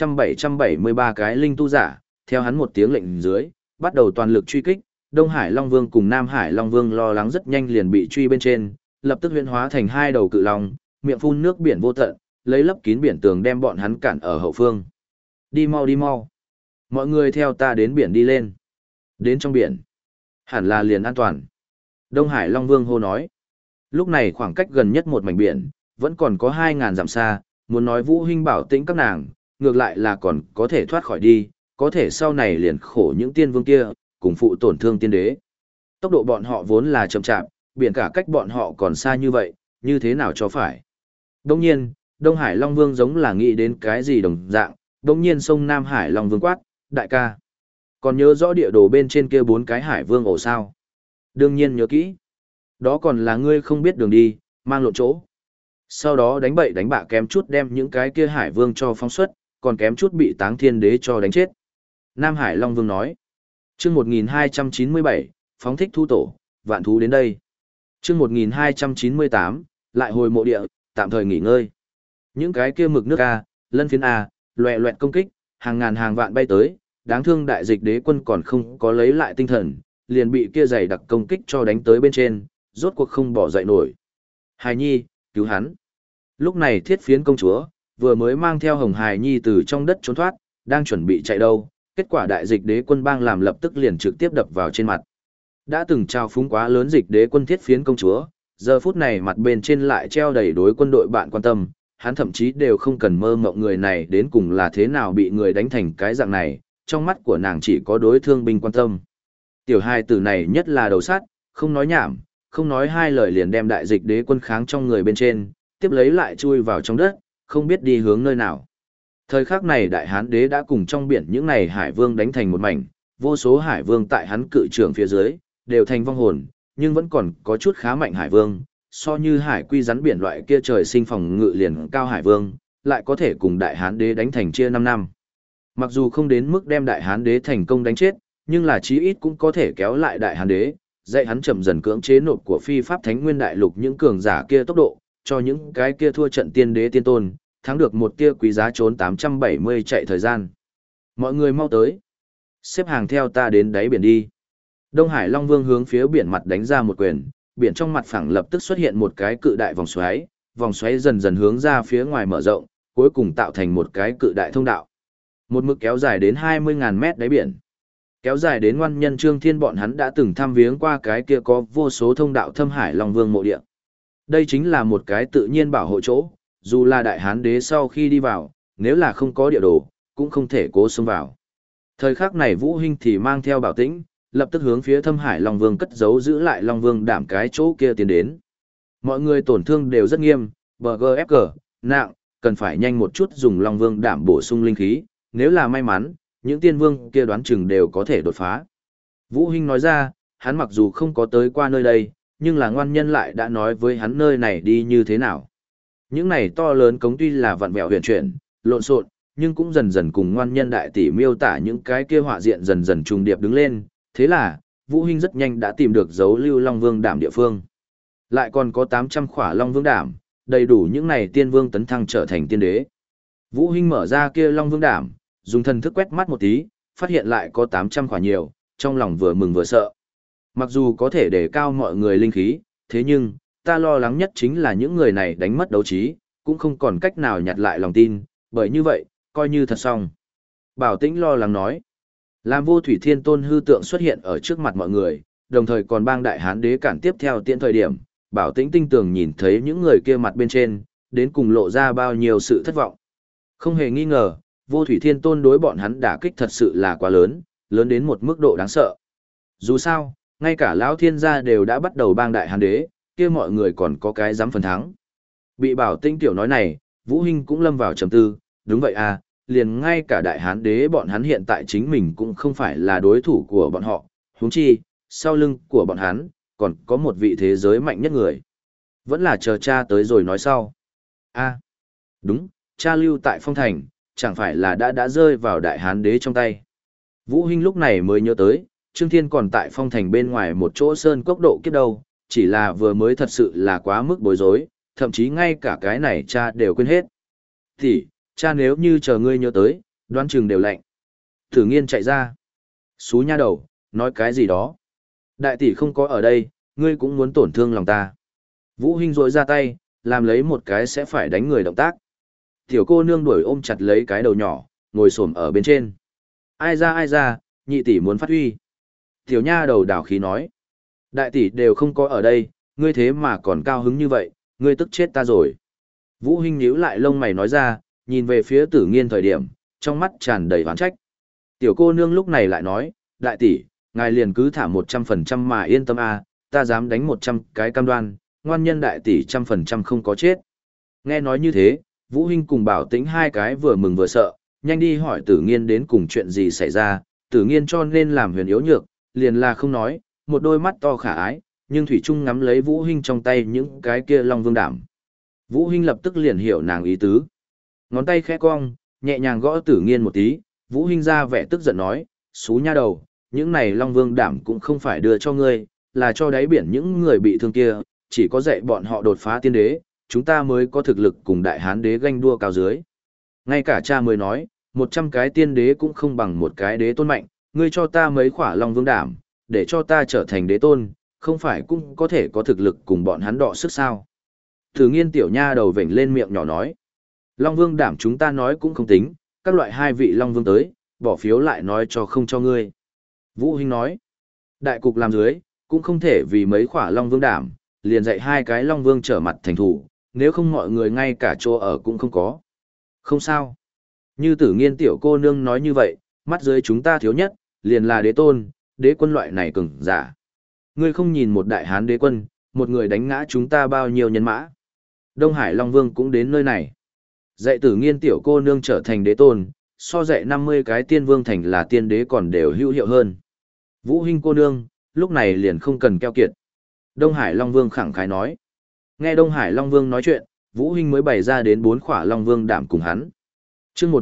773 cái linh tu giả, theo hắn một tiếng lệnh dưới, bắt đầu toàn lực truy kích, Đông Hải Long Vương cùng Nam Hải Long Vương lo lắng rất nhanh liền bị truy bên trên, lập tức huyễn hóa thành hai đầu cự long, miệng phun nước biển vô tận, lấy lấp kín biển tường đem bọn hắn cản ở hậu phương. Đi mau. Mọi người theo ta đến biển đi lên. Đến trong biển. Hẳn là liền an toàn. Đông Hải Long Vương hô nói. Lúc này khoảng cách gần nhất một mảnh biển, vẫn còn có 2.000 dặm xa, muốn nói Vũ Hinh bảo tĩnh các nàng, ngược lại là còn có thể thoát khỏi đi, có thể sau này liền khổ những tiên vương kia, cùng phụ tổn thương tiên đế. Tốc độ bọn họ vốn là chậm chạp, biển cả cách bọn họ còn xa như vậy, như thế nào cho phải. Đông nhiên, Đông Hải Long Vương giống là nghĩ đến cái gì đồng dạng, đông nhiên sông Nam Hải Long Vương quát, đại ca. Còn nhớ rõ địa đồ bên trên kia 4 cái hải vương ổ sao? Đương nhiên nhớ kỹ. Đó còn là ngươi không biết đường đi, mang lộn chỗ. Sau đó đánh bậy đánh bạ kém chút đem những cái kia hải vương cho phóng xuất, còn kém chút bị Táng Thiên Đế cho đánh chết. Nam Hải Long Vương nói. Chương 1297, phóng thích thu tổ, vạn thú đến đây. Chương 1298, lại hồi mộ địa, tạm thời nghỉ ngơi. Những cái kia mực nước A, lân phiến A, loẹ loẹt công kích, hàng ngàn hàng vạn bay tới, đáng thương đại dịch đế quân còn không có lấy lại tinh thần, liền bị kia dày đặc công kích cho đánh tới bên trên, rốt cuộc không bỏ dậy nổi. Hài Nhi, cứu hắn. Lúc này Thiết Phiến công chúa, vừa mới mang theo Hồng Hài Nhi từ trong đất trốn thoát, đang chuẩn bị chạy đâu, kết quả đại dịch đế quân bang làm lập tức liền trực tiếp đập vào trên mặt. Đã từng trao phúng quá lớn dịch đế quân Thiết Phiến công chúa, giờ phút này mặt bên trên lại treo đầy đối quân đội bạn quan tâm, hắn thậm chí đều không cần mơ mộng người này đến cùng là thế nào bị người đánh thành cái dạng này, trong mắt của nàng chỉ có đối thương binh quan tâm. Tiểu hai tử này nhất là đầu sát, không nói nhảm, không nói hai lời liền đem đại dịch đế quân kháng trong người bên trên, tiếp lấy lại chui vào trong đất, không biết đi hướng nơi nào. Thời khắc này đại hán đế đã cùng trong biển những này hải vương đánh thành một mảnh, vô số hải vương tại hắn cự trưởng phía dưới, đều thành vong hồn, nhưng vẫn còn có chút khá mạnh hải vương, so như hải quy rắn biển loại kia trời sinh phòng ngự liền cao hải vương, lại có thể cùng đại hán đế đánh thành chia 5 năm. Mặc dù không đến mức đem đại hán đế thành công đánh chết, nhưng là chí ít cũng có thể kéo lại đại hán đế, dạy hắn chậm dần cưỡng chế nộp của phi pháp thánh nguyên đại lục những cường giả kia tốc độ, cho những cái kia thua trận tiên đế tiên tôn, thắng được một tia quý giá trốn 870 chạy thời gian. Mọi người mau tới. Xếp hàng theo ta đến đáy biển đi. Đông Hải Long Vương hướng phía biển mặt đánh ra một quyền, biển trong mặt phẳng lập tức xuất hiện một cái cự đại vòng xoáy dần dần hướng ra phía ngoài mở rộng, cuối cùng tạo thành một cái cự đại thông đạo. Một mực kéo dài đến 20.000 mét đáy biển. Kéo dài đến ngoan nhân Trương Thiên bọn hắn đã từng thăm viếng qua cái kia có vô số thông đạo thâm hải Long Vương mộ địa. Đây chính là một cái tự nhiên bảo hộ chỗ, dù là đại hán đế sau khi đi vào, nếu là không có địa đồ, cũng không thể cố xông vào. Thời khắc này Vũ Hinh thì mang theo Bảo Tĩnh, lập tức hướng phía thâm hải Long Vương cất giấu giữ lại Long Vương đảm cái chỗ kia tiến đến. Mọi người tổn thương đều rất nghiêm, BGFG, nặng, cần phải nhanh một chút dùng Long Vương đảm bổ sung linh khí, nếu là may mắn, những tiên vương kia đoán chừng đều có thể đột phá. Vũ Hinh nói ra, hắn mặc dù không có tới qua nơi đây, nhưng là ngoan nhân lại đã nói với hắn nơi này đi như thế nào. Những này to lớn cống tuy là vặn vẹo huyền chuyển, lộn xộn, nhưng cũng dần dần cùng ngoan nhân đại tỷ miêu tả những cái kia họa diện dần dần trùng điệp đứng lên, thế là, Vũ Hinh rất nhanh đã tìm được dấu lưu Long Vương đảm địa phương. Lại còn có 800 khỏa Long Vương đảm, đầy đủ những này tiên vương tấn thăng trở thành tiên đế. Vũ Hinh mở ra kia Long Vương đảm, dùng thần thức quét mắt một tí, phát hiện lại có 800 khỏa nhiều, trong lòng vừa mừng vừa sợ. Mặc dù có thể đề cao mọi người linh khí, thế nhưng, ta lo lắng nhất chính là những người này đánh mất đấu trí, cũng không còn cách nào nhặt lại lòng tin, bởi như vậy, coi như thật xong. Bảo Tĩnh lo lắng nói, làm Vô Thủy Thiên Tôn hư tượng xuất hiện ở trước mặt mọi người, đồng thời còn bang đại hán đế cản tiếp theo tiện thời điểm, Bảo Tĩnh tinh tường nhìn thấy những người kia mặt bên trên, đến cùng lộ ra bao nhiêu sự thất vọng. Không hề nghi ngờ, Vô Thủy Thiên Tôn đối bọn hắn đả kích thật sự là quá lớn, lớn đến một mức độ đáng sợ. Dù sao, ngay cả lão thiên gia đều đã bắt đầu bang đại hán đế, kia mọi người còn có cái dám phần thắng. Bị Bảo Tĩnh tiểu nói này, Vũ Hinh cũng lâm vào trầm tư, đúng vậy à, liền ngay cả đại hán đế bọn hắn hiện tại chính mình cũng không phải là đối thủ của bọn họ, huống chi, sau lưng của bọn hắn, còn có một vị thế giới mạnh nhất người. Vẫn là chờ cha tới rồi nói sau. A, đúng, cha lưu tại Phong Thành, chẳng phải là đã rơi vào đại hán đế trong tay. Vũ Hinh lúc này mới nhớ tới, Trương Thiên còn tại Phong Thành bên ngoài một chỗ sơn cốc độ kiếp đâu, chỉ là vừa mới thật sự là quá mức bối rối, thậm chí ngay cả cái này cha đều quên hết. Thì, cha nếu như chờ ngươi nhớ tới, đoán chừng đều lạnh. Thử Nghiên chạy ra. Xú nha đầu, nói cái gì đó. Đại tỷ không có ở đây, ngươi cũng muốn tổn thương lòng ta. Vũ Hinh rỗi ra tay, làm lấy một cái sẽ phải đánh người động tác. Tiểu cô nương đuổi ôm chặt lấy cái đầu nhỏ, ngồi xổm ở bên trên. Ai ra, nhị tỷ muốn phát huy. Tiểu nha đầu đảo khí nói. Đại tỷ đều không có ở đây, ngươi thế mà còn cao hứng như vậy, ngươi tức chết ta rồi. Vũ Hinh nhíu lại lông mày nói ra, nhìn về phía Tử Nghiên thời điểm, trong mắt tràn đầy oán trách. Tiểu cô nương lúc này lại nói, đại tỷ, ngài liền cứ thả 100% mà yên tâm a, ta dám đánh 100 cái cam đoan, ngoan nhân đại tỷ 100% không có chết. Nghe nói như thế, Vũ Hinh cùng Bảo Tĩnh hai cái vừa mừng vừa sợ, nhanh đi hỏi Tử Nghiên đến cùng chuyện gì xảy ra, Tử Nghiên cho nên làm huyền yếu nhược, liền là không nói, một đôi mắt to khả ái, nhưng thủy chung ngắm lấy Vũ Hinh trong tay những cái kia long vương đảm. Vũ Hinh lập tức liền hiểu nàng ý tứ. Ngón tay khẽ cong, nhẹ nhàng gõ Tử Nghiên một tí, Vũ Hinh ra vẻ tức giận nói, xú nha đầu, những này long vương đảm cũng không phải đưa cho ngươi, là cho đáy biển những người bị thương kia, chỉ có dạy bọn họ đột phá tiên đế, chúng ta mới có thực lực cùng đại hán đế ganh đua cao dưới. Ngay cả cha mới nói, 100 cái tiên đế cũng không bằng một cái đế tôn mạnh, ngươi cho ta mấy khỏa long vương đảm, để cho ta trở thành đế tôn, không phải cũng có thể có thực lực cùng bọn hắn đọ sức sao. Tử Nghiên tiểu nha đầu vểnh lên miệng nhỏ nói, long vương đảm chúng ta nói cũng không tính, các loại hai vị long vương tới, bỏ phiếu lại nói cho không cho ngươi. Vũ Hinh nói, đại cục làm dưới, cũng không thể vì mấy khỏa long vương đảm, liền dạy hai cái long vương trở mặt thành thủ, nếu không mọi người ngay cả chỗ ở cũng không có. Không sao. Như Tử Nghiên tiểu cô nương nói như vậy, mắt dưới chúng ta thiếu nhất, liền là đế tôn, đế quân loại này cường giả. Ngươi không nhìn một đại hán đế quân, một người đánh ngã chúng ta bao nhiêu nhân mã. Đông Hải Long Vương cũng đến nơi này. Dạy Tử Nghiên tiểu cô nương trở thành đế tôn, so dạy 50 cái tiên vương thành là tiên đế còn đều hữu hiệu hơn. Vũ Hinh cô nương, lúc này liền không cần keo kiệt. Đông Hải Long Vương khẳng khái nói. Nghe Đông Hải Long Vương nói chuyện, Vũ Hinh mới bày ra đến 4 khỏa Long Vương đảm cùng hắn. Chương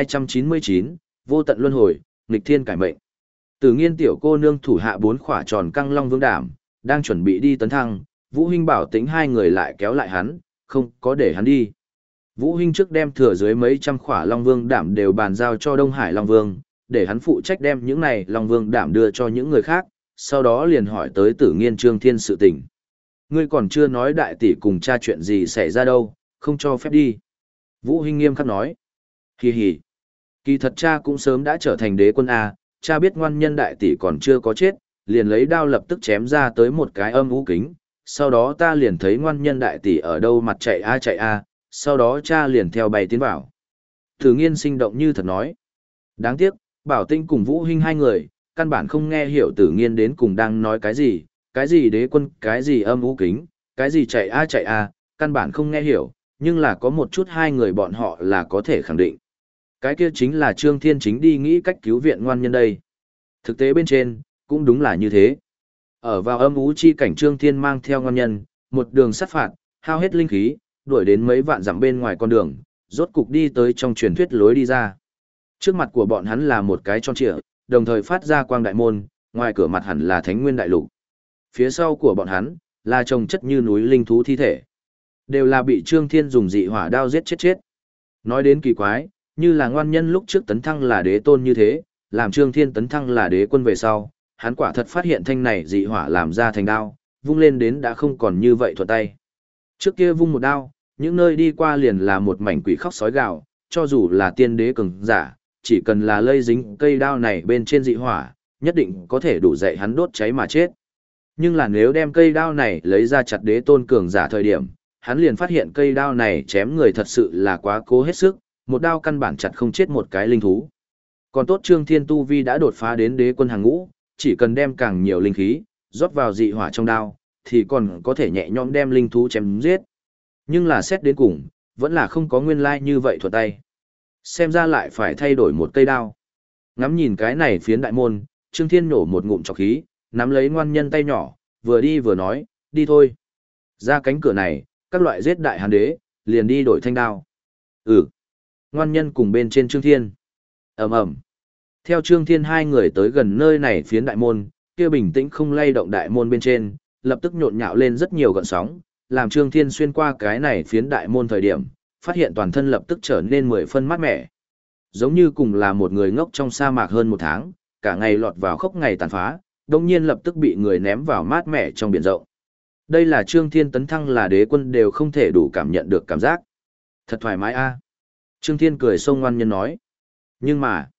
1299, vô tận luân hồi, nghịch thiên cải mệnh. Tử Nghiên tiểu cô nương thủ hạ 4 khỏa tròn căng Long Vương đảm, đang chuẩn bị đi tấn thăng, Vũ Hinh Bảo Tĩnh hai người lại kéo lại hắn, không có để hắn đi. Vũ Hinh trước đem thừa dưới mấy trăm khỏa Long Vương đảm đều bàn giao cho Đông Hải Long Vương, để hắn phụ trách đem những này Long Vương đảm đưa cho những người khác, sau đó liền hỏi tới Tử Nghiên Trương Thiên sự tình. Ngươi còn chưa nói đại tỷ cùng cha chuyện gì xảy ra đâu, không cho phép đi. Vũ Hinh nghiêm khắc nói. Hì hì. Kỳ thật cha cũng sớm đã trở thành đế quân A, cha biết ngoan nhân đại tỷ còn chưa có chết, liền lấy đao lập tức chém ra tới một cái âm u kính. Sau đó ta liền thấy ngoan nhân đại tỷ ở đâu mặt chạy a, sau đó cha liền theo bay tiến vào. Tử Nghiên sinh động như thật nói. Đáng tiếc, Bảo Tinh cùng Vũ Hinh hai người, căn bản không nghe hiểu Tử Nghiên đến cùng đang nói cái gì đế quân, cái gì âm u kính, cái gì chạy a, căn bản không nghe hiểu, nhưng là có một chút hai người bọn họ là có thể khẳng định. Cái kia chính là Trương Thiên chính đi nghĩ cách cứu viện ngoan nhân đây. Thực tế bên trên, cũng đúng là như thế. Ở vào âm u chi cảnh Trương Thiên mang theo ngoan nhân, một đường sát phạt, hao hết linh khí, đuổi đến mấy vạn dặm bên ngoài con đường, rốt cục đi tới trong truyền thuyết lối đi ra. Trước mặt của bọn hắn là một cái tròn trịa, đồng thời phát ra quang đại môn, ngoài cửa mặt hẳn là Thánh Nguyên Đại Lục. Phía sau của bọn hắn là trồng chất như núi linh thú thi thể, đều là bị Trương Thiên dùng dị hỏa đao giết chết. Nói đến kỳ quái, như là ngoan nhân lúc trước tấn thăng là đế tôn như thế, làm Trương Thiên tấn thăng là đế quân về sau, hắn quả thật phát hiện thanh này dị hỏa làm ra thành đao, vung lên đến đã không còn như vậy thuận tay. Trước kia vung một đao, những nơi đi qua liền là một mảnh quỷ khóc sói gào, cho dù là tiên đế cường giả, chỉ cần là lây dính cây đao này bên trên dị hỏa, nhất định có thể đủ dạy hắn đốt cháy mà chết. Nhưng là nếu đem cây đao này lấy ra chặt đế tôn cường giả thời điểm, hắn liền phát hiện cây đao này chém người thật sự là quá cố hết sức, một đao căn bản chặt không chết một cái linh thú. Còn tốt Trương Thiên tu vi đã đột phá đến đế quân hàng ngũ, chỉ cần đem càng nhiều linh khí rót vào dị hỏa trong đao, thì còn có thể nhẹ nhõm đem linh thú chém giết. Nhưng là xét đến cùng, vẫn là không có nguyên lai như vậy thuận tay. Xem ra lại phải thay đổi một cây đao. Ngắm nhìn cái này phiến đại môn, Trương Thiên nổ một ngụm trọc khí, nắm lấy ngoan nhân tay nhỏ, vừa đi vừa nói, đi thôi. Ra cánh cửa này, các loại giết đại hán đế, liền đi đổi thanh đao. Ừ. Ngoan nhân cùng bên trên Trương Thiên. Ầm ầm. Theo Trương Thiên hai người tới gần nơi này phiến đại môn, kia bình tĩnh không lay động đại môn bên trên, lập tức nhộn nhạo lên rất nhiều gợn sóng, làm Trương Thiên xuyên qua cái này phiến đại môn thời điểm, phát hiện toàn thân lập tức trở nên 10 phân mát mẻ. Giống như cùng là một người ngốc trong sa mạc hơn 1 tháng, cả ngày lọt vào khốc ngày tàn phá, đồng nhiên lập tức bị người ném vào mát mẻ trong biển rộng. Đây là Trương Thiên tấn thăng là đế quân đều không thể đủ cảm nhận được cảm giác. Thật thoải mái a. Trương Thiên cười xông ngoan nhân nói. Nhưng mà,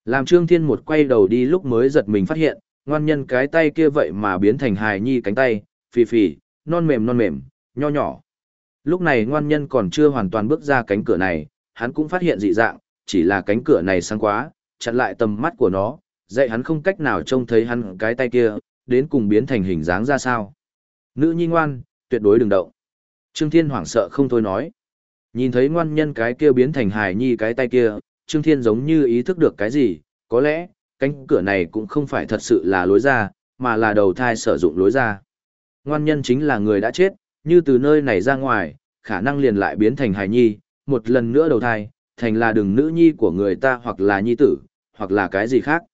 Làm Trương Thiên một quay đầu đi lúc mới giật mình phát hiện, ngoan nhân cái tay kia vậy mà biến thành hài nhi cánh tay, phì phì, non mềm, nho nhỏ. Lúc này ngoan nhân còn chưa hoàn toàn bước ra cánh cửa này, hắn cũng phát hiện dị dạng, chỉ là cánh cửa này sáng quá, chặn lại tầm mắt của nó, dạy hắn không cách nào trông thấy hắn cái tay kia, đến cùng biến thành hình dáng ra sao. Nữ nhi ngoan, tuyệt đối đừng động. Trương Thiên hoảng sợ không thôi nói. Nhìn thấy ngoan nhân cái kia biến thành hài nhi cái tay kia, Trương Thiên giống như ý thức được cái gì, có lẽ, cánh cửa này cũng không phải thật sự là lối ra, mà là đầu thai sử dụng lối ra. Ngoan nhân chính là người đã chết, như từ nơi này ra ngoài, khả năng liền lại biến thành hài nhi, một lần nữa đầu thai, thành là đừng nữ nhi của người ta hoặc là nhi tử, hoặc là cái gì khác.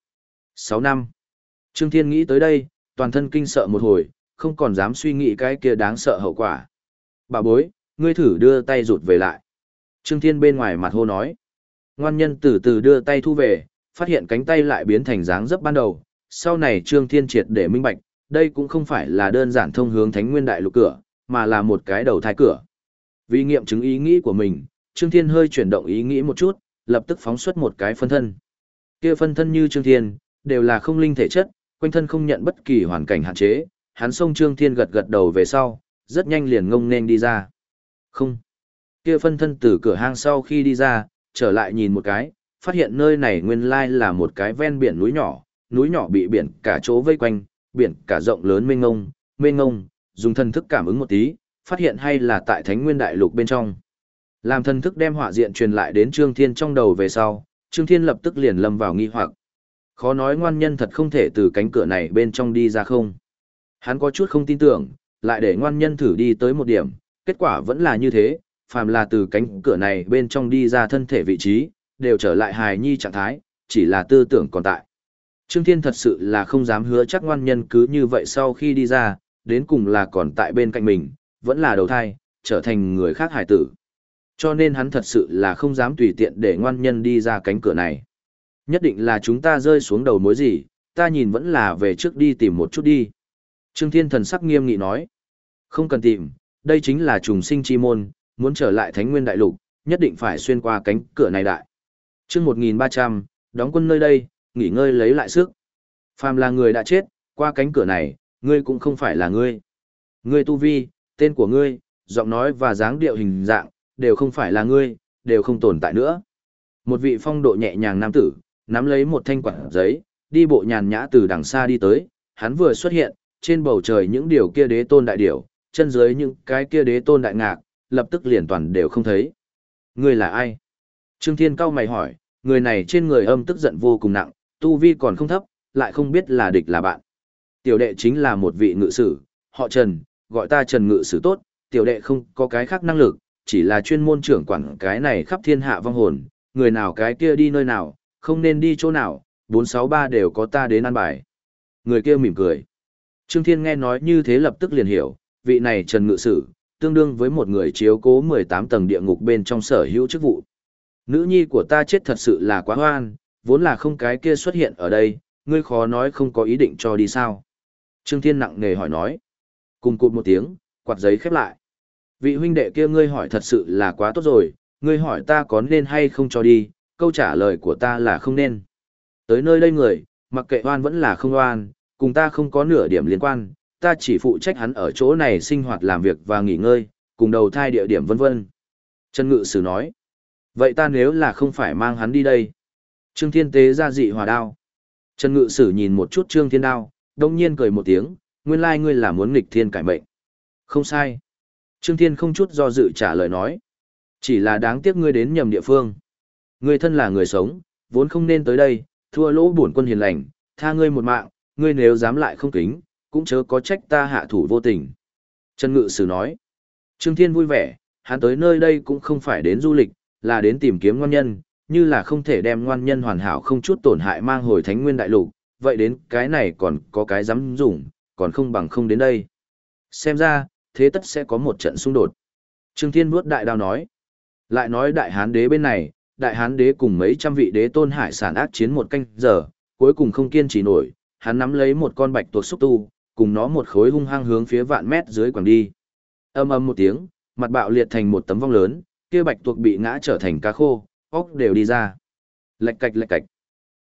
6 năm. Trương Thiên nghĩ tới đây, toàn thân kinh sợ một hồi, không còn dám suy nghĩ cái kia đáng sợ hậu quả. Bà bối, ngươi thử đưa tay rụt về lại. Trương Thiên bên ngoài mặt hô nói. Ngoan nhân từ từ đưa tay thu về, phát hiện cánh tay lại biến thành dáng dấp ban đầu. Sau này Trương Thiên triệt để minh bạch, đây cũng không phải là đơn giản thông hướng Thánh Nguyên Đại Lục cửa, mà là một cái đầu thai cửa. Vì nghiệm chứng ý nghĩ của mình, Trương Thiên hơi chuyển động ý nghĩ một chút, lập tức phóng xuất một cái phân thân. Kia phân thân như Trương Thiên, đều là không linh thể chất, quanh thân không nhận bất kỳ hoàn cảnh hạn chế, hắn xông Trương Thiên gật gật đầu về sau, rất nhanh liền ngông nên đi ra. Không. Kia phân thân từ cửa hang sau khi đi ra, trở lại nhìn một cái, phát hiện nơi này nguyên lai là một cái ven biển núi nhỏ bị biển cả chỗ vây quanh, biển cả rộng lớn mênh ngông, dùng thần thức cảm ứng một tí, phát hiện hay là tại Thánh Nguyên Đại Lục bên trong. Làm thần thức đem họa diện truyền lại đến Trương Thiên trong đầu về sau, Trương Thiên lập tức liền lâm vào nghi hoặc. Khó nói ngoan nhân thật không thể từ cánh cửa này bên trong đi ra không? Hắn có chút không tin tưởng, lại để ngoan nhân thử đi tới một điểm, kết quả vẫn là như thế, phàm là từ cánh cửa này bên trong đi ra thân thể vị trí, đều trở lại hài nhi trạng thái, chỉ là tư tưởng còn tại. Trương Thiên thật sự là không dám hứa chắc ngoan nhân cứ như vậy sau khi đi ra, đến cùng là còn tại bên cạnh mình, vẫn là đầu thai, trở thành người khác hải tử. Cho nên hắn thật sự là không dám tùy tiện để ngoan nhân đi ra cánh cửa này. Nhất định là chúng ta rơi xuống đầu mối gì, ta nhìn vẫn là về trước đi tìm một chút đi. Trương Thiên thần sắc nghiêm nghị nói. Không cần tìm, đây chính là trùng sinh chi môn, muốn trở lại Thánh Nguyên Đại Lục, nhất định phải xuyên qua cánh cửa này đại. Chương 1300, đóng quân nơi đây, nghỉ ngơi lấy lại sức. Phàm là người đã chết, qua cánh cửa này, ngươi cũng không phải là ngươi. Ngươi tu vi, tên của ngươi, giọng nói và dáng điệu hình dạng, đều không phải là ngươi, đều không tồn tại nữa. Một vị phong độ nhẹ nhàng nam tử, nắm lấy một thanh quạt giấy, đi bộ nhàn nhã từ đằng xa đi tới, hắn vừa xuất hiện, trên bầu trời những điều kia đế tôn đại điểu, chân dưới những cái kia đế tôn đại ngạc, lập tức liền toàn đều không thấy. Ngươi là ai? Trương Thiên cao mày hỏi, người này trên người âm tức giận vô cùng nặng, tu vi còn không thấp, lại không biết là địch là bạn. Tiểu đệ chính là một vị ngự sử, họ Trần, gọi ta Trần ngự sử tốt, tiểu đệ không có cái khác năng lực, chỉ là chuyên môn trưởng quản cái này khắp thiên hạ vong hồn, người nào cái kia đi nơi nào, không nên đi chỗ nào, 463 đều có ta đến an bài. Người kia mỉm cười. Trương Thiên nghe nói như thế lập tức liền hiểu, vị này Trần ngự sử, tương đương với một người chiếu cố 18 tầng địa ngục bên trong sở hữu chức vụ. Nữ nhi của ta chết thật sự là quá hoan, vốn là không cái kia xuất hiện ở đây, ngươi khó nói không có ý định cho đi sao. Trương Thiên nặng nề hỏi nói. Cùng cụt một tiếng, quạt giấy khép lại. Vị huynh đệ kia ngươi hỏi thật sự là quá tốt rồi, ngươi hỏi ta có nên hay không cho đi, câu trả lời của ta là không nên. Tới nơi đây người, mặc kệ oan vẫn là không oan, cùng ta không có nửa điểm liên quan, ta chỉ phụ trách hắn ở chỗ này sinh hoạt làm việc và nghỉ ngơi, cùng đầu thai địa điểm vân vân. Trần Ngự Sử nói. Vậy ta nếu là không phải mang hắn đi đây? Trương Thiên tế ra dị hỏa đao. Trần Ngự Sử nhìn một chút Trương Thiên đao, đông nhiên cười một tiếng, nguyên lai ngươi là muốn nghịch thiên cải mệnh. Không sai. Trương Thiên không chút do dự trả lời nói. Chỉ là đáng tiếc ngươi đến nhầm địa phương. Ngươi thân là người sống, vốn không nên tới đây, thua lỗ bổn quân hiền lành, tha ngươi một mạng, ngươi nếu dám lại không kính, cũng chớ có trách ta hạ thủ vô tình. Trần Ngự Sử nói. Trương Thiên vui vẻ, hắn tới nơi đây cũng không phải đến du lịch, là đến tìm kiếm ngoan nhân, như là không thể đem ngoan nhân hoàn hảo không chút tổn hại mang hồi Thánh Nguyên Đại Lục, vậy đến cái này còn có cái dám dùng, còn không bằng không đến đây. Xem ra, thế tất sẽ có một trận xung đột. Trương Thiên vuốt đại đao nói. Lại nói Đại Hán Đế bên này, Đại Hán Đế cùng mấy trăm vị đế tôn hải sản ác chiến một canh giờ, cuối cùng không kiên trì nổi, hắn nắm lấy một con bạch tuộc xúc tu, cùng nó một khối hung hăng hướng phía vạn mét dưới quẳng đi. Âm âm một tiếng, mặt bạo liệt thành một tấm vong lớn, kia bạch tuộc bị ngã trở thành cá khô, óc đều đi ra. Lạch cạch lạch cạch.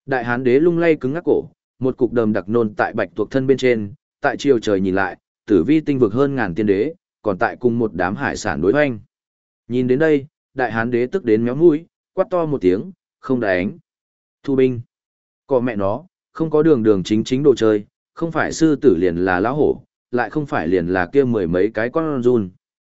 Đại Hán đế lung lay cứng ngắc cổ, một cục đờm đặc nôn tại bạch tuộc thân bên trên, tại chiều trời nhìn lại, tử vi tinh vực hơn ngàn tiên đế, còn tại cùng một đám hải sản đối hoành. Nhìn đến đây, Đại Hán đế tức đến méo mũi, quát to một tiếng, không đánh. Thu binh. Cọ mẹ nó, không có đường đường chính chính đồ chơi, không phải sư tử liền là lão hổ, lại không phải liền là kia mười mấy cái con run.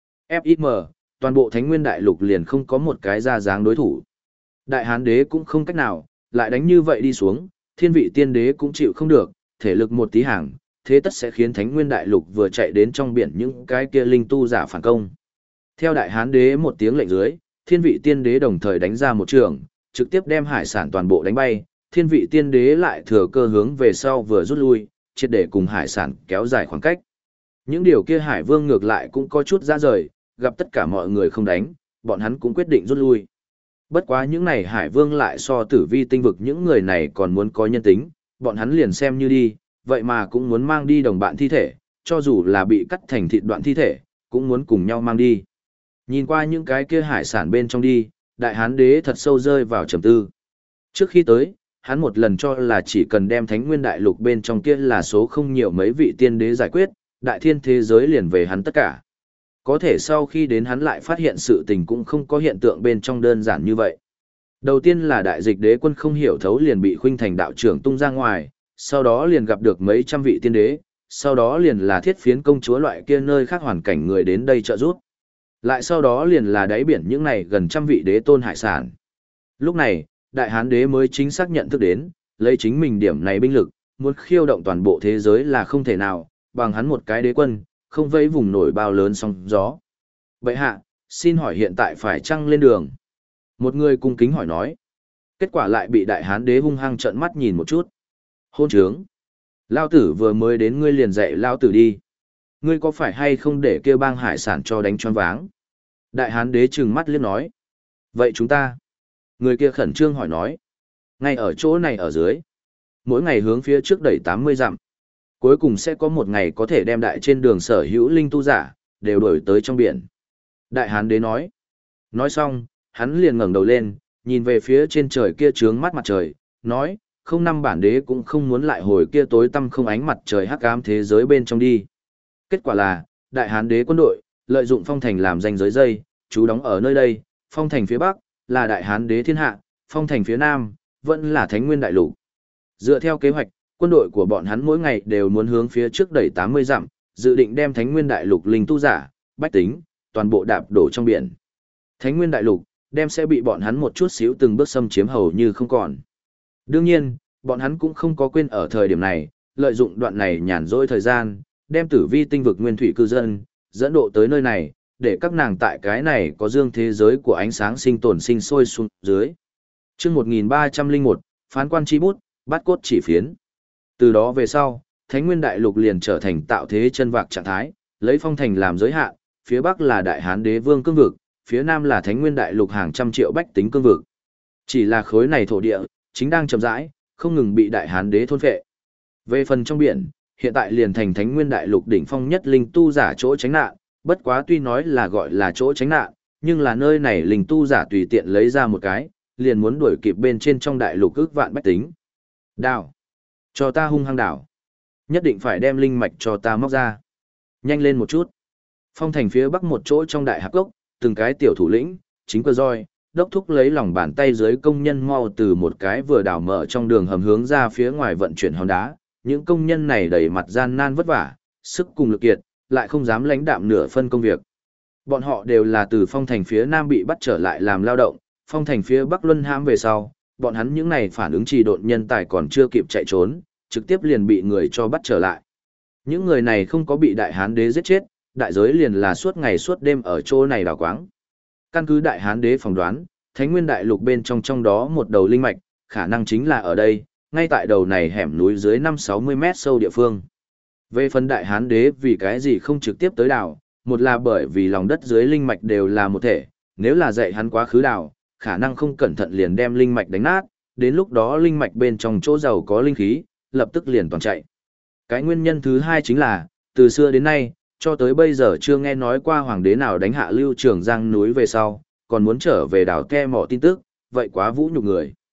FIM, toàn bộ Thánh Nguyên Đại Lục liền không có một cái ra dáng đối thủ. Đại Hán đế cũng không cách nào, lại đánh như vậy đi xuống, thiên vị tiên đế cũng chịu không được, thể lực một tí hàng, thế tất sẽ khiến Thánh Nguyên Đại Lục vừa chạy đến trong biển những cái kia linh tu giả phản công. Theo Đại Hán đế một tiếng lệnh dưới, thiên vị tiên đế đồng thời đánh ra một trường, trực tiếp đem hải sản toàn bộ đánh bay, thiên vị tiên đế lại thừa cơ hướng về sau vừa rút lui, triệt để cùng hải sản kéo dài khoảng cách. Những điều kia hải vương ngược lại cũng có chút ra rời, gặp tất cả mọi người không đánh, bọn hắn cũng quyết định rút lui. Bất quá những này hải vương lại so tử vi tinh vực những người này còn muốn có nhân tính, bọn hắn liền xem như đi, vậy mà cũng muốn mang đi đồng bạn thi thể, cho dù là bị cắt thành thịt đoạn thi thể, cũng muốn cùng nhau mang đi. Nhìn qua những cái kia hải sản bên trong đi, Đại Hán đế thật sâu rơi vào trầm tư. Trước khi tới, hắn một lần cho là chỉ cần đem Thánh Nguyên Đại Lục bên trong kia là số không nhiều mấy vị tiên đế giải quyết, đại thiên thế giới liền về hắn tất cả. Có thể sau khi đến hắn lại phát hiện sự tình cũng không có hiện tượng bên trong đơn giản như vậy. Đầu tiên là đại dịch đế quân không hiểu thấu liền bị khuynh thành đạo trưởng tung ra ngoài, sau đó liền gặp được mấy trăm vị tiên đế, sau đó liền là thiết phiến công chúa loại kia nơi khác hoàn cảnh người đến đây trợ giúp. Lại sau đó liền là đáy biển những này gần trăm vị đế tôn hải sản. Lúc này, Đại Hán đế mới chính xác nhận thức đến, lấy chính mình điểm này binh lực, muốn khiêu động toàn bộ thế giới là không thể nào, bằng hắn một cái đế quân, không vẫy vùng nổi bao lớn sóng gió. Bệ hạ, xin hỏi hiện tại phải chăng lên đường? Một người cung kính hỏi nói. Kết quả lại bị Đại Hán đế hung hăng trợn mắt nhìn một chút. Hôn trướng. Lao tử vừa mới đến ngươi liền dạy Lao tử đi. Ngươi có phải hay không để kêu bang hải sản cho đánh choáng váng? Đại Hán đế trừng mắt liếc nói. Vậy chúng ta? Người kia khẩn trương hỏi nói. Ngay ở chỗ này ở dưới. Mỗi ngày hướng phía trước đẩy 80 dặm. Cuối cùng sẽ có một ngày có thể đem đại trên đường sở hữu linh tu giả, đều đuổi tới trong biển. Đại Hán đế nói. Nói xong, hắn liền ngẩng đầu lên, nhìn về phía trên trời kia trướng mắt mặt trời, nói, không năm bản đế cũng không muốn lại hồi kia tối tăm không ánh mặt trời hắc ám thế giới bên trong đi. Kết quả là, Đại Hán đế quân đội, lợi dụng phong thành làm danh giới dây, trú đóng ở nơi đây, phong thành phía bắc, là Đại Hán đế thiên hạ, phong thành phía nam, vẫn là Thánh Nguyên Đại Lục. Dựa theo kế hoạch, quân đội của bọn hắn mỗi ngày đều muốn hướng phía trước đẩy 80 dặm, dự định đem Thánh Nguyên Đại Lục linh tu giả, bách tính, toàn bộ đạp đổ trong biển. Thánh Nguyên Đại Lục, đem sẽ bị bọn hắn một chút xíu từng bước xâm chiếm hầu như không còn. Đương nhiên, bọn hắn cũng không có quên ở thời điểm này, lợi dụng đoạn này nhàn rỗi thời gian, đem tử vi tinh vực nguyên thủy cư dân, dẫn độ tới nơi này, để các nàng tại cái này có dương thế giới của ánh sáng sinh tồn sinh sôi xuống dưới. Chương 1301, phán quan chi bút, bắt cốt chỉ phiến. Từ đó về sau, Thánh Nguyên Đại Lục liền trở thành tạo thế chân vạc trạng thái, lấy phong thành làm giới hạn, phía bắc là Đại Hán đế vương cương vực, phía nam là Thánh Nguyên Đại Lục hàng trăm triệu bách tính cương vực. Chỉ là khối này thổ địa, chính đang chậm rãi, không ngừng bị Đại Hán đế thôn phệ. Về phần trong biển, hiện tại liền thành Thánh Nguyên Đại Lục đỉnh phong nhất linh tu giả chỗ tránh nạn, bất quá tuy nói là gọi là chỗ tránh nạn, nhưng là nơi này linh tu giả tùy tiện lấy ra một cái, liền muốn đuổi kịp bên trên trong đại lục ước vạn bách tính. Đào! Cho ta hung hăng đảo! Nhất định phải đem linh mạch cho ta móc ra. Nhanh lên một chút! Phong thành phía bắc một chỗ trong đại hạp gốc, từng cái tiểu thủ lĩnh, chính cơ roi, đốc thúc lấy lòng bàn tay dưới công nhân mau từ một cái vừa đào mở trong đường hầm hướng ra phía ngoài vận chuyển hòn đá. Những công nhân này đầy mặt gian nan vất vả, sức cùng lực kiệt, lại không dám lãnh đạm nửa phân công việc. Bọn họ đều là từ phong thành phía nam bị bắt trở lại làm lao động, phong thành phía bắc luân hãm về sau, bọn hắn những này phản ứng trì độn nhân tài còn chưa kịp chạy trốn, trực tiếp liền bị người cho bắt trở lại. Những người này không có bị Đại Hán đế giết chết, đại giới liền là suốt ngày suốt đêm ở chỗ này đào quáng. Căn cứ Đại Hán đế phỏng đoán, Thánh Nguyên Đại Lục bên trong đó một đầu linh mạch, khả năng chính là ở đây, ngay tại đầu này hẻm núi dưới 5-60 mét sâu địa phương. Về phần Đại Hán đế vì cái gì không trực tiếp tới đào, một là bởi vì lòng đất dưới linh mạch đều là một thể, nếu là dạy hắn quá khứ đào, khả năng không cẩn thận liền đem linh mạch đánh nát, đến lúc đó linh mạch bên trong chỗ giàu có linh khí, lập tức liền toàn chạy. Cái nguyên nhân thứ hai chính là, từ xưa đến nay, cho tới bây giờ chưa nghe nói qua hoàng đế nào đánh hạ Lưu Trường Giang núi về sau, còn muốn trở về đào ke mỏ tin tức, vậy quá vũ nhục người.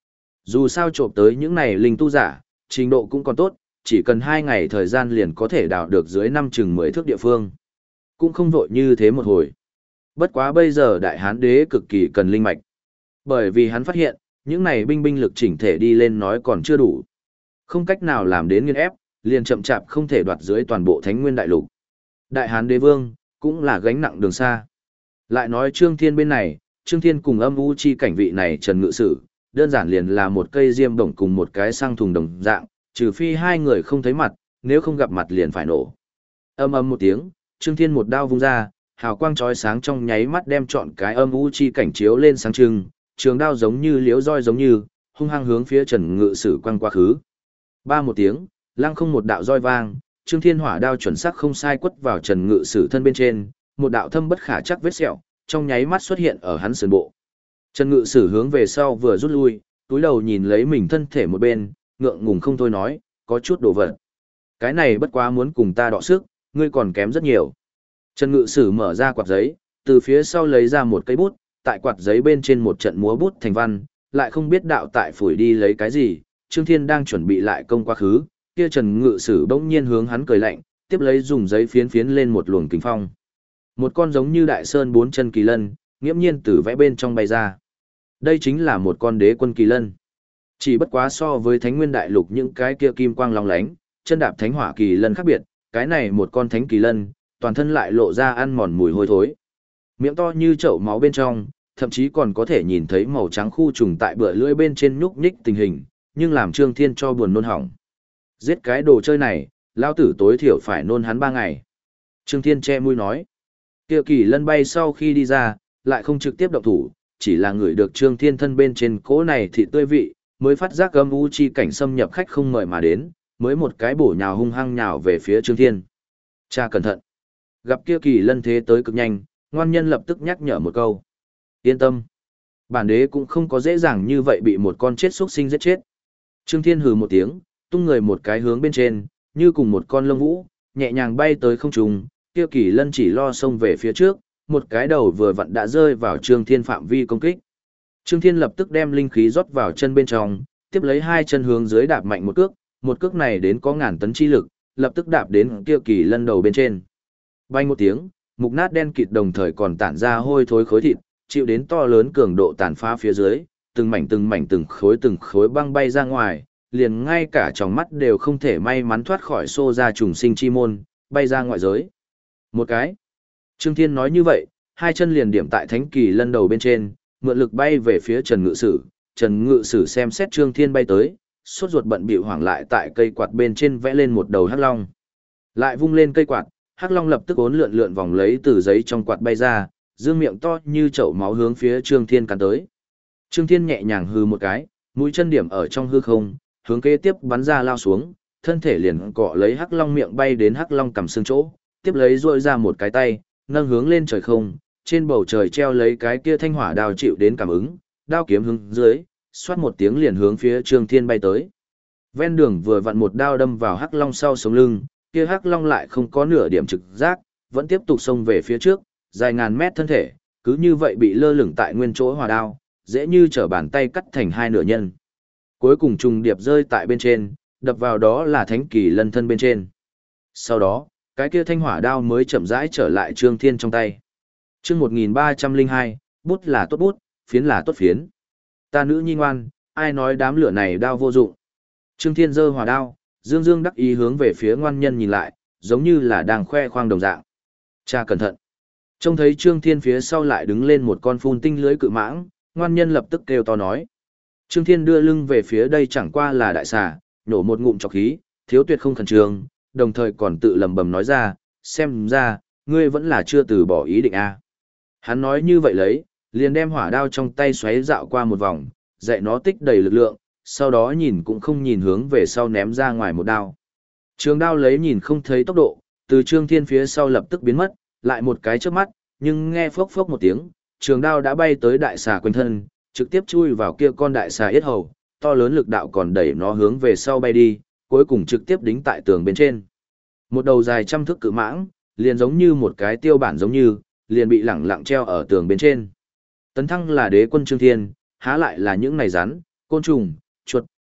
Dù sao trộm tới những này linh tu giả, trình độ cũng còn tốt, chỉ cần 2 ngày thời gian liền có thể đào được dưới 5 chừng 10 thước địa phương. Cũng không vội như thế một hồi. Bất quá bây giờ đại hán đế cực kỳ cần linh mạch. Bởi vì hắn phát hiện, những này binh lực chỉnh thể đi lên nói còn chưa đủ. Không cách nào làm đến nghiên ép, liền chậm chạp không thể đoạt dưới toàn bộ Thánh Nguyên Đại Lục. Đại hán đế vương, cũng là gánh nặng đường xa. Lại nói Trương Thiên bên này, Trương Thiên cùng âm u chi cảnh vị này Trần Ngự Sử, đơn giản liền là một cây diêm bổng cùng một cái sang thùng đồng dạng, trừ phi hai người không thấy mặt, nếu không gặp mặt liền phải nổ. Âm âm một tiếng, Trương Thiên một đao vung ra, hào quang chói sáng trong nháy mắt đem trọn cái âm u chi cảnh chiếu lên sáng trưng, trường đao giống như liếu roi giống như, hung hăng hướng phía Trần Ngự Sử quăng quá khứ. Ba một tiếng, lăng không một đạo roi vang, Trương Thiên hỏa đao chuẩn xác không sai quất vào Trần Ngự Sử thân bên trên, một đạo thâm bất khả chắc vết sẹo, trong nháy mắt xuất hiện ở hắn sườn bộ. Trần Ngự Sử hướng về sau vừa rút lui, túi đầu nhìn lấy mình thân thể một bên, ngượng ngùng không thôi nói, có chút đồ vật. Cái này bất quá muốn cùng ta đọ sức, ngươi còn kém rất nhiều. Trần Ngự Sử mở ra quạt giấy, từ phía sau lấy ra một cây bút, tại quạt giấy bên trên một trận múa bút thành văn, lại không biết đạo tại phủi đi lấy cái gì, Trương Thiên đang chuẩn bị lại công quá khứ, kia Trần Ngự Sử bỗng nhiên hướng hắn cười lạnh, tiếp lấy dùng giấy phiến phiến lên một luồng kình phong. Một con giống như đại sơn bốn chân kỳ lân, nghiễm nhiên từ vẽ bên trong bay ra. Đây chính là một con đế quân kỳ lân. Chỉ bất quá so với Thánh Nguyên Đại Lục những cái kia kim quang long lánh, chân đạp thánh hỏa kỳ lân khác biệt, cái này một con thánh kỳ lân, toàn thân lại lộ ra ăn mòn mùi hôi thối. Miệng to như chậu máu bên trong, thậm chí còn có thể nhìn thấy màu trắng khu trùng tại bựa lưỡi bên trên nhúc nhích tình hình, nhưng làm Trương Thiên cho buồn nôn hỏng. Giết cái đồ chơi này, lao tử tối thiểu phải nôn hắn 3 ngày. Trương Thiên che mũi nói. Kia kỳ lân bay sau khi đi ra, lại không trực tiếp động thủ, chỉ là người được Trương Thiên thân bên trên cỗ này thì tươi vị, mới phát giác âm u chi cảnh xâm nhập khách không mời mà đến, mới một cái bổ nhào hung hăng nhào về phía Trương Thiên. Cha cẩn thận. Gặp kia kỳ lân thế tới cực nhanh, ngoan nhân lập tức nhắc nhở một câu. Yên tâm. Bản đế cũng không có dễ dàng như vậy bị một con chết xuất sinh giết chết. Trương Thiên hừ một tiếng, tung người một cái hướng bên trên, như cùng một con lông vũ, nhẹ nhàng bay tới không trung, kia kỳ lân chỉ lo xông về phía trước, một cái đầu vừa vặn đã rơi vào Trương Thiên phạm vi công kích. Trương Thiên lập tức đem linh khí rót vào chân bên trong, tiếp lấy hai chân hướng dưới đạp mạnh một cước này đến có ngàn tấn chi lực, lập tức đạp đến kia kỳ lân đầu bên trên. Bay một tiếng, mục nát đen kịt đồng thời còn tản ra hôi thối khối thịt, chịu đến to lớn cường độ tàn phá phía dưới, từng mảnh từng khối băng bay ra ngoài, liền ngay cả tròng mắt đều không thể may mắn thoát khỏi xô ra trùng sinh chi môn, bay ra ngoại giới. Một cái. Trương Thiên nói như vậy, hai chân liền điểm tại thánh kỳ lân đầu bên trên, mượn lực bay về phía Trần Ngự Sử. Trần Ngự Sử xem xét Trương Thiên bay tới, sốt ruột bận bịu hoảng lại tại cây quạt bên trên vẽ lên một đầu hắc long. Lại vung lên cây quạt, hắc long lập tức uốn lượn lượn vòng lấy từ giấy trong quạt bay ra, dương miệng to như chậu máu hướng phía Trương Thiên cắn tới. Trương Thiên nhẹ nhàng hư một cái, mũi chân điểm ở trong hư không, hướng kế tiếp bắn ra lao xuống, thân thể liền cọ lấy hắc long miệng bay đến hắc long cầm xương chỗ, tiếp lấy duỗi ra một cái tay, nâng hướng lên trời không, trên bầu trời treo lấy cái kia thanh hỏa đao chịu đến cảm ứng, đao kiếm hướng dưới, xoát một tiếng liền hướng phía Trương Thiên bay tới. Ven đường vừa vặn một đao đâm vào hắc long sau sống lưng, kia hắc long lại không có nửa điểm trực giác, vẫn tiếp tục xông về phía trước, dài ngàn mét thân thể, cứ như vậy bị lơ lửng tại nguyên chỗ hỏa đao, dễ như trở bàn tay cắt thành hai nửa nhân. Cuối cùng trùng điệp rơi tại bên trên, đập vào đó là thánh kỳ lân thân bên trên. Sau đó, cái kia thanh hỏa đao mới chậm rãi trở lại Trương Thiên trong tay. Chương 1302, bút là tốt bút, phiến là tốt phiến. Ta nữ nhi ngoan, ai nói đám lửa này đao vô dụng. Trương Thiên giơ hỏa đao, dương dương đắc ý hướng về phía ngoan nhân nhìn lại, giống như là đang khoe khoang đồng dạng. Cha cẩn thận. Trông thấy Trương Thiên phía sau lại đứng lên một con phun tinh lưới cự mãng, ngoan nhân lập tức kêu to nói. Trương Thiên đưa lưng về phía đây chẳng qua là đại xà, nổ một ngụm trọc khí, thiếu tuyệt không khẩn trương, đồng thời còn tự lầm bầm nói ra, xem ra, ngươi vẫn là chưa từ bỏ ý định a. Hắn nói như vậy lấy, liền đem hỏa đao trong tay xoáy dạo qua một vòng, dạy nó tích đầy lực lượng, sau đó nhìn cũng không nhìn hướng về sau ném ra ngoài một đao. Trường đao lấy nhìn không thấy tốc độ, từ Trương Thiên phía sau lập tức biến mất, lại một cái chớp mắt, nhưng nghe phốc phốc một tiếng, trường đao đã bay tới đại xà quanh thân, trực tiếp chui vào kia con đại xà yết hầu, to lớn lực đạo còn đẩy nó hướng về sau bay đi, cuối cùng trực tiếp đính tại tường bên trên. Một đầu dài trăm thước cự mãng, liền giống như một cái tiêu bản giống như, liền bị lẳng lặng treo ở tường bên trên. Tấn thăng là đế quân Trương Thiên, há lại là những này rắn, côn trùng,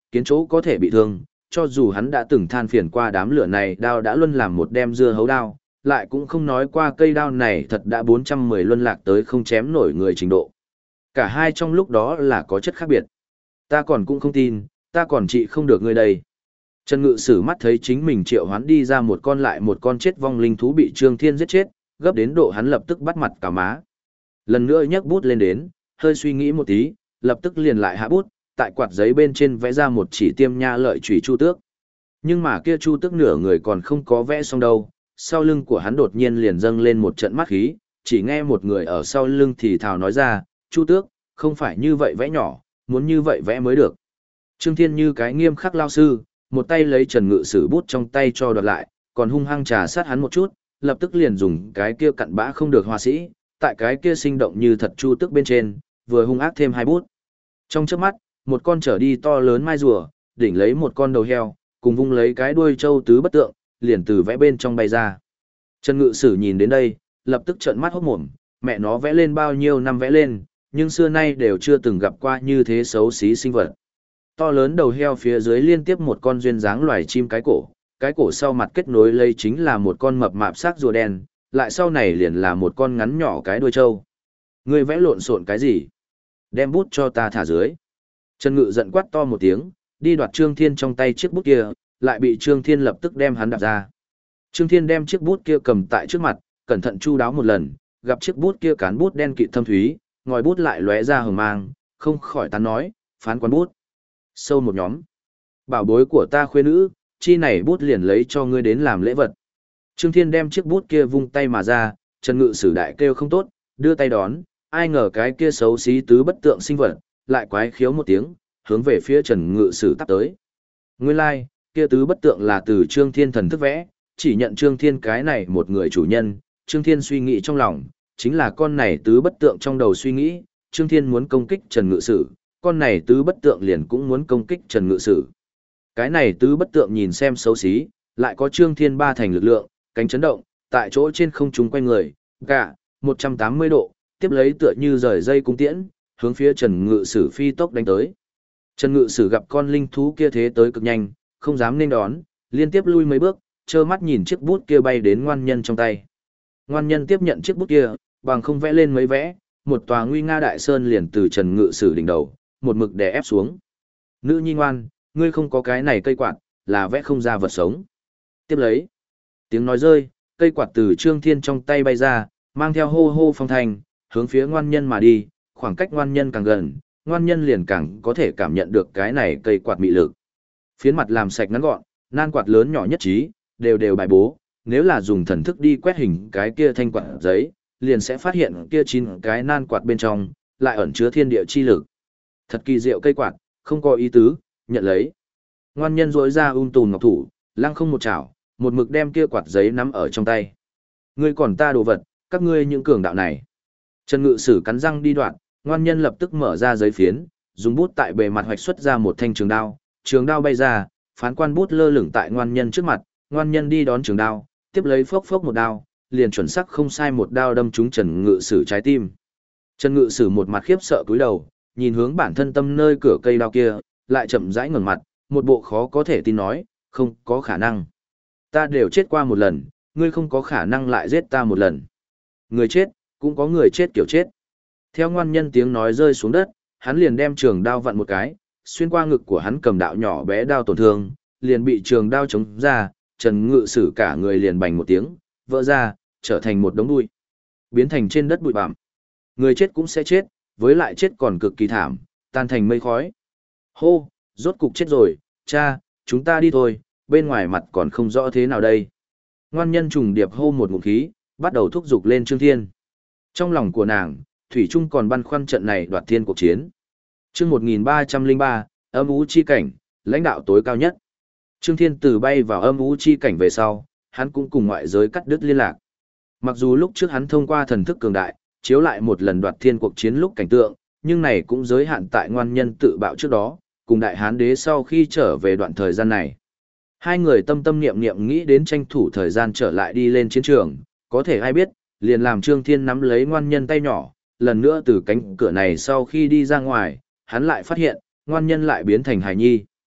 kiến chỗ có thể bị thương, cho dù hắn đã từng than phiền qua đám lửa này đao đã luôn làm một đem dưa hấu đao, lại cũng không nói qua cây đao này thật đã 410 luân lạc tới không chém nổi người trình độ. Cả hai trong lúc đó là có chất khác biệt. Ta còn cũng không tin, ta còn trị không được ngươi đây. Trần Ngự Sử mắt thấy chính mình triệu hoán đi ra một con lại một con chết vong linh thú bị Trương Thiên giết chết, gấp đến độ hắn lập tức bắt mặt cả má. Lần nữa nhấc bút lên đến, hơi suy nghĩ một tí, lập tức liền lại hạ bút, tại quạt giấy bên trên vẽ ra một chỉ tiêm nha lợi chủy chu tước. Nhưng mà kia chu tước nửa người còn không có vẽ xong đâu, sau lưng của hắn đột nhiên liền dâng lên một trận mắt khí, chỉ nghe một người ở sau lưng thì thào nói ra, chu tước, không phải như vậy vẽ nhỏ, muốn như vậy vẽ mới được. Trương Thiên như cái nghiêm khắc lao sư, một tay lấy Trần Ngự Sử bút trong tay cho đoạt lại, còn hung hăng trà sát hắn một chút, lập tức liền dùng cái kia cặn bã không được hoa sĩ, tại cái kia sinh động như thật chu tước bên trên, vừa hung ác thêm hai bút. Trong chớp mắt, một con trở đi to lớn mai rùa, đỉnh lấy một con đầu heo, cùng vung lấy cái đuôi trâu tứ bất tượng, liền từ vẽ bên trong bay ra. Trần Ngự Sử nhìn đến đây, lập tức trợn mắt hốt mồm, mẹ nó vẽ lên bao nhiêu năm vẽ lên, nhưng xưa nay đều chưa từng gặp qua như thế xấu xí sinh vật. To lớn đầu heo phía dưới liên tiếp một con duyên dáng loài chim cái cổ sau mặt kết nối lấy chính là một con mập mạp xác rùa đen, lại sau này liền là một con ngắn nhỏ cái đuôi trâu. Ngươi vẽ lộn xộn cái gì? Đem bút cho ta thả dưới. Trần Ngự giận quát to một tiếng, đi đoạt Trương Thiên trong tay chiếc bút kia, lại bị Trương Thiên lập tức đem hắn đạp ra. Trương Thiên đem chiếc bút kia cầm tại trước mặt, cẩn thận chu đáo một lần, gặp chiếc bút kia cán bút đen kịt thâm thúy, ngòi bút lại lóe ra hừng mang, không khỏi tán nói, phán quán bút. Sâu một nhóm. Bảo bối của ta khuê nữ, chi này bút liền lấy cho ngươi đến làm lễ vật. Trương Thiên đem chiếc bút kia vung tay mà ra, Trần Ngự Sử đại kêu không tốt, đưa tay đón, ai ngờ cái kia xấu xí tứ bất tượng sinh vật, lại quái khiếu một tiếng, hướng về phía Trần Ngự Sử tắp tới. Nguyên lai, like, kia tứ bất tượng là từ Trương Thiên thần thức vẽ, chỉ nhận Trương Thiên cái này một người chủ nhân, Trương Thiên suy nghĩ trong lòng, chính là con này tứ bất tượng trong đầu suy nghĩ, Trương Thiên muốn công kích Trần Ngự Sử, con này tứ bất tượng liền cũng muốn công kích Trần Ngự Sử. Cái này tứ bất tượng nhìn xem xấu xí, lại có Trương Thiên ba thành lực lượng, cánh chấn động, tại chỗ trên không trung quay người, gạ, 180 độ, tiếp lấy tựa như rời dây cung tiễn, hướng phía Trần Ngự Sử phi tốc đánh tới. Trần Ngự Sử gặp con linh thú kia thế tới cực nhanh, không dám nên đón, liên tiếp lui mấy bước, trơ mắt nhìn chiếc bút kia bay đến ngoan nhân trong tay. Ngoan nhân tiếp nhận chiếc bút kia, bằng không vẽ lên mấy vẽ, một tòa nguy nga đại sơn liền từ Trần Ngự Sử đỉnh đầu, một mực đè ép xuống. Nữ nhi ngoan, ngươi không có cái này cây quạt, là vẽ không ra vật sống. Tiếp lấy, tiếng nói rơi, cây quạt từ Trương Thiên trong tay bay ra, mang theo hô hô phong thanh, hướng phía ngoan nhân mà đi, khoảng cách ngoan nhân càng gần, ngoan nhân liền càng có thể cảm nhận được cái này cây quạt mị lực. Phiến mặt làm sạch ngắn gọn, nan quạt lớn nhỏ nhất trí, đều đều bài bố, nếu là dùng thần thức đi quét hình cái kia thanh quạt giấy, liền sẽ phát hiện kia 9 cái nan quạt bên trong, lại ẩn chứa thiên địa chi lực. Thật kỳ diệu cây quạt, không có ý tứ, nhận lấy. Ngoan nhân rỗi ra tùn ngọc thủ, lăng không một chảo, một mực đem kia quạt giấy nắm ở trong tay. Ngươi còn ta đồ vật, các ngươi những cường đạo này. Trần Ngự Sử cắn răng đi đoạn, ngoan nhân lập tức mở ra giấy phiến, dùng bút tại bề mặt hoạch xuất ra một thanh trường đao bay ra, phán quan bút lơ lửng tại ngoan nhân trước mặt, ngoan nhân đi đón trường đao, tiếp lấy phốc phốc một đao, liền chuẩn xác không sai một đao đâm trúng Trần Ngự Sử trái tim. Trần Ngự Sử một mặt khiếp sợ cúi đầu, nhìn hướng bản thân tâm nơi cửa cây đao kia, lại chậm rãi ngẩng mặt, một bộ khó có thể tin nói, không có khả năng. Ta đều chết qua một lần, ngươi không có khả năng lại giết ta một lần. Người chết, cũng có người chết kiểu chết. Theo ngoan nhân tiếng nói rơi xuống đất, hắn liền đem trường đao vặn một cái, xuyên qua ngực của hắn cầm đạo nhỏ bé đao tổn thương, liền bị trường đao chống ra, Trần Ngự Sử cả người liền bành một tiếng, vỡ ra, trở thành một đống bụi, biến thành trên đất bụi bặm. Người chết cũng sẽ chết, với lại chết còn cực kỳ thảm, tan thành mây khói. Hô, rốt cục chết rồi, cha, chúng ta đi thôi, bên ngoài mặt còn không rõ thế nào đây. Ngoan nhân trùng điệp hô một ngụm khí, bắt đầu thúc giục lên Trương Thiên. Trong lòng của nàng, Thủy Trung còn băn khoăn trận này đoạt thiên cuộc chiến. Chương 1303, âm u chi cảnh, lãnh đạo tối cao nhất. Trương Thiên từ bay vào âm u chi cảnh về sau, hắn cũng cùng ngoại giới cắt đứt liên lạc. Mặc dù lúc trước hắn thông qua thần thức cường đại, chiếu lại một lần đoạt thiên cuộc chiến lúc cảnh tượng, nhưng này cũng giới hạn tại ngoan nhân tự bạo trước đó, cùng đại hán đế sau khi trở về đoạn thời gian này. Hai người tâm tâm niệm niệm nghĩ đến tranh thủ thời gian trở lại đi lên chiến trường, có thể ai biết, liền làm Trương Thiên nắm lấy ngoan nhân tay nhỏ, lần nữa từ cánh cửa này sau khi đi ra ngoài, hắn lại phát hiện, ngoan nhân lại biến thành hài nhi.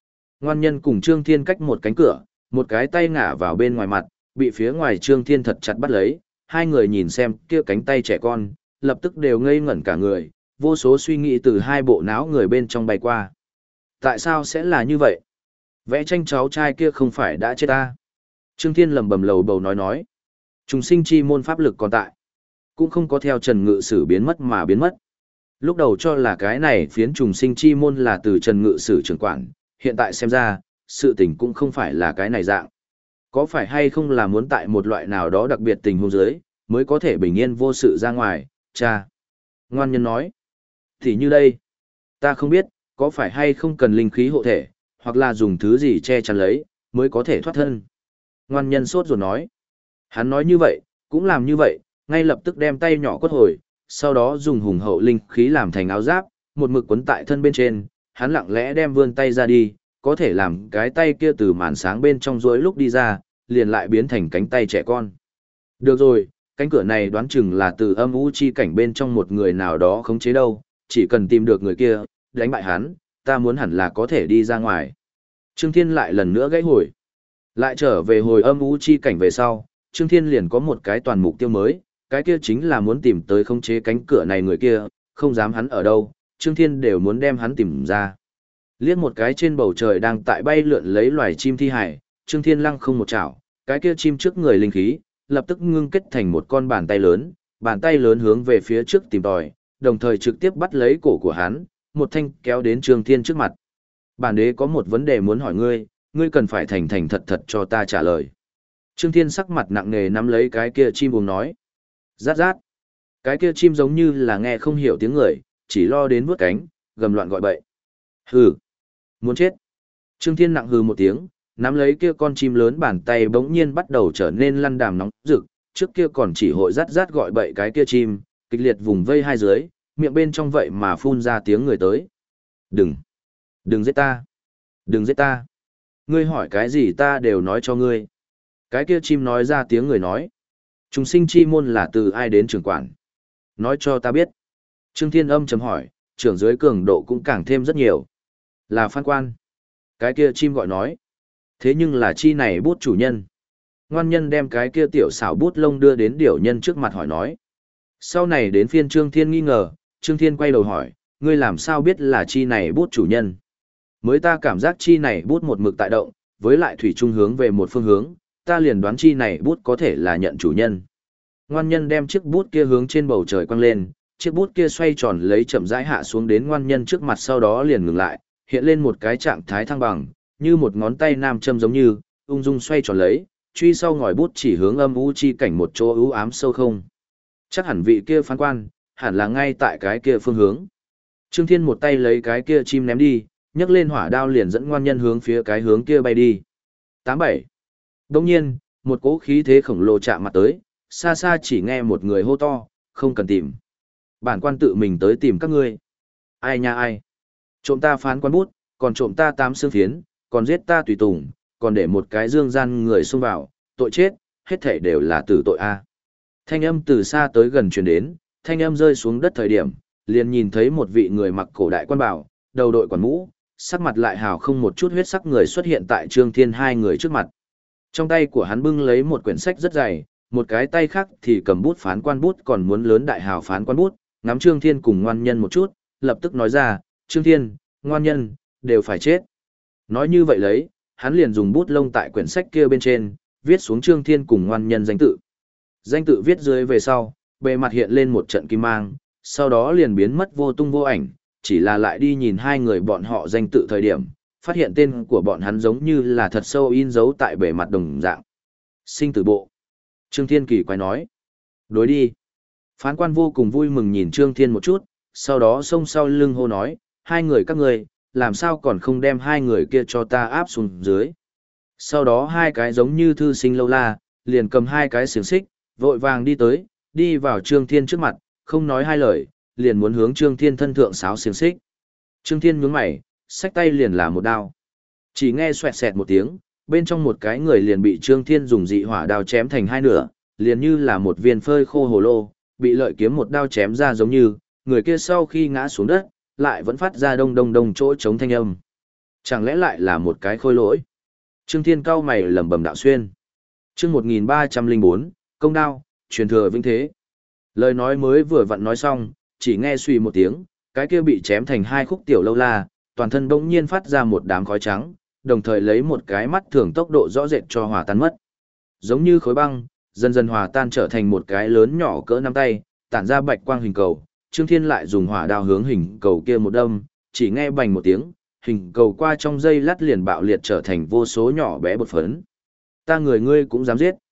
Ngoan nhân cùng Trương Thiên cách một cánh cửa, một cái tay ngả vào bên ngoài mặt, bị phía ngoài Trương Thiên thật chặt bắt lấy, hai người nhìn xem kia cánh tay trẻ con, lập tức đều ngây ngẩn cả người, vô số suy nghĩ từ hai bộ não người bên trong bay qua. Tại sao sẽ là như vậy? Vẽ tranh cháu trai kia không phải đã chết ta? Trương Thiên lẩm bẩm lầu bầu nói. Trùng sinh chi môn pháp lực còn tại, cũng không có theo Trần Ngự Sử biến mất mà biến mất. Lúc đầu cho là cái này phiến trùng sinh chi môn là từ Trần Ngự Sử trưởng quản, hiện tại xem ra, sự tình cũng không phải là cái này dạng. Có phải hay không là muốn tại một loại nào đó đặc biệt tình huống dưới, mới có thể bình yên vô sự ra ngoài, cha. Ngoan nhân nói. Thì như đây, ta không biết, có phải hay không cần linh khí hộ thể, hoặc là dùng thứ gì che chắn lấy, mới có thể thoát thân. Ngoan nhân sốt ruột nói. Hắn nói như vậy, cũng làm như vậy, ngay lập tức đem tay nhỏ quất hồi, sau đó dùng hùng hậu linh khí làm thành áo giáp, một mực quấn tại thân bên trên, hắn lặng lẽ đem vươn tay ra đi, có thể làm cái tay kia từ màn sáng bên trong rối lúc đi ra, liền lại biến thành cánh tay trẻ con. Được rồi, cánh cửa này đoán chừng là từ âm u chi cảnh bên trong một người nào đó khống chế đâu, chỉ cần tìm được người kia, đánh bại hắn, ta muốn hẳn là có thể đi ra ngoài. Trương Thiên lại lần nữa gãy hồi. Lại trở về hồi âm u chi cảnh về sau, Trương Thiên liền có một cái toàn mục tiêu mới, cái kia chính là muốn tìm tới khống chế cánh cửa này người kia, không dám hắn ở đâu, Trương Thiên đều muốn đem hắn tìm ra. Liếc một cái trên bầu trời đang tại bay lượn lấy loài chim thi hải, Trương Thiên lăng không một chảo, cái kia chim trước người linh khí, lập tức ngưng kết thành một con bàn tay lớn hướng về phía trước tìm tòi, đồng thời trực tiếp bắt lấy cổ của hắn, một thanh kéo đến Trương Thiên trước mặt. Bản đế có một vấn đề muốn hỏi ngươi, ngươi cần phải thành thành thật thật cho ta trả lời. Trương Thiên sắc mặt nặng nề nắm lấy cái kia chim buông nói. Rát rát. Cái kia chim giống như là nghe không hiểu tiếng người, chỉ lo đến vuốt cánh, gầm loạn gọi bậy. Hừ. Muốn chết. Trương Thiên nặng hừ một tiếng, nắm lấy kia con chim lớn bàn tay bỗng nhiên bắt đầu trở nên lăn đàm nóng rực, trước kia còn chỉ hội rát rát gọi bậy cái kia chim, kịch liệt vùng vây hai dưới, miệng bên trong vậy mà phun ra tiếng người tới. Đừng giết ta. Đừng giết ta. Ngươi hỏi cái gì ta đều nói cho ngươi. Cái kia chim nói ra tiếng người nói. Trùng sinh chi môn là từ ai đến trưởng quản? Nói cho ta biết. Trương Thiên âm chấm hỏi, trưởng dưới cường độ cũng càng thêm rất nhiều. Là Phan Quan. Cái kia chim gọi nói. Thế nhưng là chi này bút chủ nhân. Ngoan nhân đem cái kia tiểu xảo bút lông đưa đến điểu nhân trước mặt hỏi nói. Sau này đến phiên Trương Thiên nghi ngờ, Trương Thiên quay đầu hỏi, ngươi làm sao biết là chi này bút chủ nhân? Mới ta cảm giác chi này bút một mực tại động, với lại thủy trung hướng về một phương hướng, ta liền đoán chi này bút có thể là nhận chủ nhân. Ngoan nhân đem chiếc bút kia hướng trên bầu trời quăng lên, chiếc bút kia xoay tròn lấy chậm rãi hạ xuống đến ngoan nhân trước mặt sau đó liền ngừng lại, hiện lên một cái trạng thái thăng bằng, như một ngón tay nam châm giống như, ung dung xoay tròn lấy, truy sau ngòi bút chỉ hướng âm u chi cảnh một chỗ ưu ám sâu không. Chắc hẳn vị kia phán quan, hẳn là ngay tại cái kia phương hướng. Trương Thiên một tay lấy cái kia chim ném đi, nhấc lên hỏa đao liền dẫn ngoan nhân hướng phía cái hướng kia bay đi. 87. Đồng nhiên, một cỗ khí thế khổng lồ chạm mặt tới, xa xa chỉ nghe một người hô to, không cần tìm. Bản quan tự mình tới tìm các ngươi. Ai nha ai? Trộm ta phán quan bút, còn trộm ta 8 xương phiến, còn giết ta tùy tùng, còn để một cái dương gian người xông vào, tội chết, hết thảy đều là tử tội a. Thanh âm từ xa tới gần truyền đến, thanh âm rơi xuống đất thời điểm, liền nhìn thấy một vị người mặc cổ đại quan bào, đầu đội quản mũ, sắc mặt lại hào không một chút huyết sắc người xuất hiện tại Trương Thiên hai người trước mặt. Trong tay của hắn bưng lấy một quyển sách rất dày, một cái tay khác thì cầm bút phán quan bút còn muốn lớn đại hào phán quan bút, ngắm Trương Thiên cùng ngoan nhân một chút, lập tức nói ra, Trương Thiên, ngoan nhân, đều phải chết. Nói như vậy lấy, hắn liền dùng bút lông tại quyển sách kia bên trên, viết xuống Trương Thiên cùng ngoan nhân danh tự. Danh tự viết dưới về sau, bề mặt hiện lên một trận kim mang, sau đó liền biến mất vô tung vô ảnh, chỉ là lại đi nhìn hai người bọn họ danh tự thời điểm, phát hiện tên của bọn hắn giống như là thật sâu in dấu tại bề mặt đồng dạng. Sinh tử bộ. Trương Thiên kỳ quái nói. Đối đi. Phán quan vô cùng vui mừng nhìn Trương Thiên một chút, sau đó xông sau lưng hô nói, hai người các ngươi, làm sao còn không đem hai người kia cho ta áp xuống dưới. Sau đó hai cái giống như thư sinh lâu la, liền cầm hai cái xiềng xích, vội vàng đi tới, đi vào Trương Thiên trước mặt, không nói hai lời, liền muốn hướng Trương Thiên thân thượng sáo xiềng xích. Trương Thiên nhướng mày, xách tay liền là một đao. Chỉ nghe xoẹt xẹt một tiếng, bên trong một cái người liền bị Trương Thiên dùng dị hỏa đao chém thành hai nửa, liền như là một viên phơi khô hồ lô, bị lợi kiếm một đao chém ra giống như, người kia sau khi ngã xuống đất, lại vẫn phát ra đông đông đông chỗ chống thanh âm. Chẳng lẽ lại là một cái khôi lỗi? Trương Thiên cao mày lẩm bẩm đạo xuyên. Chương 1304, công đao, truyền thừa vĩnh thế. Lời nói mới vừa vặn nói xong, chỉ nghe suy một tiếng, cái kia bị chém thành hai khúc tiểu lâu la, toàn thân bỗng nhiên phát ra một đám khói trắng, đồng thời lấy một cái mắt thường tốc độ rõ rệt cho hòa tan mất. Giống như khối băng, dần dần hòa tan trở thành một cái lớn nhỏ cỡ nắm tay, tản ra bạch quang hình cầu. Trương Thiên lại dùng hỏa đao hướng hình cầu kia một đâm, chỉ nghe bành một tiếng, hình cầu qua trong giây lát liền bạo liệt trở thành vô số nhỏ bé bột phấn. Ta người ngươi cũng dám giết.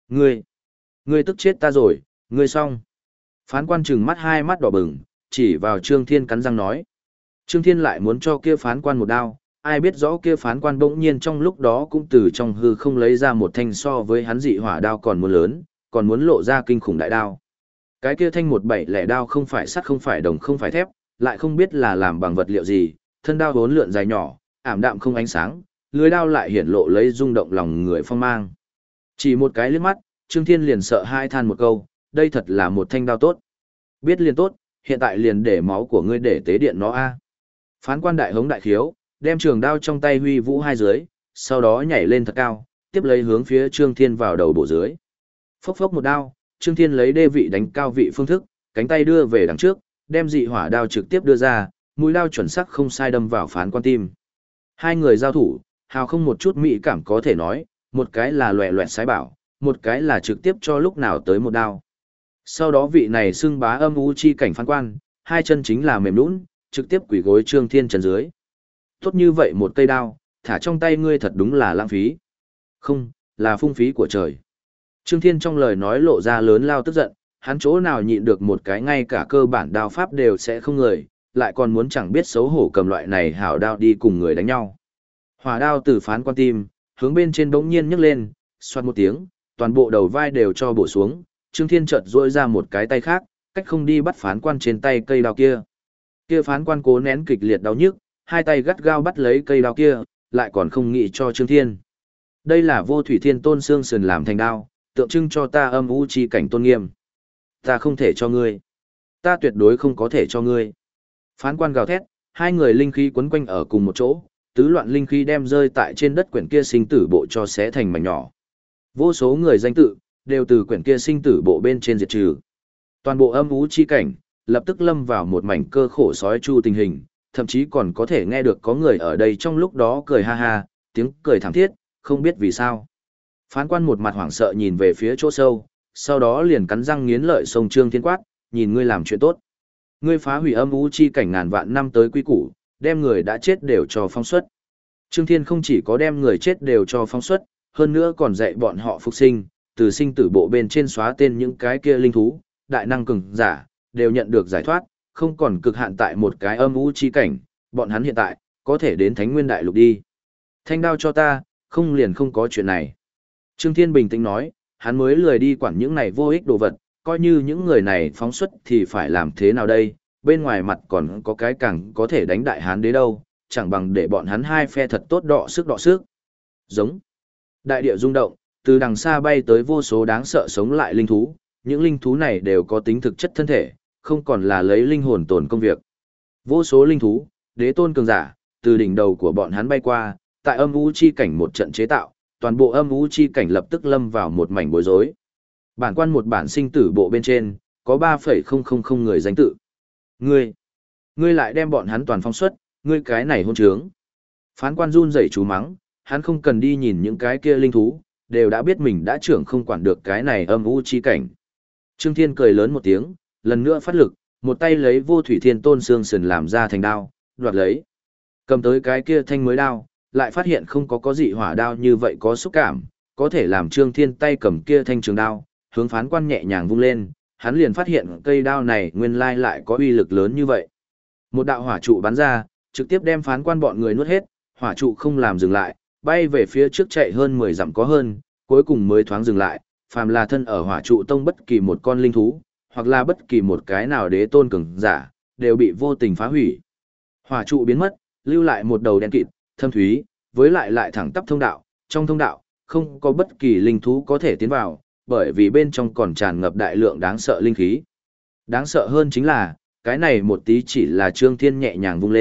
Ngươi tức chết ta rồi, ngươi xong. Phán quan trừng mắt hai mắt đỏ bừng, chỉ vào Trương Thiên cắn răng nói. Trương Thiên lại muốn cho kia phán quan một đao, ai biết rõ kia phán quan bỗng nhiên trong lúc đó cũng từ trong hư không lấy ra một thanh so với hắn dị hỏa đao còn muốn lớn, còn muốn lộ ra kinh khủng đại đao. Cái kia thanh 17 đao không phải sắt không phải đồng không phải thép, lại không biết là làm bằng vật liệu gì, thân đao vốn lượn dài nhỏ, ảm đạm không ánh sáng, lưới đao lại hiển lộ lấy rung động lòng người phong mang. Chỉ một cái liếc mắt, Trương Thiên liền sợ hai than một câu, đây thật là một thanh đao tốt. Biết liền tốt, hiện tại liền để máu của ngươi để tế điện nó a. Phán quan đại hống đại khiếu, đem trường đao trong tay huy vũ hai dưới, sau đó nhảy lên thật cao, tiếp lấy hướng phía Trương Thiên vào đầu bổ dưới. Phốc phốc một đao, Trương Thiên lấy đê vị đánh cao vị phương thức, cánh tay đưa về đằng trước, đem dị hỏa đao trực tiếp đưa ra, mũi đao chuẩn xác không sai đâm vào phán quan tim. Hai người giao thủ, hào không một chút mỹ cảm có thể nói, một cái là loẻ loẹt sái bảo, một cái là trực tiếp cho lúc nào tới một đao. Sau đó vị này xưng bá âm u chi cảnh phán quan, hai chân chính là mềm nhũn, trực tiếp quỳ gối Trương Thiên chân dưới. Tốt như vậy một cây đao, thả trong tay ngươi thật đúng là lãng phí. Không, là phung phí của trời. Trương Thiên trong lời nói lộ ra lớn lao tức giận, hắn chỗ nào nhịn được một cái ngay cả cơ bản đao pháp đều sẽ không người, lại còn muốn chẳng biết xấu hổ cầm loại này hảo đao đi cùng người đánh nhau. Hỏa đao từ phán quan tim, hướng bên trên bỗng nhiên nhấc lên, xoát một tiếng, toàn bộ đầu vai đều cho bổ xuống, Trương Thiên chợt duỗi ra một cái tay khác, cách không đi bắt phán quan trên tay cây đao kia. Kia phán quan cố nén kịch liệt đau nhức, hai tay gắt gao bắt lấy cây đao kia, lại còn không nghĩ cho Trương Thiên. Đây là vô thủy thiên tôn xương sườn làm thành đao, tượng trưng cho ta âm u chi cảnh tôn nghiêm. Ta không thể cho ngươi. Ta tuyệt đối không có thể cho ngươi. Phán quan gào thét, hai người linh khí quấn quanh ở cùng một chỗ, tứ loạn linh khí đem rơi tại trên đất quyển kia sinh tử bộ cho xé thành mảnh nhỏ. Vô số người danh tự, đều từ quyển kia sinh tử bộ bên trên diệt trừ. Toàn bộ âm u chi cảnh, lập tức lâm vào một mảnh cơ khổ sói chu tình hình, thậm chí còn có thể nghe được có người ở đây trong lúc đó cười ha ha, tiếng cười thảm thiết, không biết vì sao. Phán quan một mặt hoảng sợ nhìn về phía chỗ sâu, sau đó liền cắn răng nghiến lợi sông Trương Thiên quát, nhìn ngươi làm chuyện tốt. Ngươi phá hủy âm u chi cảnh ngàn vạn năm tới quy củ, đem người đã chết đều cho phóng xuất. Trương Thiên không chỉ có đem người chết đều cho phóng xuất, hơn nữa còn dạy bọn họ phục sinh, từ sinh tử bộ bên trên xóa tên những cái kia linh thú, đại năng cường giả, đều nhận được giải thoát, không còn cực hạn tại một cái âm u chi cảnh, bọn hắn hiện tại, có thể đến Thánh Nguyên Đại Lục đi. Thanh đao cho ta, không liền không có chuyện này. Trương Thiên bình tĩnh nói, hắn mới lười đi quản những này vô ích đồ vật, coi như những người này phóng xuất thì phải làm thế nào đây, bên ngoài mặt còn có cái càng có thể đánh đại hán đế đâu, chẳng bằng để bọn hắn hai phe thật tốt đọ sức. Giống. Đại địa rung động, từ đằng xa bay tới vô số đáng sợ sống lại linh thú, những linh thú này đều có tính thực chất thân thể, không còn là lấy linh hồn tồn công việc. Vô số linh thú, đế tôn cường giả, từ đỉnh đầu của bọn hắn bay qua, tại âm u chi cảnh một trận chế tạo, toàn bộ âm u chi cảnh lập tức lâm vào một mảnh bối rối. Bản quan một bản sinh tử bộ bên trên, có 3,000 người danh tự. Ngươi lại đem bọn hắn toàn phong xuất, ngươi cái này hôn trướng. Phán quan run rẩy chú mắng, hắn không cần đi nhìn những cái kia linh thú, đều đã biết mình đã trưởng không quản được cái này âm u chi cảnh. Trương Thiên cười lớn một tiếng, lần nữa phát lực, một tay lấy vô thủy thiên tôn xương sườn làm ra thành đao, đoạt lấy. Cầm tới cái kia thanh mới đao, lại phát hiện không có dị hỏa đao như vậy có xúc cảm, có thể làm Trương Thiên tay cầm kia thanh trường đao, hướng phán quan nhẹ nhàng vung lên, hắn liền phát hiện cây đao này nguyên lai lại có uy lực lớn như vậy. Một đạo hỏa trụ bắn ra, trực tiếp đem phán quan bọn người nuốt hết, hỏa trụ không làm dừng lại, bay về phía trước chạy hơn 10 dặm có hơn, cuối cùng mới thoáng dừng lại, phàm là thân ở hỏa trụ tông bất kỳ một con linh thú, hoặc là bất kỳ một cái nào đế tôn cường giả, đều bị vô tình phá hủy. Hỏa trụ biến mất, lưu lại một đầu đen kịt, thâm thúy, với lại thẳng tắp thông đạo, trong thông đạo, không có bất kỳ linh thú có thể tiến vào, bởi vì bên trong còn tràn ngập đại lượng đáng sợ linh khí. Đáng sợ hơn chính là, cái này một tí chỉ là Trương Thiên nhẹ nhàng vung lên,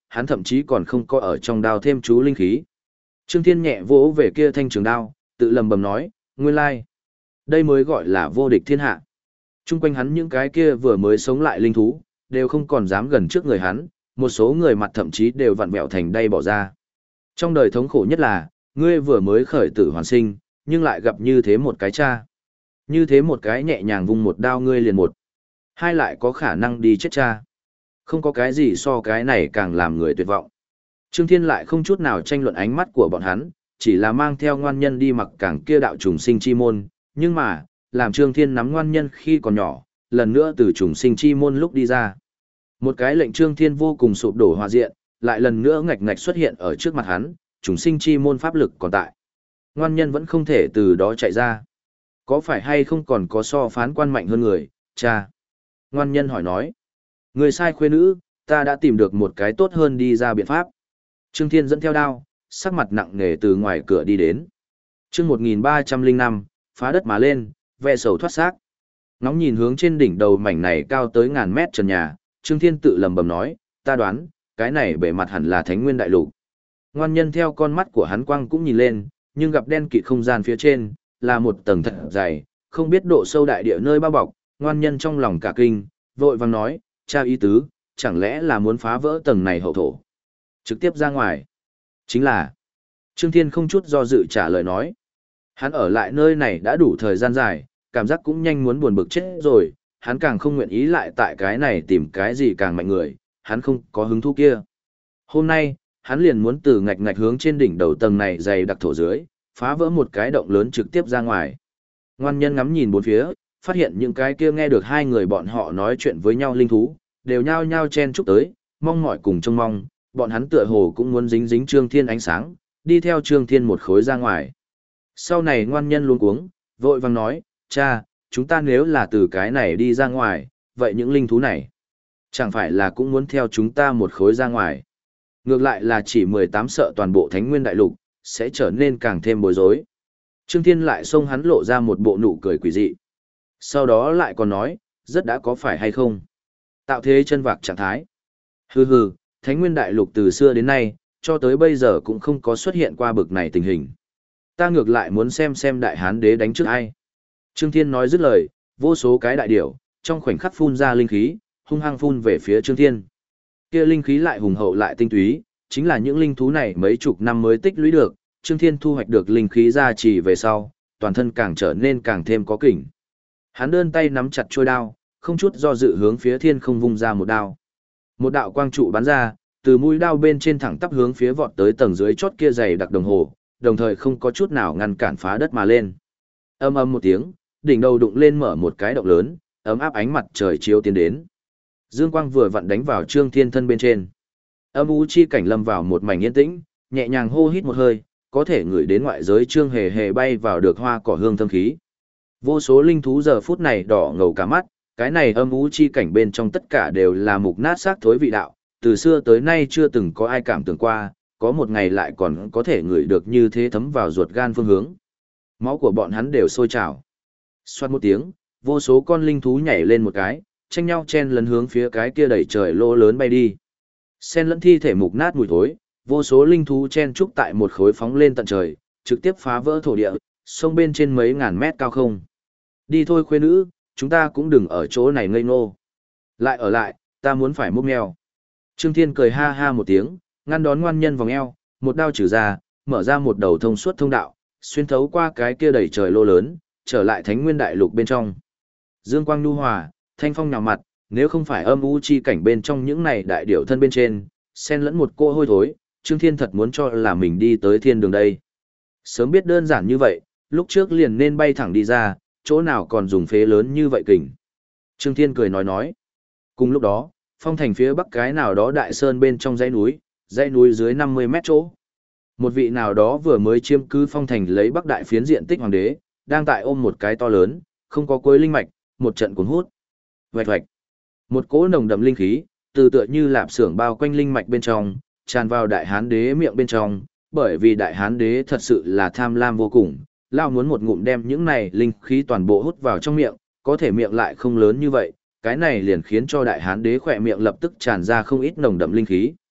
hắn thậm chí còn không có ở trong đao thêm chú linh khí. Trương Thiên nhẹ vỗ về kia thanh trường đao, tự lầm bầm nói, nguyên lai, đây mới gọi là vô địch thiên hạ. Trung quanh hắn những cái kia vừa mới sống lại linh thú, đều không còn dám gần trước người hắn, một số người mặt thậm chí đều vặn vẹo thành đay bỏ ra. Trong đời thống khổ nhất là, ngươi vừa mới khởi tử hoàn sinh, nhưng lại gặp như thế một cái cha. Như thế một cái nhẹ nhàng vung một đao ngươi liền một. Hai lại có khả năng đi chết cha. Không có cái gì so cái này càng làm người tuyệt vọng. Trương Thiên lại không chút nào tranh luận ánh mắt của bọn hắn, chỉ là mang theo ngoan nhân đi mặc càng kia đạo trùng sinh chi môn, nhưng mà, làm Trương Thiên nắm ngoan nhân khi còn nhỏ, lần nữa từ trùng sinh chi môn lúc đi ra. Một cái lệnh Trương Thiên vô cùng sụp đổ hòa diện, lại lần nữa ngạch ngạch xuất hiện ở trước mặt hắn, trùng sinh chi môn pháp lực còn tại. Ngoan nhân vẫn không thể từ đó chạy ra. Có phải hay không còn có so phán quan mạnh hơn người, cha? Ngoan nhân hỏi nói. Người sai khuê nữ, ta đã tìm được một cái tốt hơn đi ra biện pháp. Trương Thiên dẫn theo đao, sắc mặt nặng nề từ ngoài cửa đi đến. Chương 1305, phá đất mà lên, ve sầu thoát xác. Ngóng nhìn hướng trên đỉnh đầu mảnh này cao tới ngàn mét trần nhà, Trương Thiên tự lầm bầm nói, ta đoán, cái này bề mặt hẳn là Thánh Nguyên Đại Lục. Ngoan nhân theo con mắt của hắn quang cũng nhìn lên, nhưng gặp đen kịt không gian phía trên, là một tầng thật dày, không biết độ sâu đại địa nơi bao bọc, ngoan nhân trong lòng cả kinh, vội vàng nói, cha ý tứ, chẳng lẽ là muốn phá vỡ tầng này hậu thổ. Trực tiếp ra ngoài. Chính là, Trương Thiên không chút do dự trả lời nói. Hắn ở lại nơi này đã đủ thời gian dài, cảm giác cũng nhanh muốn buồn bực chết rồi, hắn càng không nguyện ý lại tại cái này tìm cái gì càng mạnh người, hắn không có hứng thú kia. Hôm nay, hắn liền muốn từ ngạch ngạch hướng trên đỉnh đầu tầng này dày đặc thổ dưới, phá vỡ một cái động lớn trực tiếp ra ngoài. Ngoan nhân ngắm nhìn bốn phía, phát hiện những cái kia nghe được hai người bọn họ nói chuyện với nhau linh thú, đều nhao nhao chen chúc tới, mong mỏi cùng trông mong, bọn hắn tựa hồ cũng muốn dính dính Trương Thiên ánh sáng, đi theo Trương Thiên một khối ra ngoài. Sau này ngoan nhân luống cuống, vội vàng nói, cha, chúng ta nếu là từ cái này đi ra ngoài, vậy những linh thú này, chẳng phải là cũng muốn theo chúng ta một khối ra ngoài. Ngược lại là chỉ 18 sợ toàn bộ Thánh Nguyên Đại Lục, sẽ trở nên càng thêm bối rối. Trương Thiên lại xông hắn lộ ra một bộ nụ cười quỷ dị. Sau đó lại còn nói, rất đã có phải hay không? Tạo thế chân vạc trạng thái. Hừ hừ, Thánh Nguyên Đại Lục từ xưa đến nay, cho tới bây giờ cũng không có xuất hiện qua bực này tình hình. Ta ngược lại muốn xem Đại Hán Đế đánh trước ai. Trương Thiên nói dứt lời, vô số cái đại điểu, trong khoảnh khắc phun ra linh khí, hung hăng phun về phía Trương Thiên. Kia linh khí lại hùng hậu lại tinh túy, chính là những linh thú này mấy chục năm mới tích lũy được, Trương Thiên thu hoạch được linh khí gia trì về sau, toàn thân càng trở nên càng thêm có kình. Hắn đơn tay nắm chặt chuôi đao, không chút do dự hướng phía thiên không vung ra một đao. Một đạo quang trụ bắn ra, từ mũi đao bên trên thẳng tắp hướng phía vọt tới tầng dưới chót kia dày đặc đồng hồ, đồng thời không có chút nào ngăn cản phá đất mà lên. Ầm ầm một tiếng, đỉnh đầu đụng lên mở một cái động lớn, ấm áp ánh mặt trời chiếu tiến đến. Dương quang vừa vặn đánh vào Trương Thiên thân bên trên. Âm u chi cảnh lâm vào một mảnh yên tĩnh, nhẹ nhàng hô hít một hơi, có thể ngửi đến ngoại giới Trương Hề Hề bay vào được hoa cỏ hương thơm khí. Vô số linh thú giờ phút này đỏ ngầu cả mắt, cái này âm u chi cảnh bên trong tất cả đều là mục nát xác thối vị đạo, từ xưa tới nay chưa từng có ai cảm tưởng qua, có một ngày lại còn có thể ngửi được như thế thấm vào ruột gan phương hướng. Máu của bọn hắn đều sôi trào. Xoát một tiếng, vô số con linh thú nhảy lên một cái, tranh nhau chen lấn hướng phía cái kia đẩy trời lỗ lớn bay đi. Xen lẫn thi thể mục nát mùi thối, vô số linh thú chen trúc tại một khối phóng lên tận trời, trực tiếp phá vỡ thổ địa, sông bên trên mấy ngàn mét cao không. Đi thôi khuê nữ, chúng ta cũng đừng ở chỗ này ngây ngô. Lại ở lại, ta muốn phải múc mèo. Trương Thiên cười ha ha một tiếng, ngăn đón ngoan nhân vòng eo, một đao trừ ra, mở ra một đầu thông suốt thông đạo, xuyên thấu qua cái kia đẩy trời lô lớn, trở lại Thánh Nguyên Đại Lục bên trong. Dương quang nhu hòa, thanh phong nhào mặt, nếu không phải âm u chi cảnh bên trong những này đại điểu thân bên trên, xen lẫn một cô hôi thối, Trương Thiên thật muốn cho là mình đi tới thiên đường đây. Sớm biết đơn giản như vậy, lúc trước liền nên bay thẳng đi ra, chỗ nào còn dùng phế lớn như vậy kình. Trương Thiên cười nói. Cùng lúc đó, phong thành phía bắc cái nào đó đại sơn bên trong dãy núi dưới 50 mét chỗ. Một vị nào đó vừa mới chiếm cứ phong thành lấy bắc đại phiến diện tích hoàng đế, đang tại ôm một cái to lớn, không có cuối linh mạch, một trận cuốn hút. Vạch vạch. Một cỗ nồng đậm linh khí, từ tựa như lạp xưởng bao quanh linh mạch bên trong, tràn vào đại hán đế miệng bên trong, bởi vì đại hán đế thật sự là tham lam vô cùng, lao muốn một ngụm đem những này linh khí toàn bộ hút vào trong miệng, có thể miệng lại không lớn như vậy, cái này liền khiến cho đại hán đế khỏe miệng lập tức tràn ra không ít nồng đậm linh khí.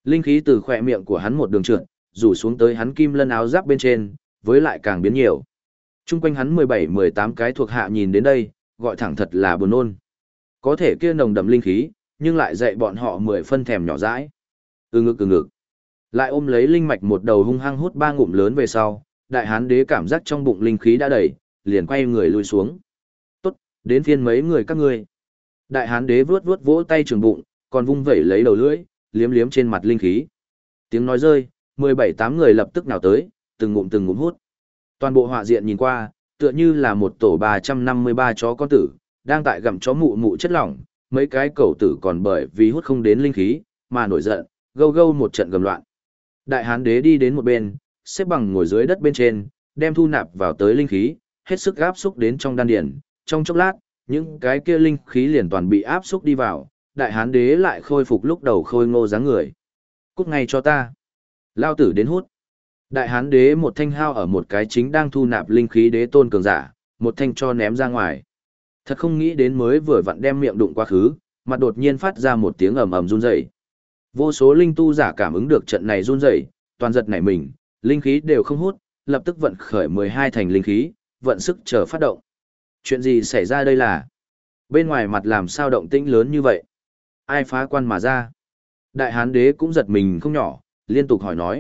Linh khí từ khỏe miệng của hắn một đường trượt, rủ xuống tới hắn kim lân áo giáp bên trên, với lại càng biến nhiều. Trung quanh hắn 17-18 cái thuộc hạ nhìn đến đây, gọi thẳng thật là buồn nôn. Có thể kia nồng đậm linh khí, nhưng lại dạy bọn họ 10 phân thèm nhỏ dãi. Ừ ngực. Lại ôm lấy linh mạch một đầu hung hăng hút 3 ngụm lớn về sau, đại hán đế cảm giác trong bụng linh khí đã đầy, liền quay người lui xuống. Tốt, đến phiên mấy người các ngươi. Đại hán đế vuốt vuốt vỗ tay trường bụng, còn vung vẩy lấy đầu lưỡi, liếm liếm trên mặt linh khí. Tiếng nói rơi, 17-8 người lập tức nào tới, từng ngụm hút. Toàn bộ họa diện nhìn qua, tựa như là một tổ 353 chó con tử, đang tại gặm chó mụ mụ chất lỏng, mấy cái cẩu tử còn bởi vì hút không đến linh khí, mà nổi giận, gâu gâu một trận gầm loạn. Đại hán đế đi đến một bên, xếp bằng ngồi dưới đất bên trên, đem thu nạp vào tới linh khí, hết sức áp xúc đến trong đan điển, trong chốc lát, những cái kia linh khí liền toàn bị áp xúc đi vào, đại hán đế lại khôi phục lúc đầu khôi ngô dáng người. Cút ngay cho ta. Lao tử đến hút. Đại hán đế một thanh hao ở một cái chính đang thu nạp linh khí đế tôn cường giả, một thanh cho ném ra ngoài. Thật không nghĩ đến mới vừa vặn đem miệng đụng quá khứ, mặt đột nhiên phát ra một tiếng ầm ầm run rẩy. Vô số linh tu giả cảm ứng được trận này run rẩy, toàn giật nảy mình, linh khí đều không hút, lập tức vận khởi 12 thành linh khí, vận sức chờ phát động. Chuyện gì xảy ra đây là? Bên ngoài mặt làm sao động tĩnh lớn như vậy? Ai phá quan mà ra? Đại hán đế cũng giật mình không nhỏ, liên tục hỏi nói.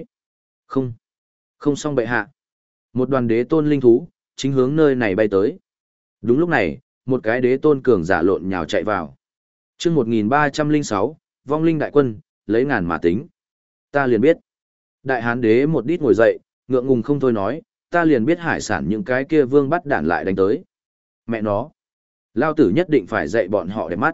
Không xong bệ hạ. Một đoàn đế tôn linh thú, chính hướng nơi này bay tới. Đúng lúc này, một cái đế tôn cường giả lộn nhào chạy vào. Chương 1306, vong linh đại quân, lấy ngàn mà tính. Ta liền biết. Đại hán đế một đít ngồi dậy, ngượng ngùng không thôi nói, ta liền biết hải sản những cái kia vương bắt đạn lại đánh tới. Mẹ nó. Lao tử nhất định phải dạy bọn họ đẹp mắt.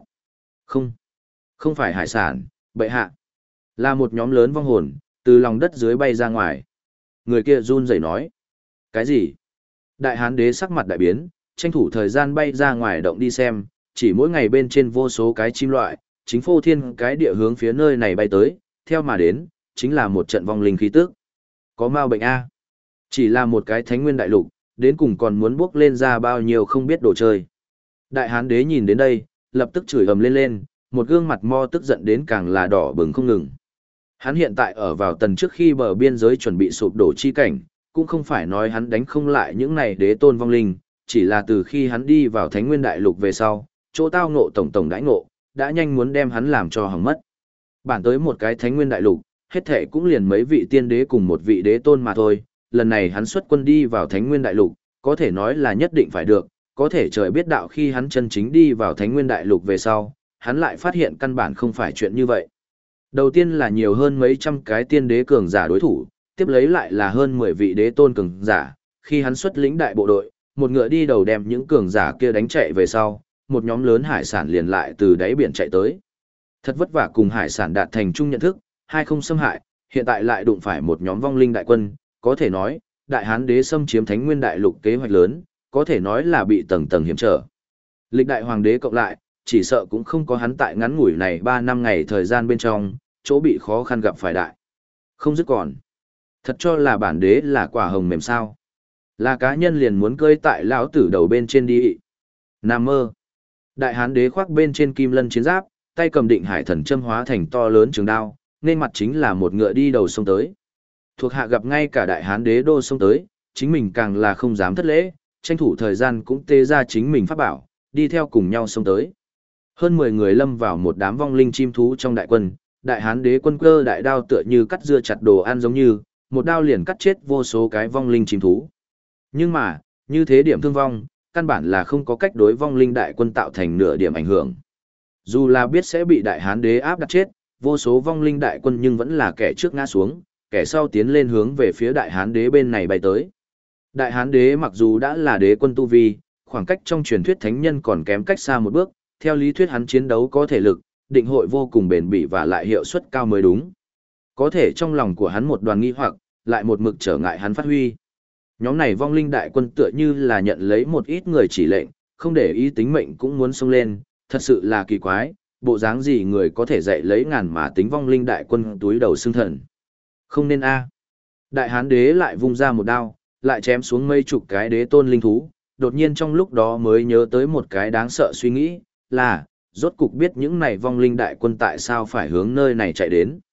Không phải hải sản, bệ hạ. Là một nhóm lớn vong hồn, từ lòng đất dưới bay ra ngoài. Người kia run rẩy nói. Cái gì? Đại hán đế sắc mặt đại biến, tranh thủ thời gian bay ra ngoài động đi xem, chỉ mỗi ngày bên trên vô số cái chim loại, chính phô thiên cái địa hướng phía nơi này bay tới, theo mà đến, chính là một trận vong linh khí tức. Có mau bệnh A. Chỉ là một cái thánh nguyên đại lục, đến cùng còn muốn bước lên ra bao nhiêu không biết đồ chơi. Đại hán đế nhìn đến đây, lập tức chửi ầm lên, một gương mặt mo tức giận đến càng là đỏ bừng không ngừng. Hắn hiện tại ở vào tần trước khi bờ biên giới chuẩn bị sụp đổ chi cảnh, cũng không phải nói hắn đánh không lại những này đế tôn vong linh, chỉ là từ khi hắn đi vào Thánh Nguyên Đại Lục về sau, chỗ tao ngộ tổng đãi ngộ, đã nhanh muốn đem hắn làm cho hỏng mất. Bản tới một cái Thánh Nguyên Đại Lục, hết thể cũng liền mấy vị tiên đế cùng một vị đế tôn mà thôi, lần này hắn xuất quân đi vào Thánh Nguyên Đại Lục, có thể nói là nhất định phải được, có thể trời biết đạo khi hắn chân chính đi vào Thánh Nguyên Đại Lục về sau, hắn lại phát hiện căn bản không phải chuyện như vậy. Đầu tiên là nhiều hơn mấy trăm cái tiên đế cường giả đối thủ, tiếp lấy lại là hơn 10 vị đế tôn cường giả, khi hắn xuất lĩnh đại bộ đội, một ngựa đi đầu đem những cường giả kia đánh chạy về sau, một nhóm lớn hải sản liền lại từ đáy biển chạy tới. Thật vất vả cùng hải sản đạt thành chung nhận thức, hai không xâm hại, hiện tại lại đụng phải một nhóm vong linh đại quân, có thể nói, đại hán đế xâm chiếm Thánh Nguyên Đại Lục kế hoạch lớn, có thể nói là bị tầng tầng hiểm trở. Lịch đại hoàng đế cộng lại, chỉ sợ cũng không có hắn tại ngắn ngủi này 3 năm ngày thời gian bên trong, chỗ bị khó khăn gặp phải đại. Không dứt còn. Thật cho là bản đế là quả hồng mềm sao. Là cá nhân liền muốn cơi tại lão tử đầu bên trên đi. Nam mơ. Đại hán đế khoác bên trên kim lân chiến giáp, tay cầm định hải thần châm hóa thành to lớn trường đao, nên mặt chính là một ngựa đi đầu sông tới. Thuộc hạ gặp ngay cả đại hán đế đô sông tới, chính mình càng là không dám thất lễ, tranh thủ thời gian cũng tê ra chính mình pháp bảo, đi theo cùng nhau sông tới. Hơn 10 người lâm vào một đám vong linh chim thú trong đại quân, đại hán đế quân cơ đại đao tựa như cắt dưa chặt đồ ăn giống như, một đao liền cắt chết vô số cái vong linh chim thú. Nhưng mà, như thế điểm thương vong, căn bản là không có cách đối vong linh đại quân tạo thành nửa điểm ảnh hưởng. Dù là biết sẽ bị đại hán đế áp đặt chết, vô số vong linh đại quân nhưng vẫn là kẻ trước ngã xuống, kẻ sau tiến lên hướng về phía đại hán đế bên này bay tới. Đại hán đế mặc dù đã là đế quân tu vi, khoảng cách trong truyền thuyết thánh nhân còn kém cách xa một bước, theo lý thuyết hắn chiến đấu có thể lực, định hội vô cùng bền bỉ và lại hiệu suất cao mới đúng. Có thể trong lòng của hắn một đoàn nghi hoặc, lại một mực trở ngại hắn phát huy. Nhóm này vong linh đại quân tựa như là nhận lấy một ít người chỉ lệnh, không để ý tính mệnh cũng muốn xông lên, thật sự là kỳ quái, bộ dáng gì người có thể dạy lấy ngàn mà tính vong linh đại quân túi đầu xương thần. Không nên a. Đại hán đế lại vung ra một đao, lại chém xuống mấy chục cái đế tôn linh thú, đột nhiên trong lúc đó mới nhớ tới một cái đáng sợ suy nghĩ, là, rốt cục biết những này vong linh đại quân tại sao phải hướng nơi này chạy đến.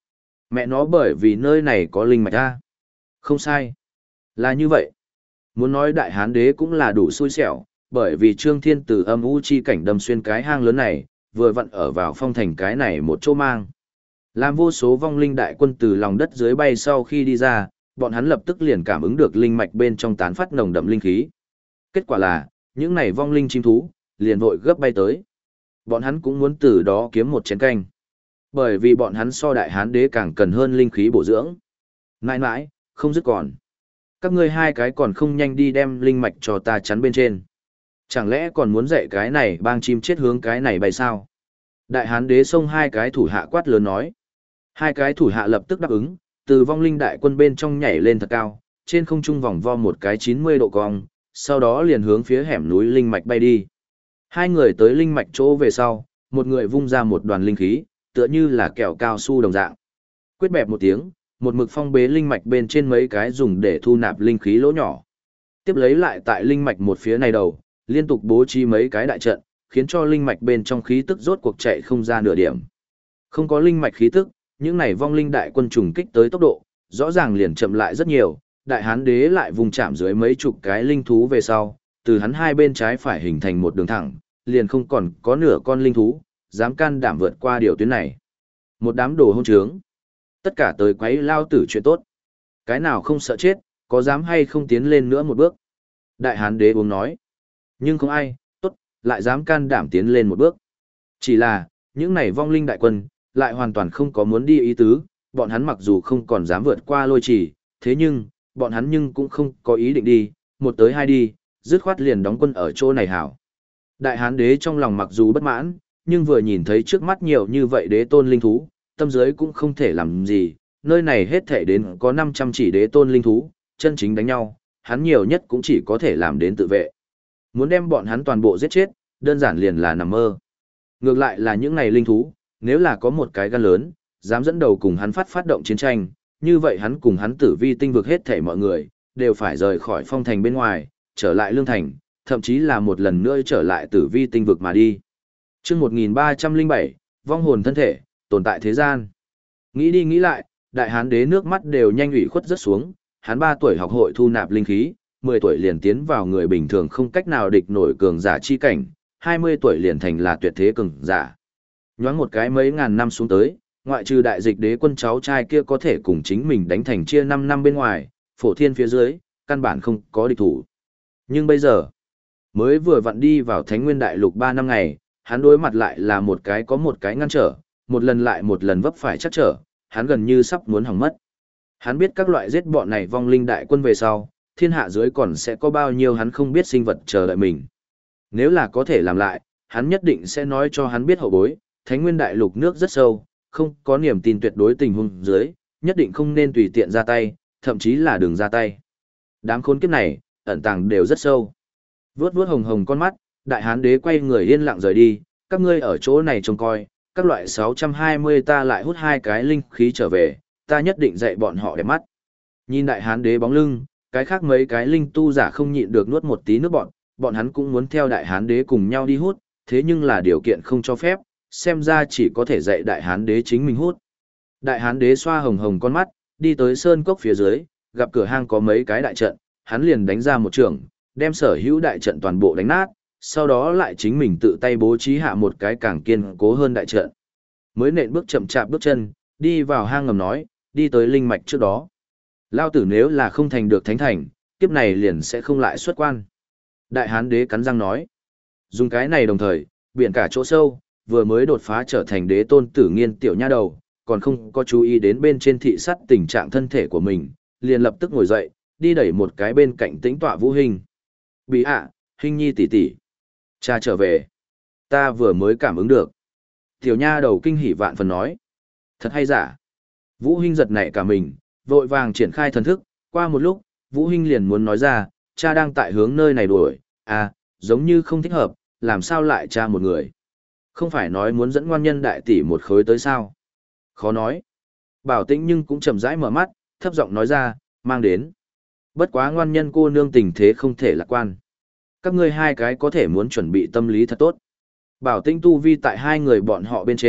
Mẹ nó bởi vì nơi này có linh mạch a. Không sai. Là như vậy. Muốn nói đại hán đế cũng là đủ xui xẻo, bởi vì Trương Thiên từ âm u chi cảnh đâm xuyên cái hang lớn này, vừa vặn ở vào phong thành cái này một chỗ mang. Làm vô số vong linh đại quân từ lòng đất dưới bay sau khi đi ra, bọn hắn lập tức liền cảm ứng được linh mạch bên trong tán phát nồng đậm linh khí. Kết quả là, những này vong linh chim thú, liền vội gấp bay tới. Bọn hắn cũng muốn từ đó kiếm một chén canh. Bởi vì bọn hắn so đại hán đế càng cần hơn linh khí bổ dưỡng. Nãi nãi, không dứt còn. Các ngươi hai cái còn không nhanh đi đem linh mạch cho ta chắn bên trên. Chẳng lẽ còn muốn dạy cái này bang chim chết hướng cái này bay sao? Đại hán đế xông hai cái thủ hạ quát lớn nói. Hai cái thủ hạ lập tức đáp ứng, từ vong linh đại quân bên trong nhảy lên thật cao, trên không trung vòng vo một cái 90 độ cong, sau đó liền hướng phía hẻm núi linh mạch bay đi. Hai người tới linh mạch chỗ về sau, một người vung ra một đoàn linh khí, tựa như là kẹo cao su đồng dạng. Quyết bẹp một tiếng, một mực phong bế linh mạch bên trên mấy cái dùng để thu nạp linh khí lỗ nhỏ. Tiếp lấy lại tại linh mạch một phía này đầu, liên tục bố trí mấy cái đại trận, khiến cho linh mạch bên trong khí tức rốt cuộc chạy không ra nửa điểm. Không có linh mạch khí tức, những này vong linh đại quân trùng kích tới tốc độ, rõ ràng liền chậm lại rất nhiều, đại hán đế lại vùng chạm dưới mấy chục cái linh thú về sau, từ hắn hai bên trái phải hình thành một đường thẳng, liền không còn có nửa con linh thú, dám can đảm vượt qua điều tuyến này. Một đám đồ hôn trướng. Tất cả tới quấy lao tử chuyện tốt. Cái nào không sợ chết, có dám hay không tiến lên nữa một bước. Đại hán đế uống nói. Nhưng không ai, tốt, lại dám can đảm tiến lên một bước. Chỉ là, những này vong linh đại quân, lại hoàn toàn không có muốn đi ý tứ, bọn hắn mặc dù không còn dám vượt qua lôi trì, thế nhưng, bọn hắn nhưng cũng không có ý định đi, một tới hai đi, dứt khoát liền đóng quân ở chỗ này hảo. Đại hán đế trong lòng mặc dù bất mãn, nhưng vừa nhìn thấy trước mắt nhiều như vậy đế tôn linh thú, tâm giới cũng không thể làm gì, nơi này hết thể đến có 500 chỉ đế tôn linh thú, chân chính đánh nhau, hắn nhiều nhất cũng chỉ có thể làm đến tự vệ. Muốn đem bọn hắn toàn bộ giết chết, đơn giản liền là nằm mơ. Ngược lại là những này linh thú, nếu là có một cái gan lớn, dám dẫn đầu cùng hắn phát động chiến tranh, như vậy hắn cùng hắn tử vi tinh vực hết thể mọi người, đều phải rời khỏi phong thành bên ngoài, trở lại lương thành, thậm chí là một lần nữa trở lại tử vi tinh vực mà đi. Chương 1307, vong hồn thân thể, tồn tại thế gian. Nghĩ đi nghĩ lại, đại hán đế nước mắt đều nhanh ủy khuất rất xuống, hắn 3 tuổi học hội thu nạp linh khí, 10 tuổi liền tiến vào người bình thường không cách nào địch nổi cường giả chi cảnh, 20 tuổi liền thành là tuyệt thế cường giả. Nhoáng một cái mấy ngàn năm xuống tới, ngoại trừ đại dịch đế quân cháu trai kia có thể cùng chính mình đánh thành chia 5 năm bên ngoài, phổ thiên phía dưới, căn bản không có địch thủ. Nhưng bây giờ, mới vừa vặn đi vào Thánh Nguyên Đại Lục 3 năm ngày, hắn đối mặt lại là một cái ngăn trở, một lần lại một lần vấp phải chắc trở, hắn gần như sắp muốn hỏng mất. Hắn biết các loại giết bọn này vong linh đại quân về sau, thiên hạ dưới còn sẽ có bao nhiêu hắn không biết sinh vật chờ đợi mình. Nếu là có thể làm lại, hắn nhất định sẽ nói cho hắn biết hậu bối, Thánh Nguyên Đại Lục nước rất sâu, không có niềm tin tuyệt đối tình huống dưới, nhất định không nên tùy tiện ra tay, thậm chí là đừng ra tay. Đám khốn kiếp này, ẩn tàng đều rất sâu. Vuốt vuốt hồng hồng con mắt, đại hán đế quay người yên lặng rời đi, các ngươi ở chỗ này trông coi, các loại 620 ta lại hút 2 cái linh khí trở về, ta nhất định dạy bọn họ đẹp mắt. Nhìn đại hán đế bóng lưng, cái khác mấy cái linh tu giả không nhịn được nuốt một tí nước bọn hắn cũng muốn theo đại hán đế cùng nhau đi hút, thế nhưng là điều kiện không cho phép, xem ra chỉ có thể dạy đại hán đế chính mình hút. Đại hán đế xoa hồng hồng con mắt, đi tới sơn cốc phía dưới, gặp cửa hang có mấy cái đại trận, hắn liền đánh ra một trường, đem sở hữu đại trận toàn bộ đánh nát, sau đó lại chính mình tự tay bố trí hạ một cái càng kiên cố hơn đại trận. Mới nện bước chậm chạp bước chân, đi vào hang ngầm nói, đi tới linh mạch trước đó. Lao tử nếu là không thành được thánh thành, kiếp này liền sẽ không lại xuất quan. Đại hán đế cắn răng nói, dùng cái này đồng thời, biển cả chỗ sâu, vừa mới đột phá trở thành đế tôn tử nghiên tiểu nha đầu, còn không có chú ý đến bên trên thị sắt tình trạng thân thể của mình, liền lập tức ngồi dậy, đi đẩy một cái bên cạnh tĩnh tọa Vũ Hình. Bị Hình nhi tỷ tỷ, cha trở về. Ta vừa mới cảm ứng được. Tiểu nha đầu kinh hỉ vạn phần nói. Thật hay giả? Vũ Hình giật nảy cả mình, vội vàng triển khai thần thức, qua một lúc, Vũ Hình liền muốn nói ra, cha đang tại hướng nơi này đuổi, giống như không thích hợp, làm sao lại cha một người? Không phải nói muốn dẫn ngoan nhân đại tỷ một khối tới sao? Khó nói. Bảo Tĩnh nhưng cũng chậm rãi mở mắt, thấp giọng nói ra, mang đến. Bất quá ngoan nhân cô nương tình thế không thể lạc quan. Các ngươi hai cái có thể muốn chuẩn bị tâm lý thật tốt. Bảo Tĩnh tu vi tại hai người bọn họ bên trên,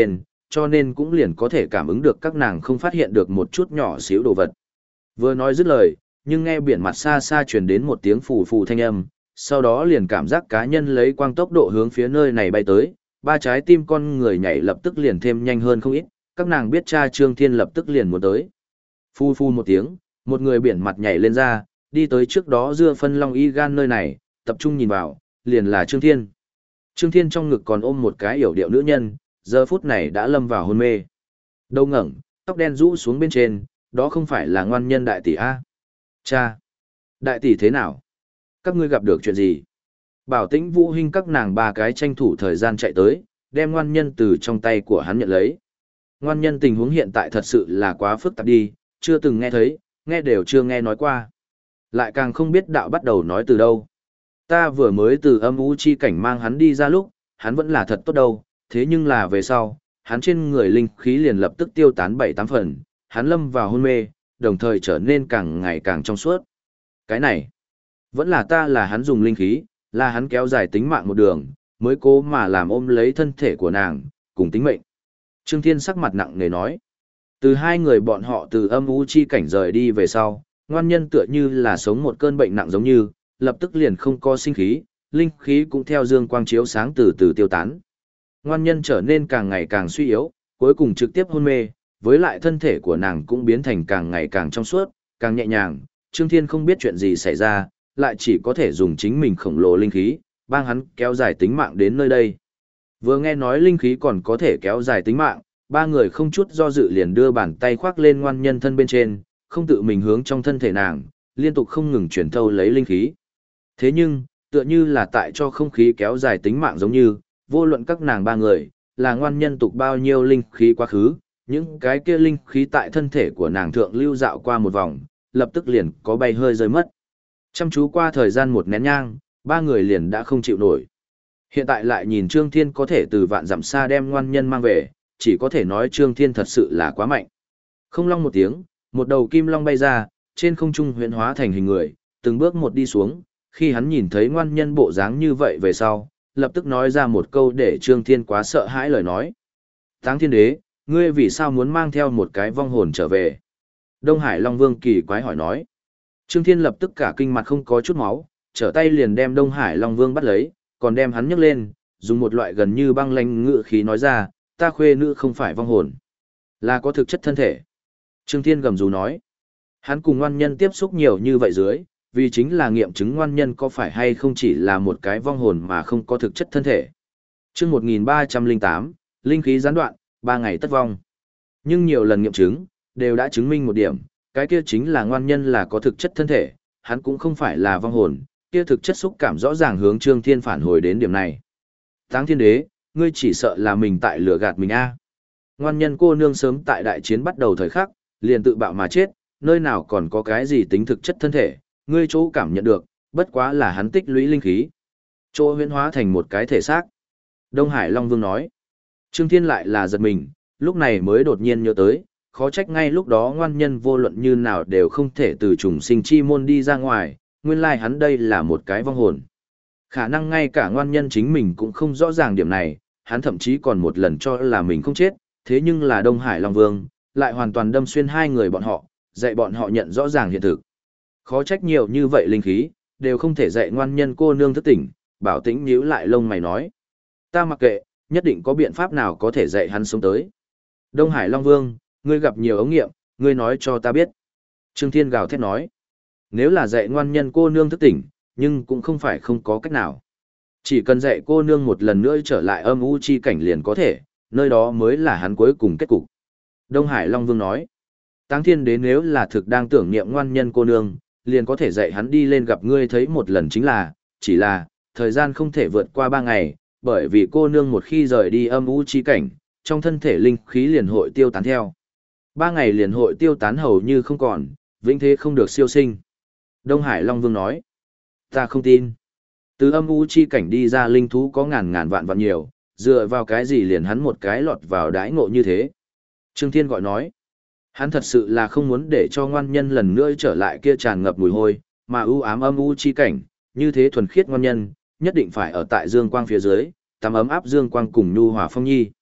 cho nên cũng liền có thể cảm ứng được các nàng không phát hiện được một chút nhỏ xíu đồ vật. Vừa nói dứt lời, nhưng nghe biển mặt xa xa truyền đến một tiếng phù phù thanh âm, sau đó liền cảm giác cá nhân lấy quang tốc độ hướng phía nơi này bay tới, ba trái tim con người nhảy lập tức liền thêm nhanh hơn không ít, các nàng biết cha Trương Thiên lập tức liền muốn tới. Phu phu một tiếng, một người biển mặt nhảy lên ra, đi tới trước đó dưa phân long y gan nơi này, tập trung nhìn vào, liền là Trương Thiên. Trương Thiên trong ngực còn ôm một cái yểu điệu nữ nhân, giờ phút này đã lâm vào hôn mê. Đầu ngẩng, tóc đen rũ xuống bên trên, đó không phải là ngoan nhân đại tỷ A. Cha! Đại tỷ thế nào? Các ngươi gặp được chuyện gì? Bảo Tĩnh Vũ Hinh các nàng ba cái tranh thủ thời gian chạy tới, đem ngoan nhân từ trong tay của hắn nhận lấy. Ngoan nhân tình huống hiện tại thật sự là quá phức tạp đi, chưa từng nghe thấy, nghe đều chưa nghe nói qua. Lại càng không biết đạo bắt đầu nói từ đâu. Ta vừa mới từ âm u chi cảnh mang hắn đi ra lúc, hắn vẫn là thật tốt đâu, thế nhưng là về sau, hắn trên người linh khí liền lập tức tiêu tán 7-8 phần, hắn lâm vào hôn mê, đồng thời trở nên càng ngày càng trong suốt. Cái này, vẫn là ta là hắn dùng linh khí, là hắn kéo dài tính mạng một đường, mới cố mà làm ôm lấy thân thể của nàng, cùng tính mệnh. Trương Thiên sắc mặt nặng nề nói. Từ hai người bọn họ từ âm u chi cảnh rời đi về sau, ngoan nhân tựa như là sống một cơn bệnh nặng giống như, lập tức liền không có sinh khí, linh khí cũng theo dương quang chiếu sáng từ từ tiêu tán. Ngoan nhân trở nên càng ngày càng suy yếu, cuối cùng trực tiếp hôn mê, với lại thân thể của nàng cũng biến thành càng ngày càng trong suốt, càng nhẹ nhàng. Trương Thiên không biết chuyện gì xảy ra, lại chỉ có thể dùng chính mình khổng lồ linh khí,帮hắn kéo dài tính mạng đến nơi đây. Vừa nghe nói linh khí còn có thể kéo dài tính mạng, ba người không chút do dự liền đưa bàn tay khoác lên ngoan nhân thân bên trên, không tự mình hướng trong thân thể nàng, liên tục không ngừng chuyển thâu lấy linh khí. Thế nhưng, tựa như là tại cho không khí kéo dài tính mạng giống như, vô luận các nàng ba người, là ngoan nhân tục bao nhiêu linh khí quá khứ, những cái kia linh khí tại thân thể của nàng thượng lưu dạo qua một vòng, lập tức liền có bay hơi rơi mất. Chăm chú qua thời gian một nén nhang, ba người liền đã không chịu nổi. Hiện tại lại nhìn Trương Thiên có thể từ vạn dặm xa đem ngoan nhân mang về, chỉ có thể nói Trương Thiên thật sự là quá mạnh. Không long một tiếng, một đầu kim long bay ra, trên không trung huyễn hóa thành hình người, từng bước một đi xuống, khi hắn nhìn thấy ngoan nhân bộ dáng như vậy về sau, lập tức nói ra một câu để Trương Thiên quá sợ hãi lời nói. Táng Thiên Đế, ngươi vì sao muốn mang theo một cái vong hồn trở về? Đông Hải Long Vương kỳ quái hỏi nói. Trương Thiên lập tức cả kinh mặt không có chút máu, trở tay liền đem Đông Hải Long Vương bắt lấy, còn đem hắn nhấc lên, dùng một loại gần như băng lãnh ngữ khí nói ra, ta khuê nữ không phải vong hồn, là có thực chất thân thể. Trương Thiên gầm rú nói, hắn cùng ngoan nhân tiếp xúc nhiều như vậy dưới, vì chính là nghiệm chứng ngoan nhân có phải hay không chỉ là một cái vong hồn mà không có thực chất thân thể. Chương 1308, linh khí gián đoạn, 3 ngày tất vong. Nhưng nhiều lần nghiệm chứng, đều đã chứng minh một điểm, cái kia chính là ngoan nhân là có thực chất thân thể, hắn cũng không phải là vong hồn, kia thực chất xúc cảm rõ ràng hướng Trương Thiên phản hồi đến điểm này. Táng Thiên Đế, ngươi chỉ sợ là mình tại lừa gạt mình a. Ngoan nhân cô nương sớm tại đại chiến bắt đầu thời khắc, liền tự bạo mà chết, nơi nào còn có cái gì tính thực chất thân thể, ngươi chỗ cảm nhận được, bất quá là hắn tích lũy linh khí. Chỗ huyễn hóa thành một cái thể xác. Đông Hải Long Vương nói. Trương Thiên lại là giật mình, lúc này mới đột nhiên nhớ tới, khó trách ngay lúc đó ngoan nhân vô luận như nào đều không thể từ trùng sinh chi môn đi ra ngoài, nguyên lai hắn đây là một cái vong hồn. Khả năng ngay cả ngoan nhân chính mình cũng không rõ ràng điểm này, hắn thậm chí còn một lần cho là mình không chết, thế nhưng là Đông Hải Long Vương, lại hoàn toàn đâm xuyên hai người bọn họ, dạy bọn họ nhận rõ ràng hiện thực. Khó trách nhiều như vậy linh khí, đều không thể dạy ngoan nhân cô nương thức tỉnh, Bảo Tĩnh nhíu lại lông mày nói. Ta mặc kệ, nhất định có biện pháp nào có thể dạy hắn sống tới. Đông Hải Long Vương, ngươi gặp nhiều ống nghiệm, ngươi nói cho ta biết. Trương Thiên gào thét nói. Nếu là dạy ngoan nhân cô nương thức tỉnh, nhưng cũng không phải không có cách nào. Chỉ cần dạy cô nương một lần nữa trở lại âm u chi cảnh liền có thể, nơi đó mới là hắn cuối cùng kết cục. Đông Hải Long Vương nói. Táng Thiên Đế nếu là thực đang tưởng niệm ngoan nhân cô nương, liền có thể dạy hắn đi lên gặp ngươi thấy một lần chính là, chỉ là, thời gian không thể vượt qua 3 ngày, bởi vì cô nương một khi rời đi âm u chi cảnh, trong thân thể linh khí liền hội tiêu tán theo. 3 ngày liền hội tiêu tán hầu như không còn, vĩnh thế không được siêu sinh. Đông Hải Long Vương nói, ta không tin. Từ âm u chi cảnh đi ra linh thú có ngàn ngàn vạn vạn nhiều, dựa vào cái gì liền hắn một cái lọt vào đái ngộ như thế. Trương Thiên gọi nói, hắn thật sự là không muốn để cho ngoan nhân lần nữa trở lại kia tràn ngập mùi hôi, mà u ám âm u chi cảnh, như thế thuần khiết ngoan nhân, nhất định phải ở tại dương quang phía dưới, tắm ấm áp dương quang cùng nhu hòa phong nhi.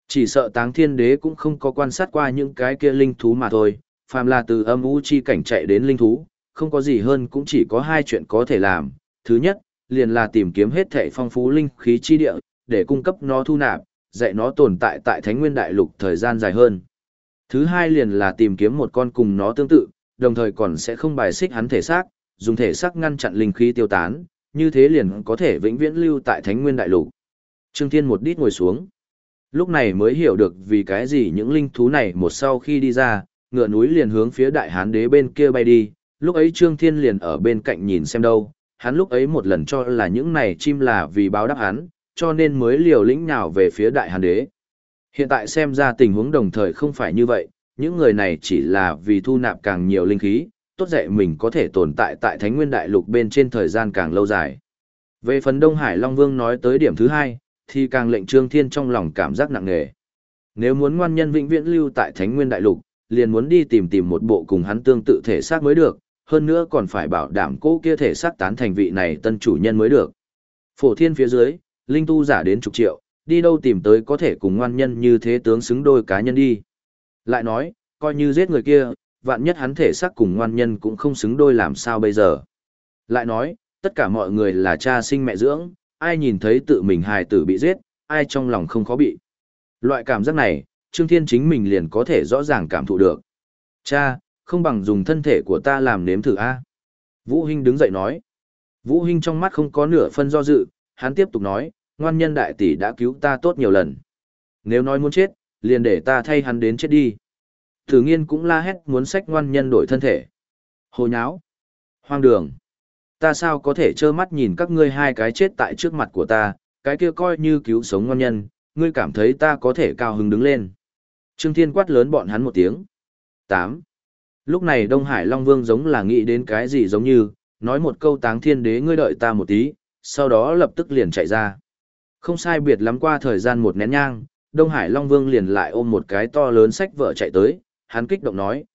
Chỉ sợ Táng Thiên Đế cũng không có quan sát qua những cái kia linh thú mà thôi, phàm là từ âm u chi cảnh chạy đến linh thú, không có gì hơn cũng chỉ có hai chuyện có thể làm. Thứ nhất, liền là tìm kiếm hết thảy phong phú linh khí chi địa, để cung cấp nó thu nạp, dạy nó tồn tại tại Thánh Nguyên Đại Lục thời gian dài hơn. Thứ hai liền là tìm kiếm một con cùng nó tương tự, đồng thời còn sẽ không bài xích hắn thể xác, dùng thể xác ngăn chặn linh khí tiêu tán, như thế liền có thể vĩnh viễn lưu tại Thánh Nguyên Đại Lục. Trương Thiên một đít ngồi xuống. Lúc này mới hiểu được vì cái gì những linh thú này một sau khi đi ra, ngựa núi liền hướng phía Đại Hán Đế bên kia bay đi, lúc ấy Trương Thiên liền ở bên cạnh nhìn xem đâu, hắn lúc ấy một lần cho là những này chim là vì báo đáp hắn, cho nên mới liều lĩnh nhào về phía Đại Hán Đế. Hiện tại xem ra tình huống đồng thời không phải như vậy, những người này chỉ là vì thu nạp càng nhiều linh khí, tốt dạy mình có thể tồn tại tại Thánh Nguyên Đại Lục bên trên thời gian càng lâu dài. Về phần Đông Hải Long Vương nói tới điểm thứ hai, thì càng lệnh Trương Thiên trong lòng cảm giác nặng nề. Nếu muốn ngoan nhân vĩnh viễn lưu tại Thánh Nguyên Đại Lục, liền muốn đi tìm một bộ cùng hắn tương tự thể xác mới được, hơn nữa còn phải bảo đảm cố kia thể xác tán thành vị này tân chủ nhân mới được. Phổ thiên phía dưới, linh tu giả đến chục triệu, đi đâu tìm tới có thể cùng ngoan nhân như thế tướng xứng đôi cá nhân đi. Lại nói, coi như giết người kia, vạn nhất hắn thể xác cùng ngoan nhân cũng không xứng đôi làm sao bây giờ. Lại nói, tất cả mọi người là cha sinh mẹ dưỡng, ai nhìn thấy tự mình hài tử bị giết, ai trong lòng không khó bị. Loại cảm giác này, Trương Thiên chính mình liền có thể rõ ràng cảm thụ được. Cha, không bằng dùng thân thể của ta làm nếm thử a. Vũ Hinh đứng dậy nói. Vũ Hinh trong mắt không có nửa phân do dự, hắn tiếp tục nói, ngoan nhân đại tỷ đã cứu ta tốt nhiều lần. Nếu nói muốn chết, liền để ta thay hắn đến chết đi. Thử nghiên cũng la hét muốn xách ngoan nhân đổi thân thể. Hồ nháo. Hoang đường. Ta sao có thể trơ mắt nhìn các ngươi hai cái chết tại trước mặt của ta, cái kia coi như cứu sống ngoan nhân, ngươi cảm thấy ta có thể cao hứng đứng lên. Trương Thiên quát lớn bọn hắn một tiếng. 8. Lúc này Đông Hải Long Vương giống là nghĩ đến cái gì giống như, nói một câu Táng Thiên Đế ngươi đợi ta một tí, sau đó lập tức liền chạy ra. Không sai biệt lắm qua thời gian một nén nhang, Đông Hải Long Vương liền lại ôm một cái to lớn sách vở chạy tới, hắn kích động nói,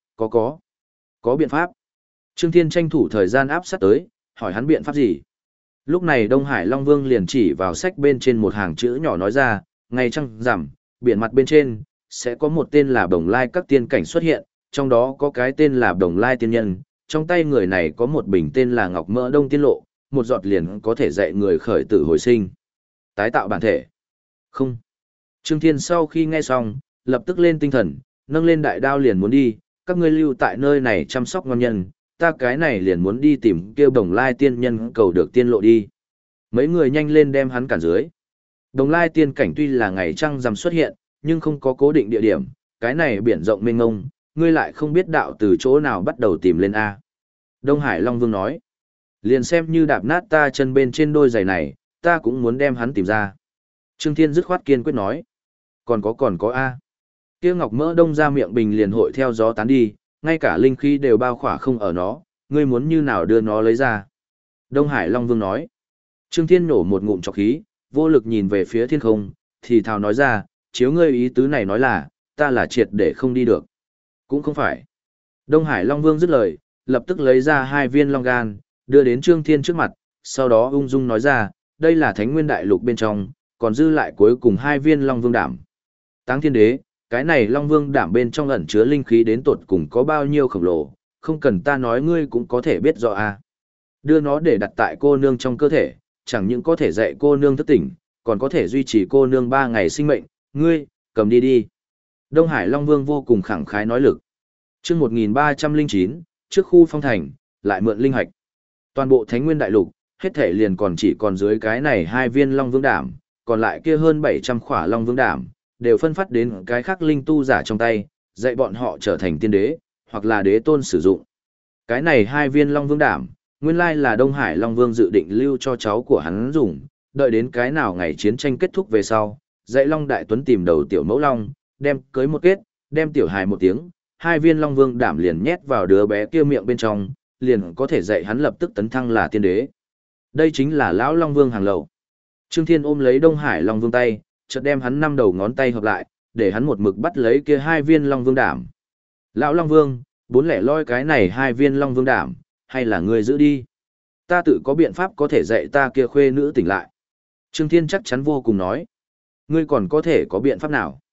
có biện pháp. Trương Thiên tranh thủ thời gian áp sát tới, hỏi hắn biện pháp gì. Lúc này Đông Hải Long Vương liền chỉ vào sách bên trên một hàng chữ nhỏ nói ra, ngày trăng rằm, biển mặt bên trên, sẽ có một tên là Bồng Lai các tiên cảnh xuất hiện, trong đó có cái tên là Bồng Lai tiên nhân, trong tay người này có một bình tên là Ngọc Mỡ Đông Tiên Lộ, một giọt liền có thể dạy người khởi tử hồi sinh. Tái tạo bản thể. Không. Trương Thiên sau khi nghe xong, lập tức lên tinh thần, nâng lên đại đao liền muốn đi, các ngươi lưu tại nơi này chăm sóc ngon nhân, ta cái này liền muốn đi tìm kêu Đồng Lai tiên nhân cầu được tiên lộ đi. Mấy người nhanh lên đem hắn cản dưới. Đồng Lai tiên cảnh tuy là ngày trăng rằm xuất hiện, nhưng không có cố định địa điểm, cái này biển rộng mênh mông, ngươi lại không biết đạo từ chỗ nào bắt đầu tìm lên A. Đông Hải Long Vương nói, liền xem như đạp nát ta chân bên trên đôi giày này, ta cũng muốn đem hắn tìm ra. Trương Thiên dứt khoát kiên quyết nói, còn có A. Kia Ngọc Mỡ Đông ra miệng bình liền hội theo gió tán đi, ngay cả linh khí đều bao khỏa không ở nó, ngươi muốn như nào đưa nó lấy ra. Đông Hải Long Vương nói, Trương Thiên nổ một ngụm trọc khí, vô lực nhìn về phía thiên không, thì thào nói ra, chiếu ngươi ý tứ này nói là, ta là triệt để không đi được. Cũng không phải. Đông Hải Long Vương dứt lời, lập tức lấy ra 2 viên long gan, đưa đến Trương Thiên trước mặt, sau đó ung dung nói ra, đây là Thánh Nguyên Đại Lục bên trong, còn dư lại cuối cùng 2 viên Long Vương đảm. Táng Thiên Đế, cái này Long Vương đảm bên trong ẩn chứa linh khí đến tột cùng có bao nhiêu khổng lồ, không cần ta nói ngươi cũng có thể biết rõ a. Đưa nó để đặt tại cô nương trong cơ thể, chẳng những có thể dạy cô nương thức tỉnh, còn có thể duy trì cô nương 3 ngày sinh mệnh, ngươi, cầm đi đi. Đông Hải Long Vương vô cùng khẳng khái nói lực. Chương 1309, trước khu phong thành, lại mượn linh hạch. Toàn bộ Thánh Nguyên Đại Lục, hết thể liền còn chỉ còn dưới cái này 2 viên Long Vương đảm, còn lại kia hơn 700 khỏa Long Vương đảm, đều phân phát đến cái khác linh tu giả trong tay, dạy bọn họ trở thành tiên đế, hoặc là đế tôn sử dụng. Cái này 2 viên Long Vương đảm, nguyên lai là Đông Hải Long Vương dự định lưu cho cháu của hắn dùng, đợi đến cái nào ngày chiến tranh kết thúc về sau, dạy Long Đại Tuấn tìm đầu tiểu mẫu Long, đem cưới một kết, đem tiểu hài một tiếng, 2 viên Long Vương đảm liền nhét vào đứa bé kia miệng bên trong, liền có thể dạy hắn lập tức tấn thăng là tiên đế. Đây chính là lão Long Vương hàng lầu. Trương Thiên ôm lấy Đông Hải Long Vương tay, chợt đem hắn 5 đầu ngón tay hợp lại, để hắn một mực bắt lấy kia 2 viên Long Vương đảm. Lão Long Vương, 4 loi cái này 2 viên Long Vương đảm, hay là ngươi giữ đi? Ta tự có biện pháp có thể dạy ta kia khuê nữ tỉnh lại. Trương Thiên chắc chắn vô cùng nói. Ngươi còn có thể có biện pháp nào?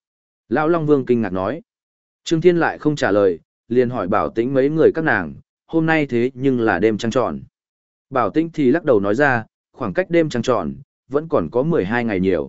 Lão Long Vương kinh ngạc nói. Trương Thiên lại không trả lời, liền hỏi Bảo Tĩnh mấy người các nàng, hôm nay thế nhưng là đêm trăng tròn. Bảo Tĩnh thì lắc đầu nói ra, khoảng cách đêm trăng tròn, vẫn còn có 12 ngày nhiều.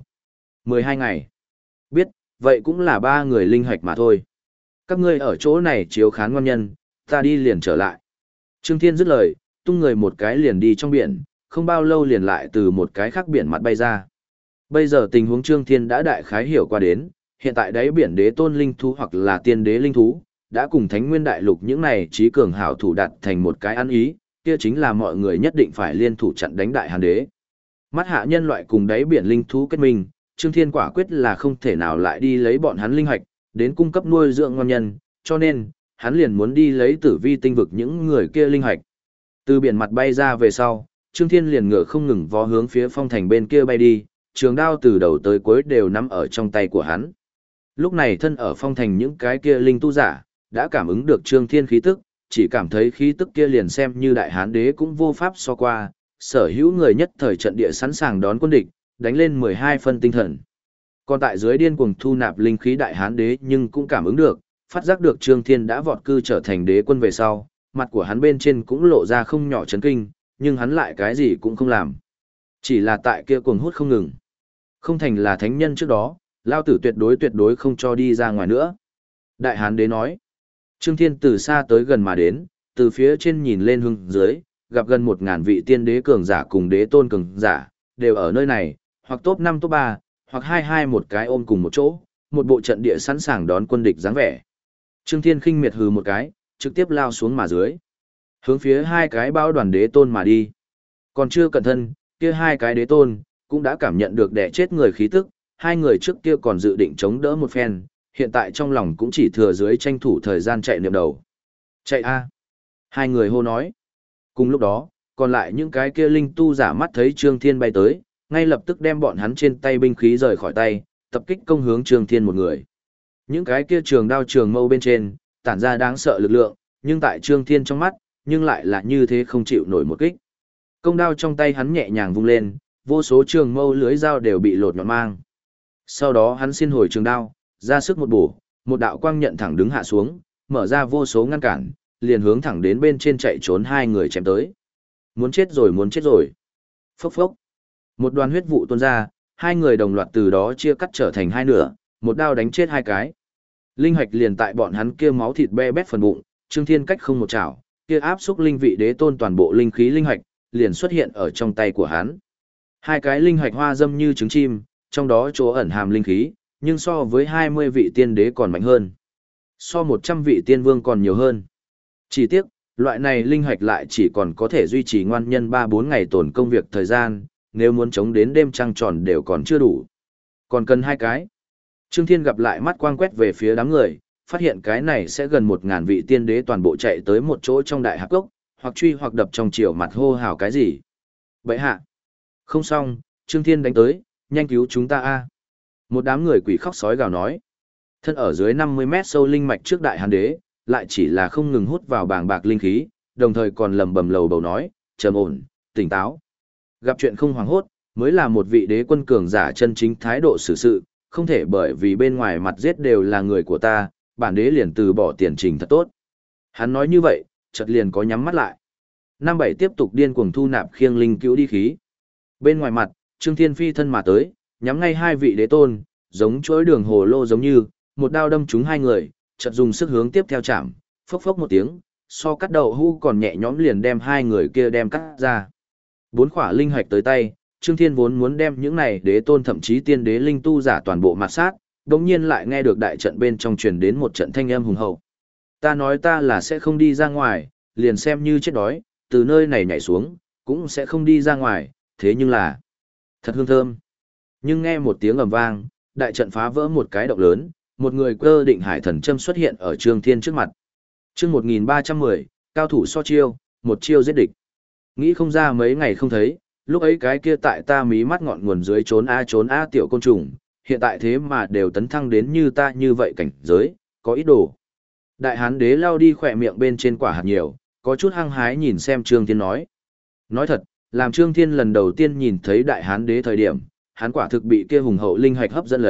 12 ngày. Biết, vậy cũng là 3 người linh hạch mà thôi. Các ngươi ở chỗ này chiếu khán ngon nhân, ta đi liền trở lại. Trương Thiên dứt lời, tung người một cái liền đi trong biển, không bao lâu liền lại từ một cái khác biển mặt bay ra. Bây giờ tình huống Trương Thiên đã đại khái hiểu qua đến, hiện tại đáy biển đế tôn linh thú hoặc là tiên đế linh thú, đã cùng Thánh Nguyên Đại Lục những này trí cường hảo thủ đặt thành một cái ăn ý, kia chính là mọi người nhất định phải liên thủ chặn đánh Đại Hàn Đế. Mắt hạ nhân loại cùng đáy biển linh thú kết minh, Trương Thiên quả quyết là không thể nào lại đi lấy bọn hắn linh hạch, đến cung cấp nuôi dưỡng ngon nhân, cho nên, hắn liền muốn đi lấy tử vi tinh vực những người kia linh hạch. Từ biển mặt bay ra về sau, Trương Thiên liền ngựa không ngừng vó hướng phía phong thành bên kia bay đi, trường đao từ đầu tới cuối đều nắm ở trong tay của hắn. Lúc này thân ở phong thành những cái kia linh tu giả, đã cảm ứng được Trương Thiên khí tức, chỉ cảm thấy khí tức kia liền xem như Đại Hán Đế cũng vô pháp so qua, sở hữu người nhất thời trận địa sẵn sàng đón quân địch, đánh lên 12 phân tinh thần. Còn tại dưới điên cuồng thu nạp linh khí Đại Hán Đế nhưng cũng cảm ứng được, phát giác được Trương Thiên đã vọt cư trở thành đế quân về sau, mặt của hắn bên trên cũng lộ ra không nhỏ chấn kinh, nhưng hắn lại cái gì cũng không làm. Chỉ là tại kia cuồng hút không ngừng. Không thành là thánh nhân trước đó, lao tử tuyệt đối không cho đi ra ngoài nữa. Đại Hán Đế nói. Trương Thiên từ xa tới gần mà đến, từ phía trên nhìn lên hướng dưới, gặp gần 1000 vị tiên đế cường giả cùng đế tôn cường giả, đều ở nơi này, hoặc top 5 top 3, hoặc 22 một cái ôm cùng một chỗ, một bộ trận địa sẵn sàng đón quân địch dáng vẻ. Trương Thiên khinh miệt hừ một cái, trực tiếp lao xuống mà dưới. Hướng phía 2 cái bão đoàn đế tôn mà đi. Còn chưa cẩn thận, kia 2 cái đế tôn, cũng đã cảm nhận được đẻ chết người khí tức, 2 người trước kia còn dự định chống đỡ một phen, hiện tại trong lòng cũng chỉ thừa dưới tranh thủ thời gian chạy niệm đầu. Chạy a! 2 người hô nói. Cùng lúc đó, còn lại những cái kia linh tu giả mắt thấy Trương Thiên bay tới, ngay lập tức đem bọn hắn trên tay binh khí rời khỏi tay, tập kích công hướng Trương Thiên một người. Những cái kia trường đao trường mâu bên trên, tản ra đáng sợ lực lượng, nhưng tại Trương Thiên trong mắt, nhưng lại là như thế không chịu nổi một kích. Công đao trong tay hắn nhẹ nhàng vung lên, vô số trường mâu lưới dao đều bị lột nhọn mang. Sau đó hắn xin hồi trường đao, ra sức một bổ, một đạo quang nhận thẳng đứng hạ xuống, mở ra vô số ngăn cản, liền hướng thẳng đến bên trên chạy trốn 2 người chém tới. Muốn chết rồi, muốn chết rồi. Phốc phốc. Một đoàn huyết vụ tuôn ra, 2 người đồng loạt từ đó chia cắt trở thành 2 nửa, một đao đánh chết 2 cái. Linh hạch liền tại bọn hắn kia máu thịt be bét phần bụng, Trương Thiên cách không một chảo, kia áp xúc linh vị đế tôn toàn bộ linh khí linh hạch, liền xuất hiện ở trong tay của hắn. 2 cái linh hạch hoa dâm như trứng chim, trong đó chỗ ẩn hàm linh khí, nhưng so với 20 vị tiên đế còn mạnh hơn. So 100 vị tiên vương còn nhiều hơn. Chỉ tiếc, loại này linh hạch lại chỉ còn có thể duy trì ngoan nhân 3-4 ngày tổn công việc thời gian, nếu muốn chống đến đêm trăng tròn đều còn chưa đủ. Còn cần 2 cái. Trương Thiên gặp lại mắt quang quét về phía đám người, phát hiện cái này sẽ gần 1000 vị tiên đế toàn bộ chạy tới một chỗ trong đại hạp cốc, hoặc truy hoặc đập trong chiều mặt hô hào cái gì. Vậy hạ. Không xong, Trương Thiên đánh tới, nhanh cứu chúng ta a. Một đám người quỷ khóc sói gào nói. Thân ở dưới 50 mét sâu linh mạch trước đại hàn đế, lại chỉ là không ngừng hút vào bàng bạc linh khí, đồng thời còn lầm bầm lầu bầu nói, trầm ổn, tỉnh táo. Gặp chuyện không hoảng hốt, mới là một vị đế quân cường giả chân chính thái độ xử sự, không thể bởi vì bên ngoài mặt giết đều là người của ta, bản đế liền từ bỏ tiền trình thật tốt. Hắn nói như vậy, chợt liền có nhắm mắt lại. Năm bảy tiếp tục điên cuồng thu nạp khiêng linh cứu đi khí. Bên ngoài mặt, Trương Thiên phi thân mà tới, nhắm ngay 2 vị đế tôn, giống chuỗi đường hồ lô giống như, một đao đâm trúng 2 người, chợt dùng sức hướng tiếp theo chạm, phốc phốc một tiếng, so cắt đầu hũ còn nhẹ nhõm liền đem 2 người kia đem cắt ra. 4 khỏa linh hạch tới tay, Trương Thiên vốn muốn đem những này đế tôn thậm chí tiên đế linh tu giả toàn bộ mặt sát, đột nhiên lại nghe được đại trận bên trong truyền đến một trận thanh âm hùng hậu. Ta nói ta là sẽ không đi ra ngoài, liền xem như chết đói, từ nơi này nhảy xuống, cũng sẽ không đi ra ngoài, thế nhưng là thật hương thơm. Nhưng nghe một tiếng ầm vang, đại trận phá vỡ một cái động lớn, một người cơ định hải thần châm xuất hiện ở Trương Thiên trước mặt. Chương 1310, cao thủ so chiêu, một chiêu giết địch. Nghĩ không ra mấy ngày không thấy, lúc ấy cái kia tại ta mí mắt ngọn nguồn dưới trốn a tiểu côn trùng, hiện tại thế mà đều tấn thăng đến như ta như vậy cảnh giới, có ý đồ. Đại hán đế lao đi khỏe miệng bên trên quả hạt nhiều, có chút hăng hái nhìn xem Trương Thiên nói. Nói thật, làm Trương Thiên lần đầu tiên nhìn thấy đại hán đế thời điểm, hắn quả thực bị kia hùng hậu linh hạch hấp dẫn lấy,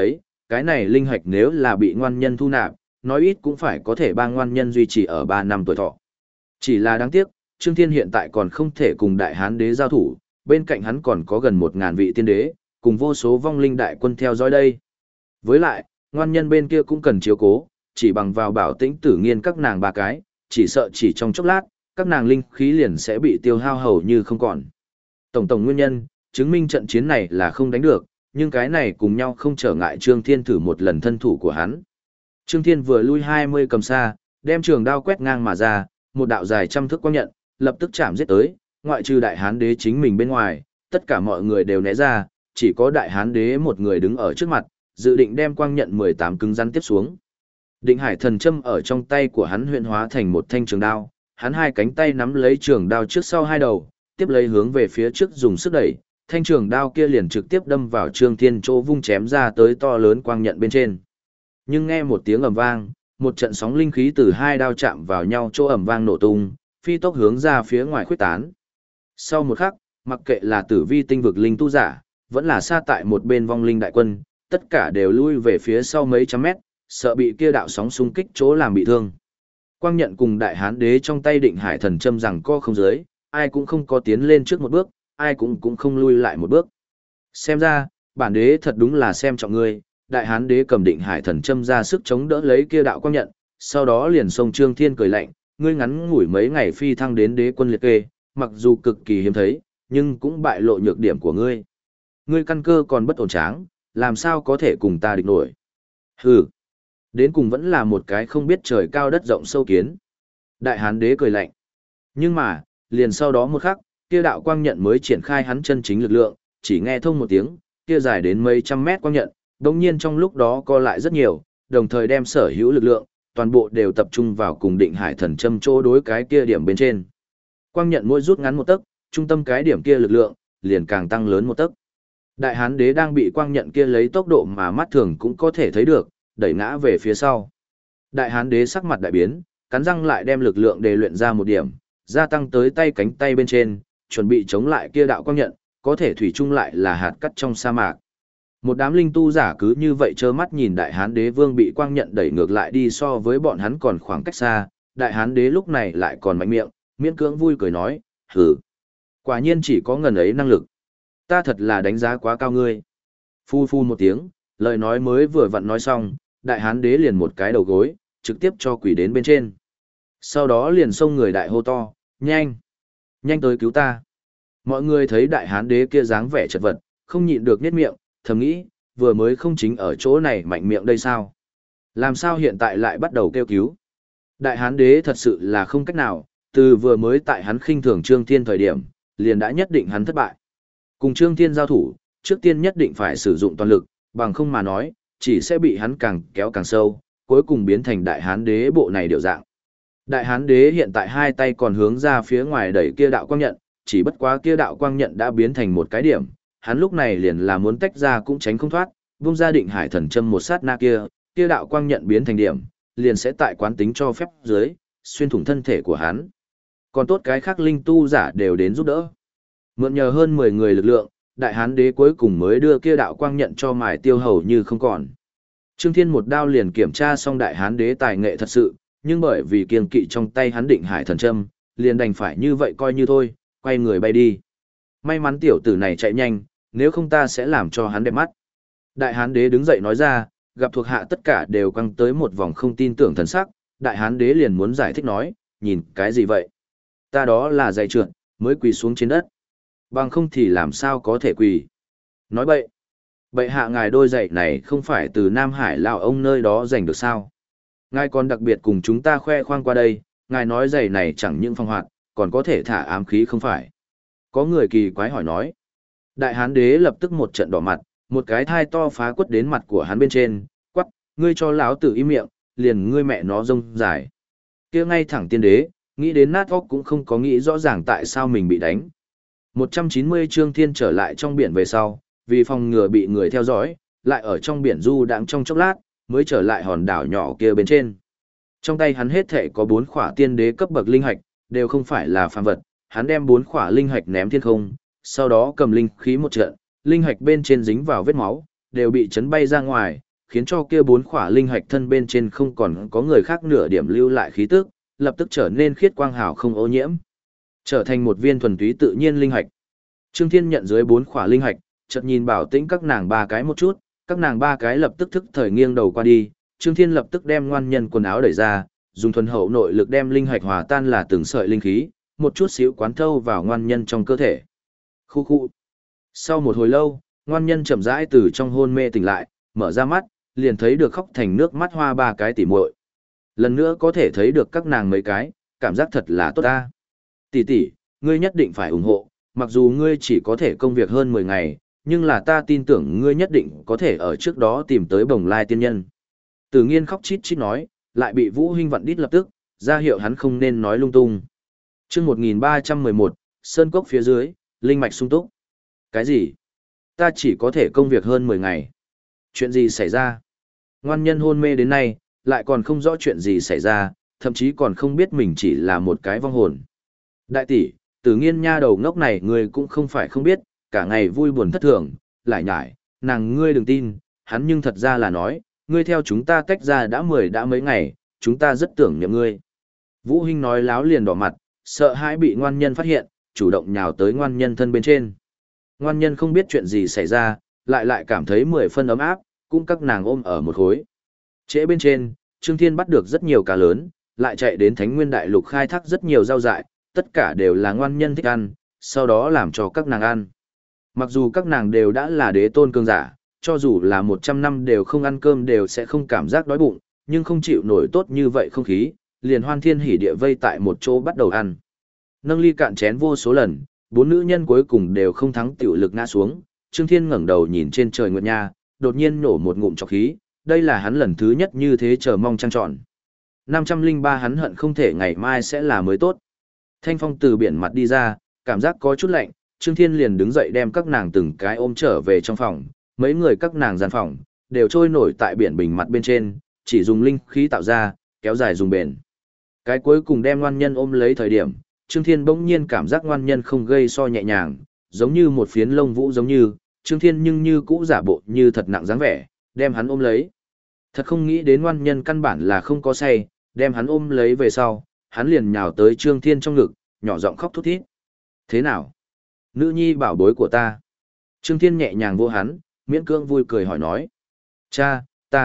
cái này linh hạch nếu là bị ngoan nhân thu nạp, nói ít cũng phải có thể ba ngoan nhân duy trì ở 3 năm tuổi thọ. Chỉ là đáng tiếc, Trương Thiên hiện tại còn không thể cùng đại hán đế giao thủ, bên cạnh hắn còn có gần 1000 vị tiên đế, cùng vô số vong linh đại quân theo dõi đây. Với lại, ngoan nhân bên kia cũng cần chiếu cố, chỉ bằng vào Bảo Tĩnh Tử Nghiên các nàng ba cái, chỉ sợ chỉ trong chốc lát, các nàng linh khí liền sẽ bị tiêu hao hầu như không còn. Tổng nguyên nhân, chứng minh trận chiến này là không đánh được, nhưng cái này cùng nhau không trở ngại Trương Thiên thử một lần thân thủ của hắn. Trương Thiên vừa lui 20 cầm xa, đem trường đao quét ngang mà ra, một đạo dài trăm thước quang nhận, lập tức chạm giết tới, ngoại trừ đại hán đế chính mình bên ngoài, tất cả mọi người đều né ra, chỉ có đại hán đế một người đứng ở trước mặt, dự định đem quang nhận 18 cứng rắn tiếp xuống. Định hải thần châm ở trong tay của hắn huyễn hóa thành một thanh trường đao, hắn hai cánh tay nắm lấy trường đao trước sau hai đầu, tiếp lấy hướng về phía trước dùng sức đẩy, thanh trường đao kia liền trực tiếp đâm vào Trương Thiên chỗ vung chém ra tới to lớn quang nhận bên trên. Nhưng nghe một tiếng ầm vang, một trận sóng linh khí từ hai đao chạm vào nhau chỗ ầm vang nổ tung, phi tốc hướng ra phía ngoài khuếch tán. Sau một khắc, mặc kệ là tử vi tinh vực linh tu giả, vẫn là xa tại một bên vong linh đại quân, tất cả đều lui về phía sau mấy trăm mét, sợ bị kia đạo sóng xung kích chỗ làm bị thương. Quang nhận cùng đại hán đế trong tay định hải thần châm rằng co không dưới, ai cũng không có tiến lên trước một bước, ai cũng không lui lại một bước. Xem ra, bản đế thật đúng là xem trọng ngươi, đại hán đế cầm định hải thần châm ra sức chống đỡ lấy kia đạo quang nhận, sau đó liền xông Trương Thiên cười lạnh, ngươi ngắn ngủi mấy ngày phi thăng đến đế quân liệt kê, mặc dù cực kỳ hiếm thấy, nhưng cũng bại lộ nhược điểm của ngươi. Ngươi căn cơ còn bất ổn tráng, làm sao có thể cùng ta địch nổi. Hừ, đến cùng vẫn là một cái không biết trời cao đất rộng sâu kiến. Đại hán đế cười lạnh. Nhưng mà, liền sau đó một khắc, kia đạo quang nhận mới triển khai hắn chân chính lực lượng, chỉ nghe thông một tiếng, kia dài đến mấy trăm mét quang nhận, đồng nhiên trong lúc đó co lại rất nhiều, đồng thời đem sở hữu lực lượng, toàn bộ đều tập trung vào cùng định hải thần châm chỗ đối cái kia điểm bên trên. Quang nhận mỗi rút ngắn một tấc, trung tâm cái điểm kia lực lượng, liền càng tăng lớn một tấc. Đại hán đế đang bị quang nhận kia lấy tốc độ mà mắt thường cũng có thể thấy được, đẩy ngã về phía sau. Đại hán đế sắc mặt đại biến, cắn răng lại đem lực lượng đề luyện ra một điểm, gia tăng tới tay cánh tay bên trên, chuẩn bị chống lại kia đạo quang nhận, có thể thủy chung lại là hạt cát trong sa mạc. Một đám linh tu giả cứ như vậy trơ mắt nhìn đại hán đế vương bị quang nhận đẩy ngược lại đi so với bọn hắn còn khoảng cách xa, đại hán đế lúc này lại còn mạnh miệng, miễn cưỡng vui cười nói, hừ, quả nhiên chỉ có ngần ấy năng lực. Ta thật là đánh giá quá cao ngươi. Phu phu một tiếng, lời nói mới vừa vặn nói xong, đại hán đế liền một cái đầu gối, trực tiếp cho quỷ đến bên trên. Sau đó liền xông người đại hô to, nhanh, nhanh tới cứu ta. Mọi người thấy đại hán đế kia dáng vẻ chật vật, không nhịn được nhếch miệng, thầm nghĩ, vừa mới không chính ở chỗ này mạnh miệng đây sao? Làm sao hiện tại lại bắt đầu kêu cứu? Đại hán đế thật sự là không cách nào, từ vừa mới tại hắn khinh thường Trương Thiên thời điểm, liền đã nhất định hắn thất bại. Cùng Trương Thiên giao thủ, trước tiên nhất định phải sử dụng toàn lực, bằng không mà nói, chỉ sẽ bị hắn càng kéo càng sâu, cuối cùng biến thành đại hán đế bộ này điều dạng. Đại hán đế hiện tại hai tay còn hướng ra phía ngoài đẩy kia đạo quang nhận, chỉ bất quá kia đạo quang nhận đã biến thành một cái điểm, hắn lúc này liền là muốn tách ra cũng tránh không thoát, vung ra định hải thần châm một sát na kia, kia đạo quang nhận biến thành điểm, liền sẽ tại quán tính cho phép dưới, xuyên thủng thân thể của hắn. Còn tốt cái khác linh tu giả đều đến giúp đỡ. Mượn nhờ hơn 10 người lực lượng, đại hán đế cuối cùng mới đưa kia đạo quang nhận cho mài tiêu hầu như không còn. Trương Thiên một đao liền kiểm tra xong đại hán đế tài nghệ thật sự, nhưng bởi vì kiêng kỵ trong tay hắn định hải thần châm, liền đành phải như vậy coi như thôi, quay người bay đi. May mắn tiểu tử này chạy nhanh, nếu không ta sẽ làm cho hắn đẹp mắt. Đại hán đế đứng dậy nói ra, gặp thuộc hạ tất cả đều quăng tới một vòng không tin tưởng thần sắc, đại hán đế liền muốn giải thích nói, nhìn cái gì vậy? Ta đó là giày trượt, mới quỳ xuống trên đất. Bằng không thì làm sao có thể quỳ. Nói bậy. Bậy hạ ngài đôi giày này không phải từ Nam Hải lão ông nơi đó giành được sao? Ngài còn đặc biệt cùng chúng ta khoe khoang qua đây, ngài nói giày này chẳng những phong hoạt, còn có thể thả ám khí không phải? Có người kỳ quái hỏi nói. Đại hán đế lập tức một trận đỏ mặt, một cái thai to phá quất đến mặt của hắn bên trên, quắc, ngươi cho lão tử im miệng, liền ngươi mẹ nó rông dài. Kia ngay thẳng tiên đế, nghĩ đến nát óc cũng không có nghĩ rõ ràng tại sao mình bị đánh. 190 Trương Thiên trở lại trong biển về sau, vì phòng ngừa bị người theo dõi, lại ở trong biển du đãng trong chốc lát, mới trở lại hòn đảo nhỏ kia bên trên. Trong tay hắn hết thể có 4 khỏa tiên đế cấp bậc linh hạch, đều không phải là phàm vật, hắn đem 4 khỏa linh hạch ném thiên không, sau đó cầm linh khí một trận, linh hạch bên trên dính vào vết máu, đều bị chấn bay ra ngoài, khiến cho kia 4 khỏa linh hạch thân bên trên không còn có người khác nửa điểm lưu lại khí tức, lập tức trở nên khiết quang hào không ô nhiễm, trở thành một viên thuần túy tự nhiên linh hạch. Trương Thiên nhận dưới 4 khỏa linh hạch, chợt nhìn Bảo Tĩnh các nàng ba cái một chút, các nàng ba cái lập tức thức thời nghiêng đầu qua đi, Trương Thiên lập tức đem ngoan nhân quần áo đẩy ra, dùng thuần hậu nội lực đem linh hạch hòa tan là từng sợi linh khí, một chút xíu quán thâu vào ngoan nhân trong cơ thể. Khu khu. Sau một hồi lâu, ngoan nhân chậm rãi từ trong hôn mê tỉnh lại, mở ra mắt, liền thấy được khóc thành nước mắt hoa ba cái tỉ muội. Lần nữa có thể thấy được các nàng mấy cái, cảm giác thật là tốt ta. Tỷ tỷ, ngươi nhất định phải ủng hộ, mặc dù ngươi chỉ có thể công việc hơn 10 ngày, nhưng là ta tin tưởng ngươi nhất định có thể ở trước đó tìm tới Bồng Lai tiên nhân. Tử Nghiên khóc chít chít nói, lại bị Vũ Hinh vặn đít lập tức, ra hiệu hắn không nên nói lung tung. Chương 1311, sơn cốc phía dưới, linh mạch sung túc. Cái gì? Ta chỉ có thể công việc hơn 10 ngày. Chuyện gì xảy ra? Ngoan nhân hôn mê đến nay, lại còn không rõ chuyện gì xảy ra, thậm chí còn không biết mình chỉ là một cái vong hồn. Đại tỷ, Tử Nghiên nha đầu ngốc này ngươi cũng không phải không biết, cả ngày vui buồn thất thường, lại nhải, nàng ngươi đừng tin, hắn nhưng thật ra là nói, ngươi theo chúng ta tách ra đã mấy ngày, chúng ta rất tưởng niệm ngươi. Vũ Hinh nói láo liền đỏ mặt, sợ hãi bị ngoan nhân phát hiện, chủ động nhào tới ngoan nhân thân bên trên. Ngoan nhân không biết chuyện gì xảy ra, lại cảm thấy 10 phân ấm áp, cũng các nàng ôm ở một khối. Trễ bên trên, Trương Thiên bắt được rất nhiều cá lớn, lại chạy đến Thánh Nguyên Đại Lục khai thác rất nhiều rau dại, tất cả đều là ngoan nhân thích ăn, sau đó làm cho các nàng ăn. Mặc dù các nàng đều đã là đế tôn cường giả, cho dù là 100 năm đều không ăn cơm đều sẽ không cảm giác đói bụng, nhưng không chịu nổi tốt như vậy không khí, liền hoan thiên hỉ địa vây tại một chỗ bắt đầu ăn. Nâng ly cạn chén vô số lần, 4 nữ nhân cuối cùng đều không thắng tiểu lực ngã xuống, Trương Thiên ngẩng đầu nhìn trên trời nguyệt nha, đột nhiên nổ một ngụm trọc khí, đây là hắn lần thứ nhất như thế chờ mong trăng tròn. 503 hắn hận không thể ngày mai sẽ là mới tốt. Thanh phong từ biển mặt đi ra, cảm giác có chút lạnh, Trương Thiên liền đứng dậy đem các nàng từng cái ôm trở về trong phòng, mấy người các nàng gian phòng, đều trôi nổi tại biển bình mặt bên trên, chỉ dùng linh khí tạo ra, kéo dài dùng bền. Cái cuối cùng đem ngoan nhân ôm lấy thời điểm, Trương Thiên bỗng nhiên cảm giác ngoan nhân không gây so nhẹ nhàng, giống như một phiến lông vũ giống như, Trương Thiên nhưng như cũ giả bộ như thật nặng dáng vẻ, đem hắn ôm lấy. Thật không nghĩ đến ngoan nhân căn bản là không có say, đem hắn ôm lấy về sau, hắn liền nhào tới Trương Thiên trong ngực, nhỏ giọng khóc thút thít. Thế nào? Nữ nhi bảo bối của ta. Trương Thiên nhẹ nhàng vô hắn, miễn cưỡng vui cười hỏi nói. Cha,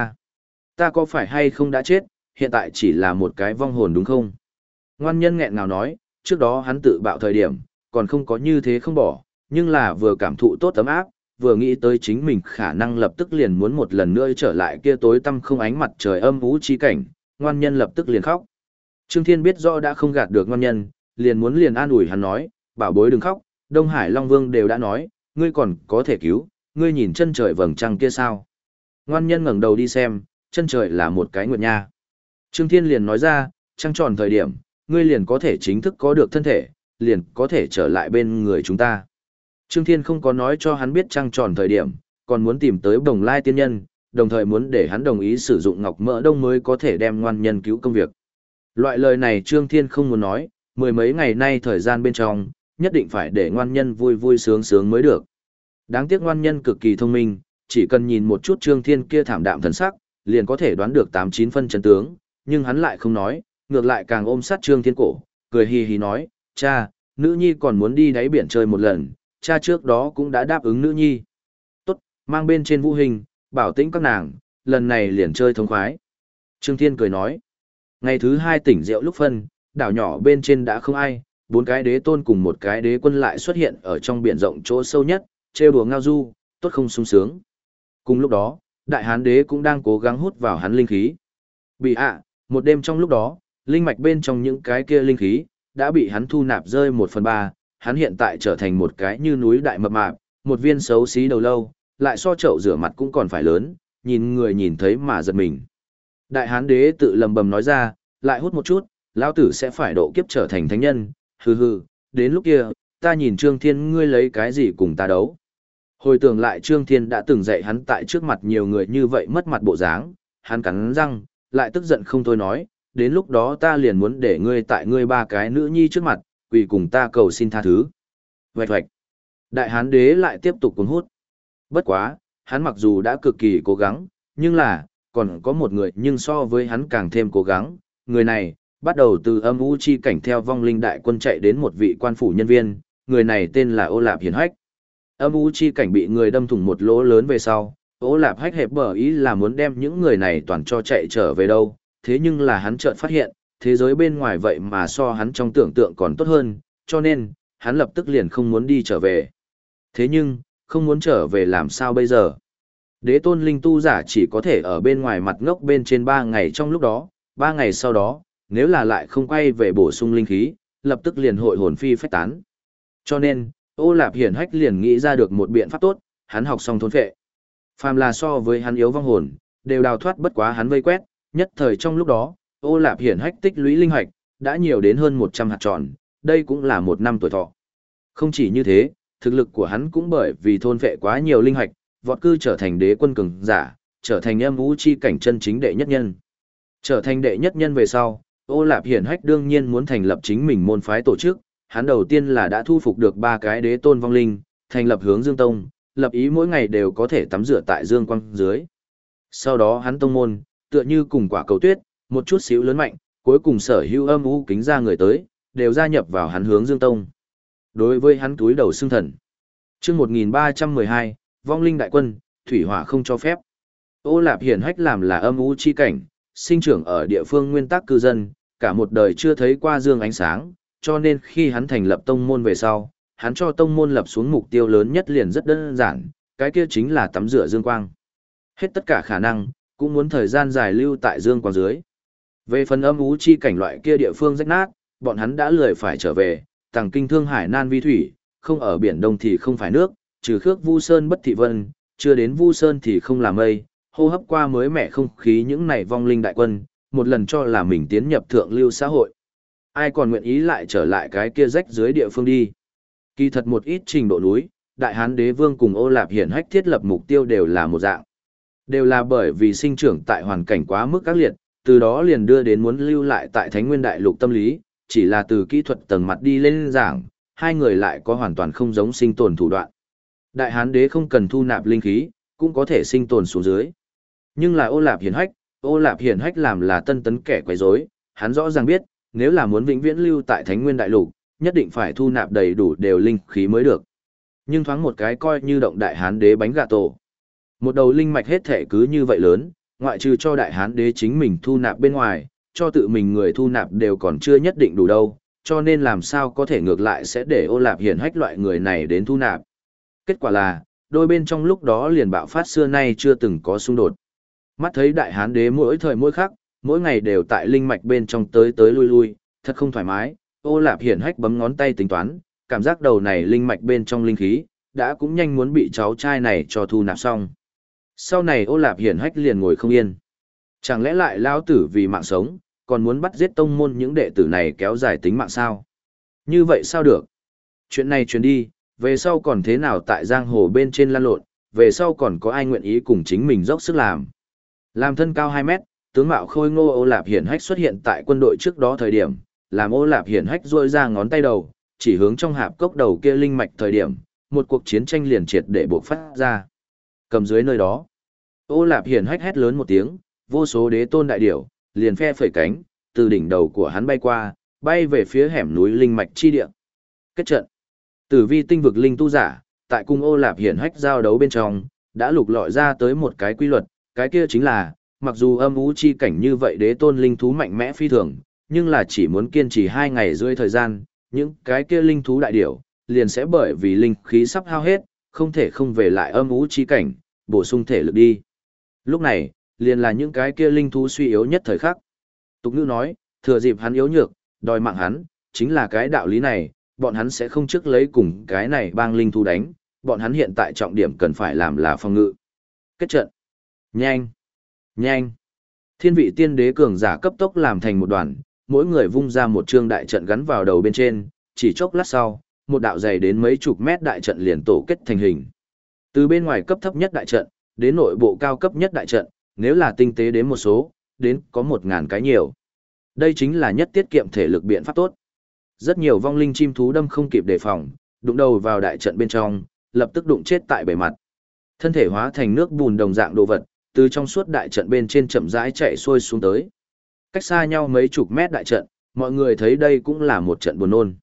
ta có phải hay không đã chết, hiện tại chỉ là một cái vong hồn đúng không? Ngoan nhân nghẹn ngào nói, trước đó hắn tự bạo thời điểm, còn không có như thế không bỏ, nhưng là vừa cảm thụ tốt ấm áp, vừa nghĩ tới chính mình khả năng lập tức liền muốn một lần nữa trở lại kia tối tăm không ánh mặt trời âm u chi cảnh, ngoan nhân lập tức liền khóc. Trương Thiên biết rõ đã không gạt được ngoan nhân, liền an ủi hắn nói, bảo bối đừng khóc, Đông Hải Long Vương đều đã nói, ngươi còn có thể cứu, ngươi nhìn chân trời vầng trăng kia sao. Ngoan nhân ngẩng đầu đi xem, chân trời là một cái nguyệt nha. Trương Thiên liền nói ra, trăng tròn thời điểm, ngươi liền có thể chính thức có được thân thể, liền có thể trở lại bên người chúng ta. Trương Thiên không có nói cho hắn biết trăng tròn thời điểm, còn muốn tìm tới Bồng Lai tiên nhân, đồng thời muốn để hắn đồng ý sử dụng ngọc mỡ đông mới có thể đem ngoan nhân cứu công việc. Loại lời này Trương Thiên không muốn nói, 10 mấy ngày nay thời gian bên trong, nhất định phải để ngoan nhân vui vui sướng sướng mới được. Đáng tiếc ngoan nhân cực kỳ thông minh, chỉ cần nhìn một chút Trương Thiên kia thảm đạm thần sắc, liền có thể đoán được 8-9 phân chân tướng, nhưng hắn lại không nói, ngược lại càng ôm sát Trương Thiên cổ, cười hì hì nói, cha, nữ nhi còn muốn đi đáy biển chơi một lần, cha trước đó cũng đã đáp ứng nữ nhi. Tốt, mang bên trên Vũ Hình, bảo tĩnh các nàng, lần này liền chơi thống khoái. Trương Thiên cười nói, ngày thứ 2 tỉnh rượu lúc phân, đảo nhỏ bên trên đã không ai, 4 cái đế tôn cùng một cái đế quân lại xuất hiện ở trong biển rộng chỗ sâu nhất, trêu đùa ngao du, tốt không sung sướng. Cùng lúc đó, Đại Hán đế cũng đang cố gắng hút vào hắn linh khí. Bị một đêm trong lúc đó, linh mạch bên trong những cái kia linh khí, đã bị hắn thu nạp rơi 1/3, hắn hiện tại trở thành một cái như núi đại mập mạp, một viên xấu xí đầu lâu, lại so chậu rửa mặt cũng còn phải lớn, nhìn người nhìn thấy mà giật mình. Đại Hán đế tự lầm bầm nói ra, lại hút một chút, lão tử sẽ phải độ kiếp trở thành thánh nhân, hừ hừ, đến lúc kia, ta nhìn Trương Thiên ngươi lấy cái gì cùng ta đấu. Hồi tưởng lại Trương Thiên đã từng dạy hắn tại trước mặt nhiều người như vậy mất mặt bộ dáng, hắn cắn răng, lại tức giận không thôi nói, đến lúc đó ta liền muốn để ngươi tại ngươi 3 cái nữ nhi trước mặt, quỳ cùng ta cầu xin tha thứ. Vạch vạch. Đại Hán đế lại tiếp tục cuốn hút. Bất quá, hắn mặc dù đã cực kỳ cố gắng, Nhưng là, còn có một người nhưng so với hắn càng thêm cố gắng, người này, bắt đầu từ âm u chi cảnh theo vong linh đại quân chạy đến một vị quan phủ nhân viên, người này tên là Ô Lạp Hiển Hách. Âm u chi cảnh bị người đâm thủng một lỗ lớn về sau, Ô Lạp Hách hẹp bờ ý là muốn đem những người này toàn cho chạy trở về đâu, thế nhưng là hắn chợt phát hiện, thế giới bên ngoài vậy mà so hắn trong tưởng tượng còn tốt hơn, cho nên, hắn lập tức liền không muốn đi trở về. Thế nhưng, không muốn trở về làm sao bây giờ? Đế tôn linh tu giả chỉ có thể ở bên ngoài mặt ngốc bên trên 3 ngày trong lúc đó, 3 ngày sau đó, nếu là lại không quay về bổ sung linh khí, lập tức liền hội hồn phi phách tán. Cho nên, Ô Lạp Hiển Hách liền nghĩ ra được một biện pháp tốt, hắn học xong thôn phệ. Phàm là so với hắn yếu vong hồn, đều đào thoát bất quá hắn vây quét, nhất thời trong lúc đó, Ô Lạp Hiển Hách tích lũy linh hạch, đã nhiều đến hơn 100 hạt tròn, đây cũng là 1 năm tuổi thọ. Không chỉ như thế, thực lực của hắn cũng bởi vì thôn phệ quá nhiều linh hạch, vọt cư trở thành đế quân cường giả, trở thành âm vũ chi cảnh chân chính đệ nhất nhân. Trở thành đệ nhất nhân về sau, Ô Lạp Hiển Hách đương nhiên muốn thành lập chính mình môn phái tổ chức, hắn đầu tiên là đã thu phục được 3 cái đế tôn vong linh, thành lập Hướng Dương Tông, lập ý mỗi ngày đều có thể tắm rửa tại dương quang dưới. Sau đó hắn tông môn, tựa như cùng quả cầu tuyết, một chút xíu lớn mạnh, cuối cùng sở hữu âm u kính ra người tới, đều gia nhập vào hắn Hướng Dương Tông. Đối với hắn túi đầu xưng thần. Chương 1312, vong linh đại quân, thủy hỏa không cho phép. Ô Lạp Hiển Hách làm là âm u chi cảnh, sinh trưởng ở địa phương nguyên tắc cư dân, cả một đời chưa thấy qua dương ánh sáng, cho nên khi hắn thành lập tông môn về sau, hắn cho tông môn lập xuống mục tiêu lớn nhất liền rất đơn giản, cái kia chính là tắm rửa dương quang. Hết tất cả khả năng, cũng muốn thời gian dài lưu tại dương quang dưới. Về phần âm u chi cảnh loại kia địa phương rách nát, bọn hắn đã lười phải trở về, tàng kinh thương hải nan vi thủy, không ở biển đông thì không phải nước, trừ khước Vu Sơn bất thị vân, chưa đến Vu Sơn thì không là mây, hô hấp qua mới mẻ không khí những này vong linh đại quân, một lần cho là mình tiến nhập thượng lưu xã hội. Ai còn nguyện ý lại trở lại cái kia rách dưới địa phương đi. Kỳ thật một ít trình độ núi, Đại Hán Đế Vương cùng Ô Lạp Hiển Hách thiết lập mục tiêu đều là một dạng. Đều là bởi vì sinh trưởng tại hoàn cảnh quá mức ác liệt, từ đó liền đưa đến muốn lưu lại tại Thánh Nguyên Đại Lục tâm lý, chỉ là từ kỹ thuật tầng mặt đi lên giảng, hai người lại có hoàn toàn không giống sinh tồn thủ đoạn. Đại Hán Đế không cần thu nạp linh khí, cũng có thể sinh tồn xuống dưới. Nhưng là Ô Lạp Hiển Hách làm là tân tấn kẻ quấy rối, hắn rõ ràng biết, nếu là muốn vĩnh viễn lưu tại Thánh Nguyên Đại Lục, nhất định phải thu nạp đầy đủ đều linh khí mới được. Nhưng thoáng một cái coi như động Đại Hán Đế bánh gà tổ. Một đầu linh mạch hết thể cứ như vậy lớn, ngoại trừ cho Đại Hán Đế chính mình thu nạp bên ngoài, cho tự mình người thu nạp đều còn chưa nhất định đủ đâu, cho nên làm sao có thể ngược lại sẽ để Ô Lạp Hiển Hách loại người này đến thu nạp. Kết quả là, đôi bên trong lúc đó liền bạo phát xưa nay chưa từng có xung đột. Mắt thấy Đại Hán Đế mỗi thời mỗi khắc, mỗi ngày đều tại linh mạch bên trong tới tới lui lui, thật không thoải mái. Ô Lạp Hiển Hách bấm ngón tay tính toán, cảm giác đầu này linh mạch bên trong linh khí, đã cũng nhanh muốn bị cháu trai này cho thu nạp xong. Sau này Ô Lạp Hiển Hách liền ngồi không yên. Chẳng lẽ lại lao tử vì mạng sống, còn muốn bắt giết tông môn những đệ tử này kéo dài tính mạng sao? Như vậy sao được? Chuyện này truyền đi, về sau còn thế nào tại giang hồ bên trên lăn lộn, về sau còn có ai nguyện ý cùng chính mình dốc sức làm. Làm thân cao 2 mét, tướng mạo khôi ngô Ô Lạp Hiển Hách xuất hiện tại quân đội trước đó thời điểm, làm Ô Lạp Hiển Hách duỗi ra ngón tay đầu, chỉ hướng trong hạp cốc đầu kia linh mạch thời điểm, một cuộc chiến tranh liền triệt để bộc phát ra. Cầm dưới nơi đó, Ô Lạp Hiển Hách hét lớn một tiếng, vô số đế tôn đại điểu liền phe phẩy cánh, từ đỉnh đầu của hắn bay qua, bay về phía hẻm núi linh mạch chi địa. Kết trận. Tử vi tinh vực linh tu giả, tại cung Ô Lạp Hiển Hách giao đấu bên trong, đã lục lọi ra tới một cái quy luật, cái kia chính là, mặc dù âm u chi cảnh như vậy đế tôn linh thú mạnh mẽ phi thường, nhưng là chỉ muốn kiên trì 2 ngày rưỡi thời gian, những cái kia linh thú đại điểu liền sẽ bởi vì linh khí sắp hao hết, không thể không về lại âm u chi cảnh, bổ sung thể lực đi. Lúc này, liền là những cái kia linh thú suy yếu nhất thời khắc. Tục ngữ nói, thừa dịp hắn yếu nhược, đòi mạng hắn, chính là cái đạo lý này, bọn hắn sẽ không trước lấy cùng cái này bang linh thú đánh, bọn hắn hiện tại trọng điểm cần phải làm là phòng ngự. Kết trận. Nhanh! Nhanh! Thiên vị tiên đế cường giả cấp tốc làm thành một đoàn, mỗi người vung ra một trương đại trận gắn vào đầu bên trên, chỉ chốc lát sau, một đạo dày đến mấy chục mét đại trận liền tổ kết thành hình. Từ bên ngoài cấp thấp nhất đại trận, đến nội bộ cao cấp nhất đại trận, nếu là tinh tế đến một số, đến có 1000 cái nhiều. Đây chính là nhất tiết kiệm thể lực biện pháp tốt. Rất nhiều vong linh chim thú đâm không kịp đề phòng, đụng đầu vào đại trận bên trong, lập tức đụng chết tại bề mặt. Thân thể hóa thành nước bùn đồng dạng đồ vật, từ trong suốt đại trận bên trên chậm rãi chạy xuôi xuống tới. Cách xa nhau mấy chục mét đại trận, mọi người thấy đây cũng là một trận buồn nôn.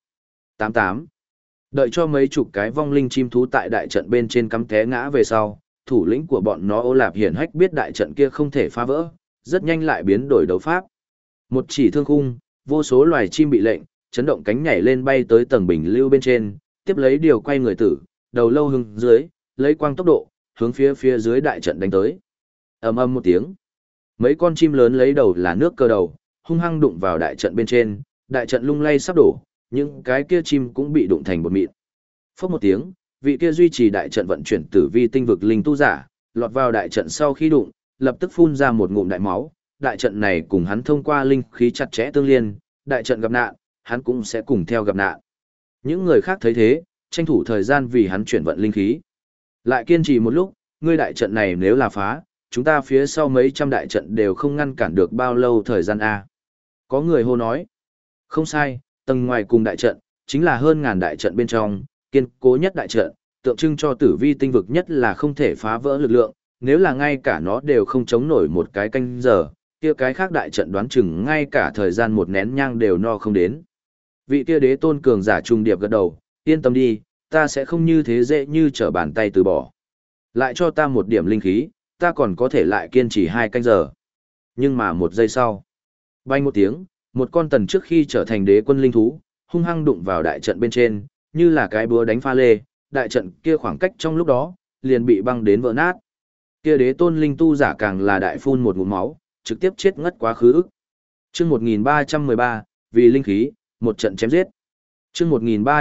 88. Đợi cho mấy chục cái vong linh chim thú tại đại trận bên trên cắm té ngã về sau, thủ lĩnh của bọn nó Ô Lạp Hiển Hách biết đại trận kia không thể phá vỡ, rất nhanh lại biến đổi đấu pháp. Một chỉ thương khung, vô số loài chim bị lệnh, chấn động cánh nhảy lên bay tới tầng bình lưu bên trên, tiếp lấy điều quay người tử, đầu lâu hướng dưới, lấy quang tốc độ, hướng phía dưới đại trận đánh tới. Ầm ầm một tiếng. Mấy con chim lớn lấy đầu là nước cơ đầu, hung hăng đụng vào đại trận bên trên, đại trận lung lay sắp đổ, những cái kia chim cũng bị đụng thành bột mịn. Phốc một tiếng, vị kia duy trì đại trận vận chuyển tử vi tinh vực linh tu giả, lọt vào đại trận sau khi đụng, lập tức phun ra một ngụm đại máu. Đại trận này cùng hắn thông qua linh khí chặt chẽ tương liên, đại trận gặp nạn, hắn cũng sẽ cùng theo gặp nạn. Những người khác thấy thế, tranh thủ thời gian vì hắn chuyển vận linh khí. Lại kiên trì một lúc, ngươi đại trận này nếu là phá, chúng ta phía sau mấy trăm đại trận đều không ngăn cản được bao lâu thời gian a. Có người hô nói, không sai, tầng ngoài cùng đại trận, chính là hơn ngàn đại trận bên trong, kiên cố nhất đại trận, tượng trưng cho tử vi tinh vực nhất là không thể phá vỡ lực lượng, nếu là ngay cả nó đều không chống nổi một cái canh giờ, kia cái khác đại trận đoán chừng ngay cả thời gian một nén nhang đều no không đến. Vị kia đế tôn cường giả trung điệp gật đầu, yên tâm đi, ta sẽ không như thế dễ như trở bàn tay từ bỏ. Lại cho ta một điểm linh khí, ta còn có thể lại kiên trì 2 canh giờ. Nhưng mà một giây sau, bay một tiếng, một con tần trước khi trở thành đế quân linh thú, hung hăng đụng vào đại trận bên trên, như là cái búa đánh pha lê, đại trận kia khoảng cách trong lúc đó, liền bị băng đến vỡ nát. Kia đế tôn linh tu giả càng là đại phun một ngụm máu, trực tiếp chết ngất quá khứ ức. Chương 1313, vì linh khí, một trận chém giết. Chương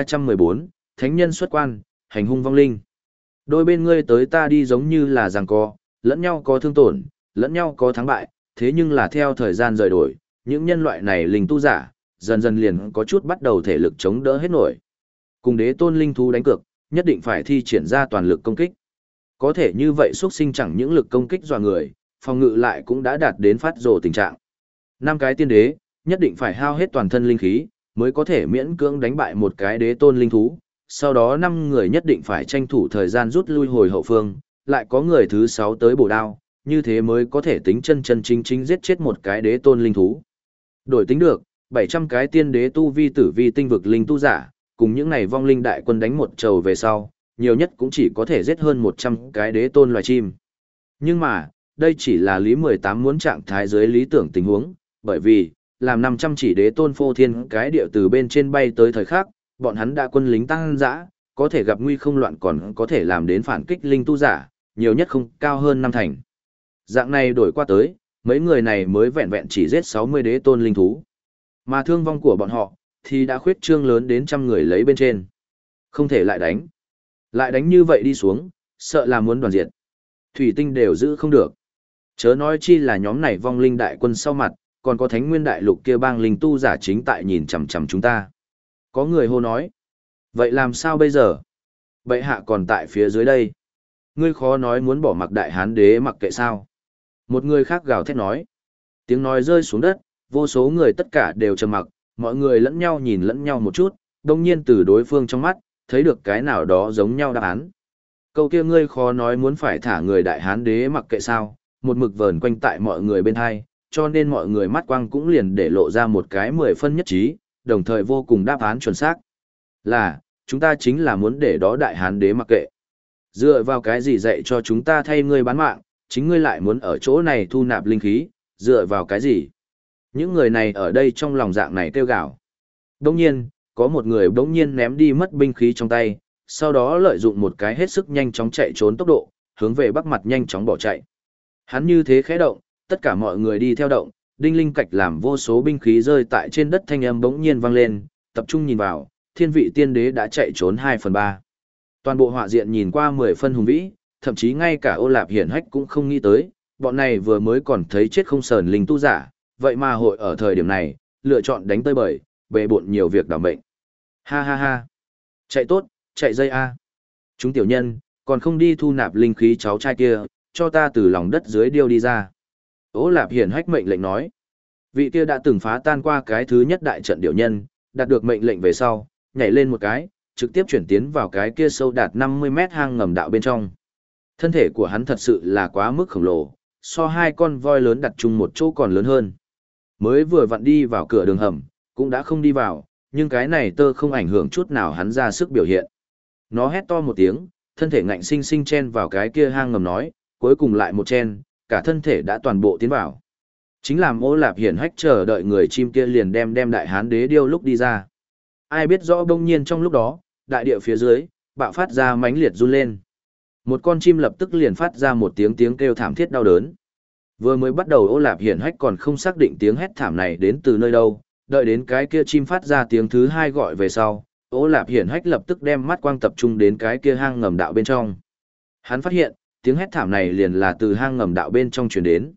1314, thánh nhân xuất quan, hành hung vong linh. Đôi bên ngươi tới ta đi giống như là giằng co, lẫn nhau có thương tổn, lẫn nhau có thắng bại, thế nhưng là theo thời gian rời đổi, những nhân loại này linh tu giả, dần dần liền có chút bắt đầu thể lực chống đỡ hết nổi. Cùng đế tôn linh thú đánh cược, nhất định phải thi triển ra toàn lực công kích. Có thể như vậy xuất sinh chẳng những lực công kích dọa người, phòng ngự lại cũng đã đạt đến phát rồ tình trạng. 5 cái tiên đế, nhất định phải hao hết toàn thân linh khí, mới có thể miễn cưỡng đánh bại một cái đế tôn linh thú. Sau đó 5 người nhất định phải tranh thủ thời gian rút lui hồi hậu phương, lại có người thứ 6 tới bổ đao, như thế mới có thể tính chân chân chính chính giết chết một cái đế tôn linh thú. Đổi tính được, 700 cái tiên đế tu vi tử vi tinh vực linh tu giả, cùng những này vong linh đại quân đánh một trầu về sau, nhiều nhất cũng chỉ có thể giết hơn 100 cái đế tôn loài chim. Nhưng mà, đây chỉ là Lý 18 muốn trạng thái dưới lý tưởng tình huống, bởi vì, làm 500 chỉ đế tôn phô thiên cái địa từ bên trên bay tới thời khắc, bọn hắn đã quân lính tăng dã, có thể gặp nguy không loạn còn có thể làm đến phản kích linh tu giả, nhiều nhất không cao hơn 5 thành. Dạng này đổi qua tới, mấy người này mới vẹn vẹn chỉ giết 60 đế tôn linh thú. Mà thương vong của bọn họ, thì đã khuyết trương lớn đến trăm người lấy bên trên. Không thể lại đánh. Lại đánh như vậy đi xuống, sợ là muốn đoàn diệt. Thủy tinh đều giữ không được. Chớ nói chi là nhóm này vong linh đại quân sau mặt, còn có thánh nguyên đại lục kia bang linh tu giả chính tại nhìn chằm chằm chúng ta. Có người hô nói. Vậy làm sao bây giờ? Bệ hạ còn tại phía dưới đây. Ngươi khó nói muốn bỏ mặc đại hán đế mặc kệ sao. Một người khác gào thét nói. Tiếng nói rơi xuống đất, vô số người tất cả đều trầm mặc, mọi người lẫn nhau nhìn lẫn nhau một chút, đồng nhiên từ đối phương trong mắt, thấy được cái nào đó giống nhau đáp án. Câu kia ngươi khó nói muốn phải thả người đại hán đế mặc kệ sao, một mực vờn quanh tại mọi người bên hai, cho nên mọi người mắt quang cũng liền để lộ ra một cái 10 phân nhất trí, đồng thời vô cùng đáp án chuẩn xác. Là, chúng ta chính là muốn để đó đại hán đế mặc kệ. Dựa vào cái gì dạy cho chúng ta thay ngươi bán mạng, chính ngươi lại muốn ở chỗ này thu nạp linh khí, dựa vào cái gì? Những người này ở đây trong lòng dạng này kêu gào. Đồng nhiên, có một người đống nhiên ném đi mất binh khí trong tay, sau đó lợi dụng một cái hết sức nhanh chóng chạy trốn tốc độ, hướng về bắc mặt nhanh chóng bỏ chạy. Hắn như thế khẽ động, tất cả mọi người đi theo động, đinh linh cạch làm vô số binh khí rơi tại trên đất thanh âm bỗng nhiên vang lên, tập trung nhìn vào, thiên vị tiên đế đã chạy trốn 2/3. Toàn bộ họa diện nhìn qua 10 phân hùng vĩ, thậm chí ngay cả Ô Lạp Hiển Hách cũng không nghĩ tới, bọn này vừa mới còn thấy chết không sờn linh tu giả, vậy mà hội ở thời điểm này, lựa chọn đánh tơi bời, bề bộn nhiều việc đảm mệnh. Ha ha ha. Chạy tốt, chạy dây A. Chúng tiểu nhân, còn không đi thu nạp linh khí cháu trai kia, cho ta từ lòng đất dưới điêu đi ra. Ô Lạp Hiển Hách mệnh lệnh nói. Vị kia đã từng phá tan qua cái thứ nhất đại trận điểu nhân, đạt được mệnh lệnh về sau, nhảy lên một cái, trực tiếp chuyển tiến vào cái kia sâu đạt 50 mét hang ngầm đạo bên trong. Thân thể của hắn thật sự là quá mức khổng lồ, so hai con voi lớn đặt chung một chỗ còn lớn hơn. Mới vừa vặn đi vào cửa đường hầm, cũng đã không đi vào, nhưng cái này tơ không ảnh hưởng chút nào hắn ra sức biểu hiện. Nó hét to một tiếng, thân thể ngạnh sinh sinh chen vào cái kia hang ngầm nói, cuối cùng lại một chen, cả thân thể đã toàn bộ tiến vào. Chính làm Ô Lạp Hiển Hách chờ đợi người chim kia liền đem đại hán đế điêu lúc đi ra. Ai biết rõ bỗng nhiên trong lúc đó, đại địa phía dưới, bạo phát ra mãnh liệt run lên. Một con chim lập tức liền phát ra một tiếng kêu thảm thiết đau đớn. Vừa mới bắt đầu Ô Lạp Hiển Hách còn không xác định tiếng hét thảm này đến từ nơi đâu, đợi đến cái kia chim phát ra tiếng thứ hai gọi về sau, Ô Lạp Hiển Hách lập tức đem mắt quang tập trung đến cái kia hang ngầm đạo bên trong. Hắn phát hiện, tiếng hét thảm này liền là từ hang ngầm đạo bên trong truyền đến.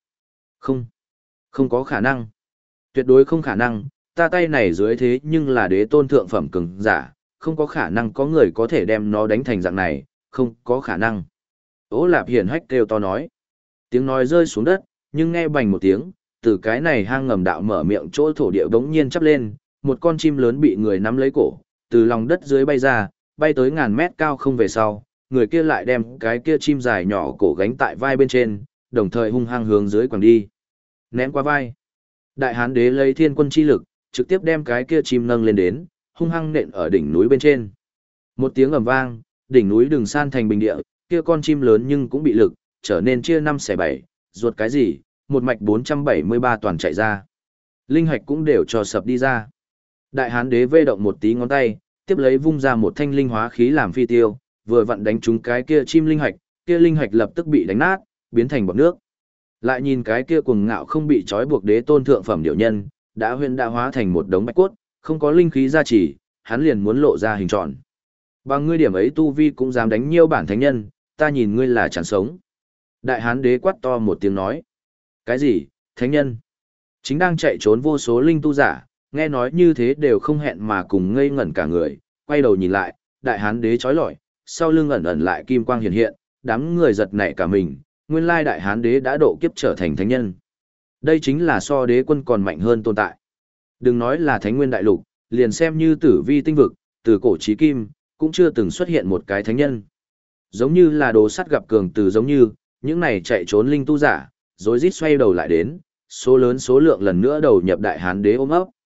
Không có khả năng. Tuyệt đối không khả năng, ta tay này dưới thế nhưng là đế tôn thượng phẩm cường giả, không có khả năng có người có thể đem nó đánh thành dạng này, không có khả năng. Ô Lạp Hiển Hách kêu to nói. Tiếng nói rơi xuống đất, nhưng nghe bành một tiếng, từ cái này hang ngầm đạo mở miệng chỗ thổ địa bỗng nhiên chắp lên, một con chim lớn bị người nắm lấy cổ, từ lòng đất dưới bay ra, bay tới ngàn mét cao không về sau, người kia lại đem cái kia chim dài nhỏ cổ gánh tại vai bên trên, đồng thời hung hăng hướng dưới quẳng đi. Ném qua vai. Đại hán đế lấy thiên quân chi lực, trực tiếp đem cái kia chim nâng lên đến, hung hăng nện ở đỉnh núi bên trên. Một tiếng ầm vang, đỉnh núi đừng san thành bình địa, kia con chim lớn nhưng cũng bị lực, trở nên chia 5 xẻ 7, ruột cái gì, một mạch 473 toàn chạy ra. Linh hạch cũng đều cho sập đi ra. Đại hán đế vê động một tí ngón tay, tiếp lấy vung ra một thanh linh hóa khí làm phi tiêu, vừa vặn đánh trúng cái kia chim linh hạch, kia linh hạch lập tức bị đánh nát, biến thành bọt nước. Lại nhìn cái kia cuồng ngạo không bị trói buộc đế tôn thượng phẩm điểu nhân, đã hóa thành một đống bạch cốt, không có linh khí gia trì, hắn liền muốn lộ ra hình tròn. Bằng ngươi điểm ấy tu vi cũng dám đánh nhiêu bản thánh nhân, ta nhìn ngươi là chẳng sống. Đại hán đế quát to một tiếng nói. Cái gì, thánh nhân? Chính đang chạy trốn vô số linh tu giả, nghe nói như thế đều không hẹn mà cùng ngây ngẩn cả người, quay đầu nhìn lại, đại hán đế chói lọi, sau lưng ẩn ẩn lại kim quang hiện hiện, đám người giật nảy cả mình, nguyên lai đại hán đế đã độ kiếp trở thành thánh nhân. Đây chính là so đế quân còn mạnh hơn tồn tại. Đừng nói là thánh nguyên đại lục, liền xem như tử vi tinh vực, từ cổ chí kim, cũng chưa từng xuất hiện một cái thánh nhân. Giống như là đồ sắt gặp cường từ giống như, những này chạy trốn linh tu giả, rối rít xoay đầu lại đến, số lớn số lượng lần nữa đầu nhập đại hán đế ôm ấp.